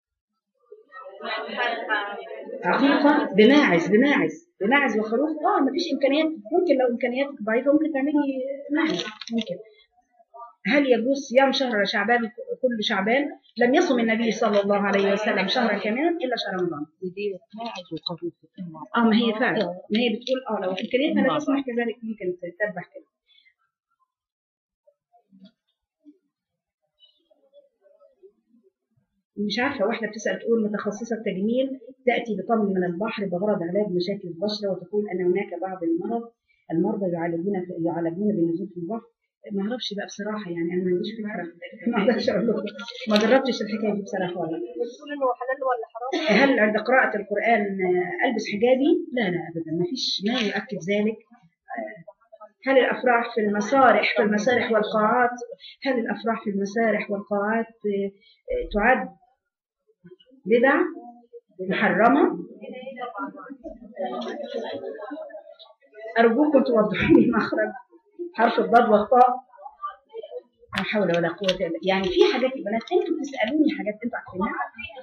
عقيقة بماعز بماعز بماعز وخروف؟ اه ما فيش إمكانيات، ممكن لو إمكانياتك ضعيفة ممكن تعملي ماعز ممكن. هل يجوز صيام شهر شعبان كل شعبان؟ لم يصم النبي صلى الله عليه وسلم شهرا كاملا إلا شهر رمضان. اه ما هي فعلا، ما هي بتقول اه لو إمكانياتها لا تسمح كذلك ممكن تذبح كده. مش عارفة، واحدة بتسأل تقول: متخصصة تجميل تأتي بطمن من البحر بغرض علاج مشاكل البشرة، وتقول أن هناك بعض المرض المرضى يعالجون يعالجون بالنزول في البحر. ما اعرفش بقى بصراحه، يعني انا ما عنديش فكره، ما اقدرش اقول لكم، ما جربتش الحكايه دي بصراحه. ولا
بتقول انه حلال ولا حرام؟
هل عند قراءه القران البس حجابي؟ لا لا ابدا، ما فيش ما يؤكد ذلك. هل الافراح في المسارح في المسارح والقاعات هل الافراح في المسارح والقاعات تعد بدع محرمه؟ ارجوكم توضحوا لي مخرج حرف الضاد والطاء. لا حول ولا قوة إلا بالله. يعني في حاجات يا بنات انتوا بتسألوني حاجات انتوا عارفينها.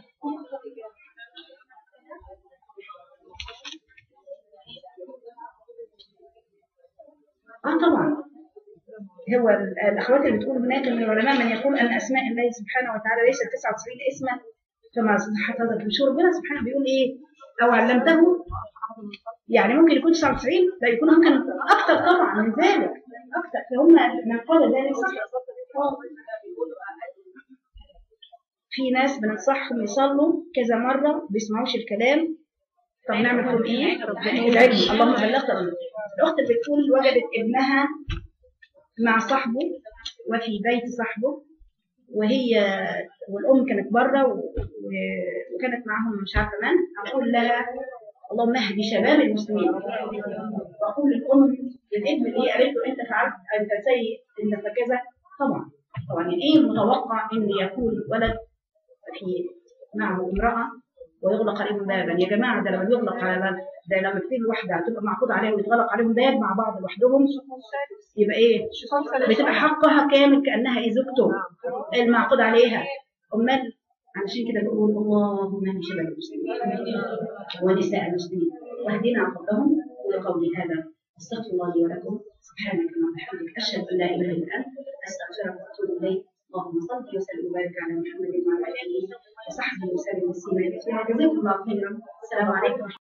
اه طبعا، هو الاخوات اللي بتقول هناك من العلماء من يقول ان اسماء الله سبحانه وتعالى ليست تسعة وتسعين اسما كما صحت هذا. مش ربنا سبحانه بيقول ايه؟ او علمته، يعني ممكن يكون تسعة وتسعين، لا يكون ممكن اكثر طبعا من ذلك، اكثر. فهم من قال ذلك صح. في ناس بننصحهم يصلوا كذا مره بيسمعوش الكلام. طب نعمل لهم ايه؟ العلم. اللهم بلغت. الاخت بتقول وجدت ابنها مع صاحبه وفي بيت صاحبه، وهي والام كانت بره وكانت معهم مش عارفه من. اقول لها: اللهم اهدي شباب المسلمين. واقول للام للابن اللي هي قالت له: انت فعلت، انت سيء، انت فكذا. طبعا طبعا يعني ايه متوقع ان يكون ولد في معه امراه ويغلق عليهم بابا؟ يا جماعه ده لما يغلق على باب، ده لما كتير واحده هتبقى معقود عليها ويتغلق عليهم باب مع بعض لوحدهم، يبقى ايه؟ بتبقى حقها كامل كانها ايه؟ زوجته المعقود عليها. امال علشان كده بقول: اللهم اهد شباب المسلمين ونساء المسلمين واهدنا عقبهم. ولقولي هذا استغفر الله لي ولكم، سبحانك اللهم وبحمدك، اشهد ان لا اله الا انت، استغفرك واتوب اليك. اللهم صل وسلم وبارك على محمد وعلى اله وصحبه وسلم تسليما كثيرا. جزاكم الله خيرا. السلام عليكم.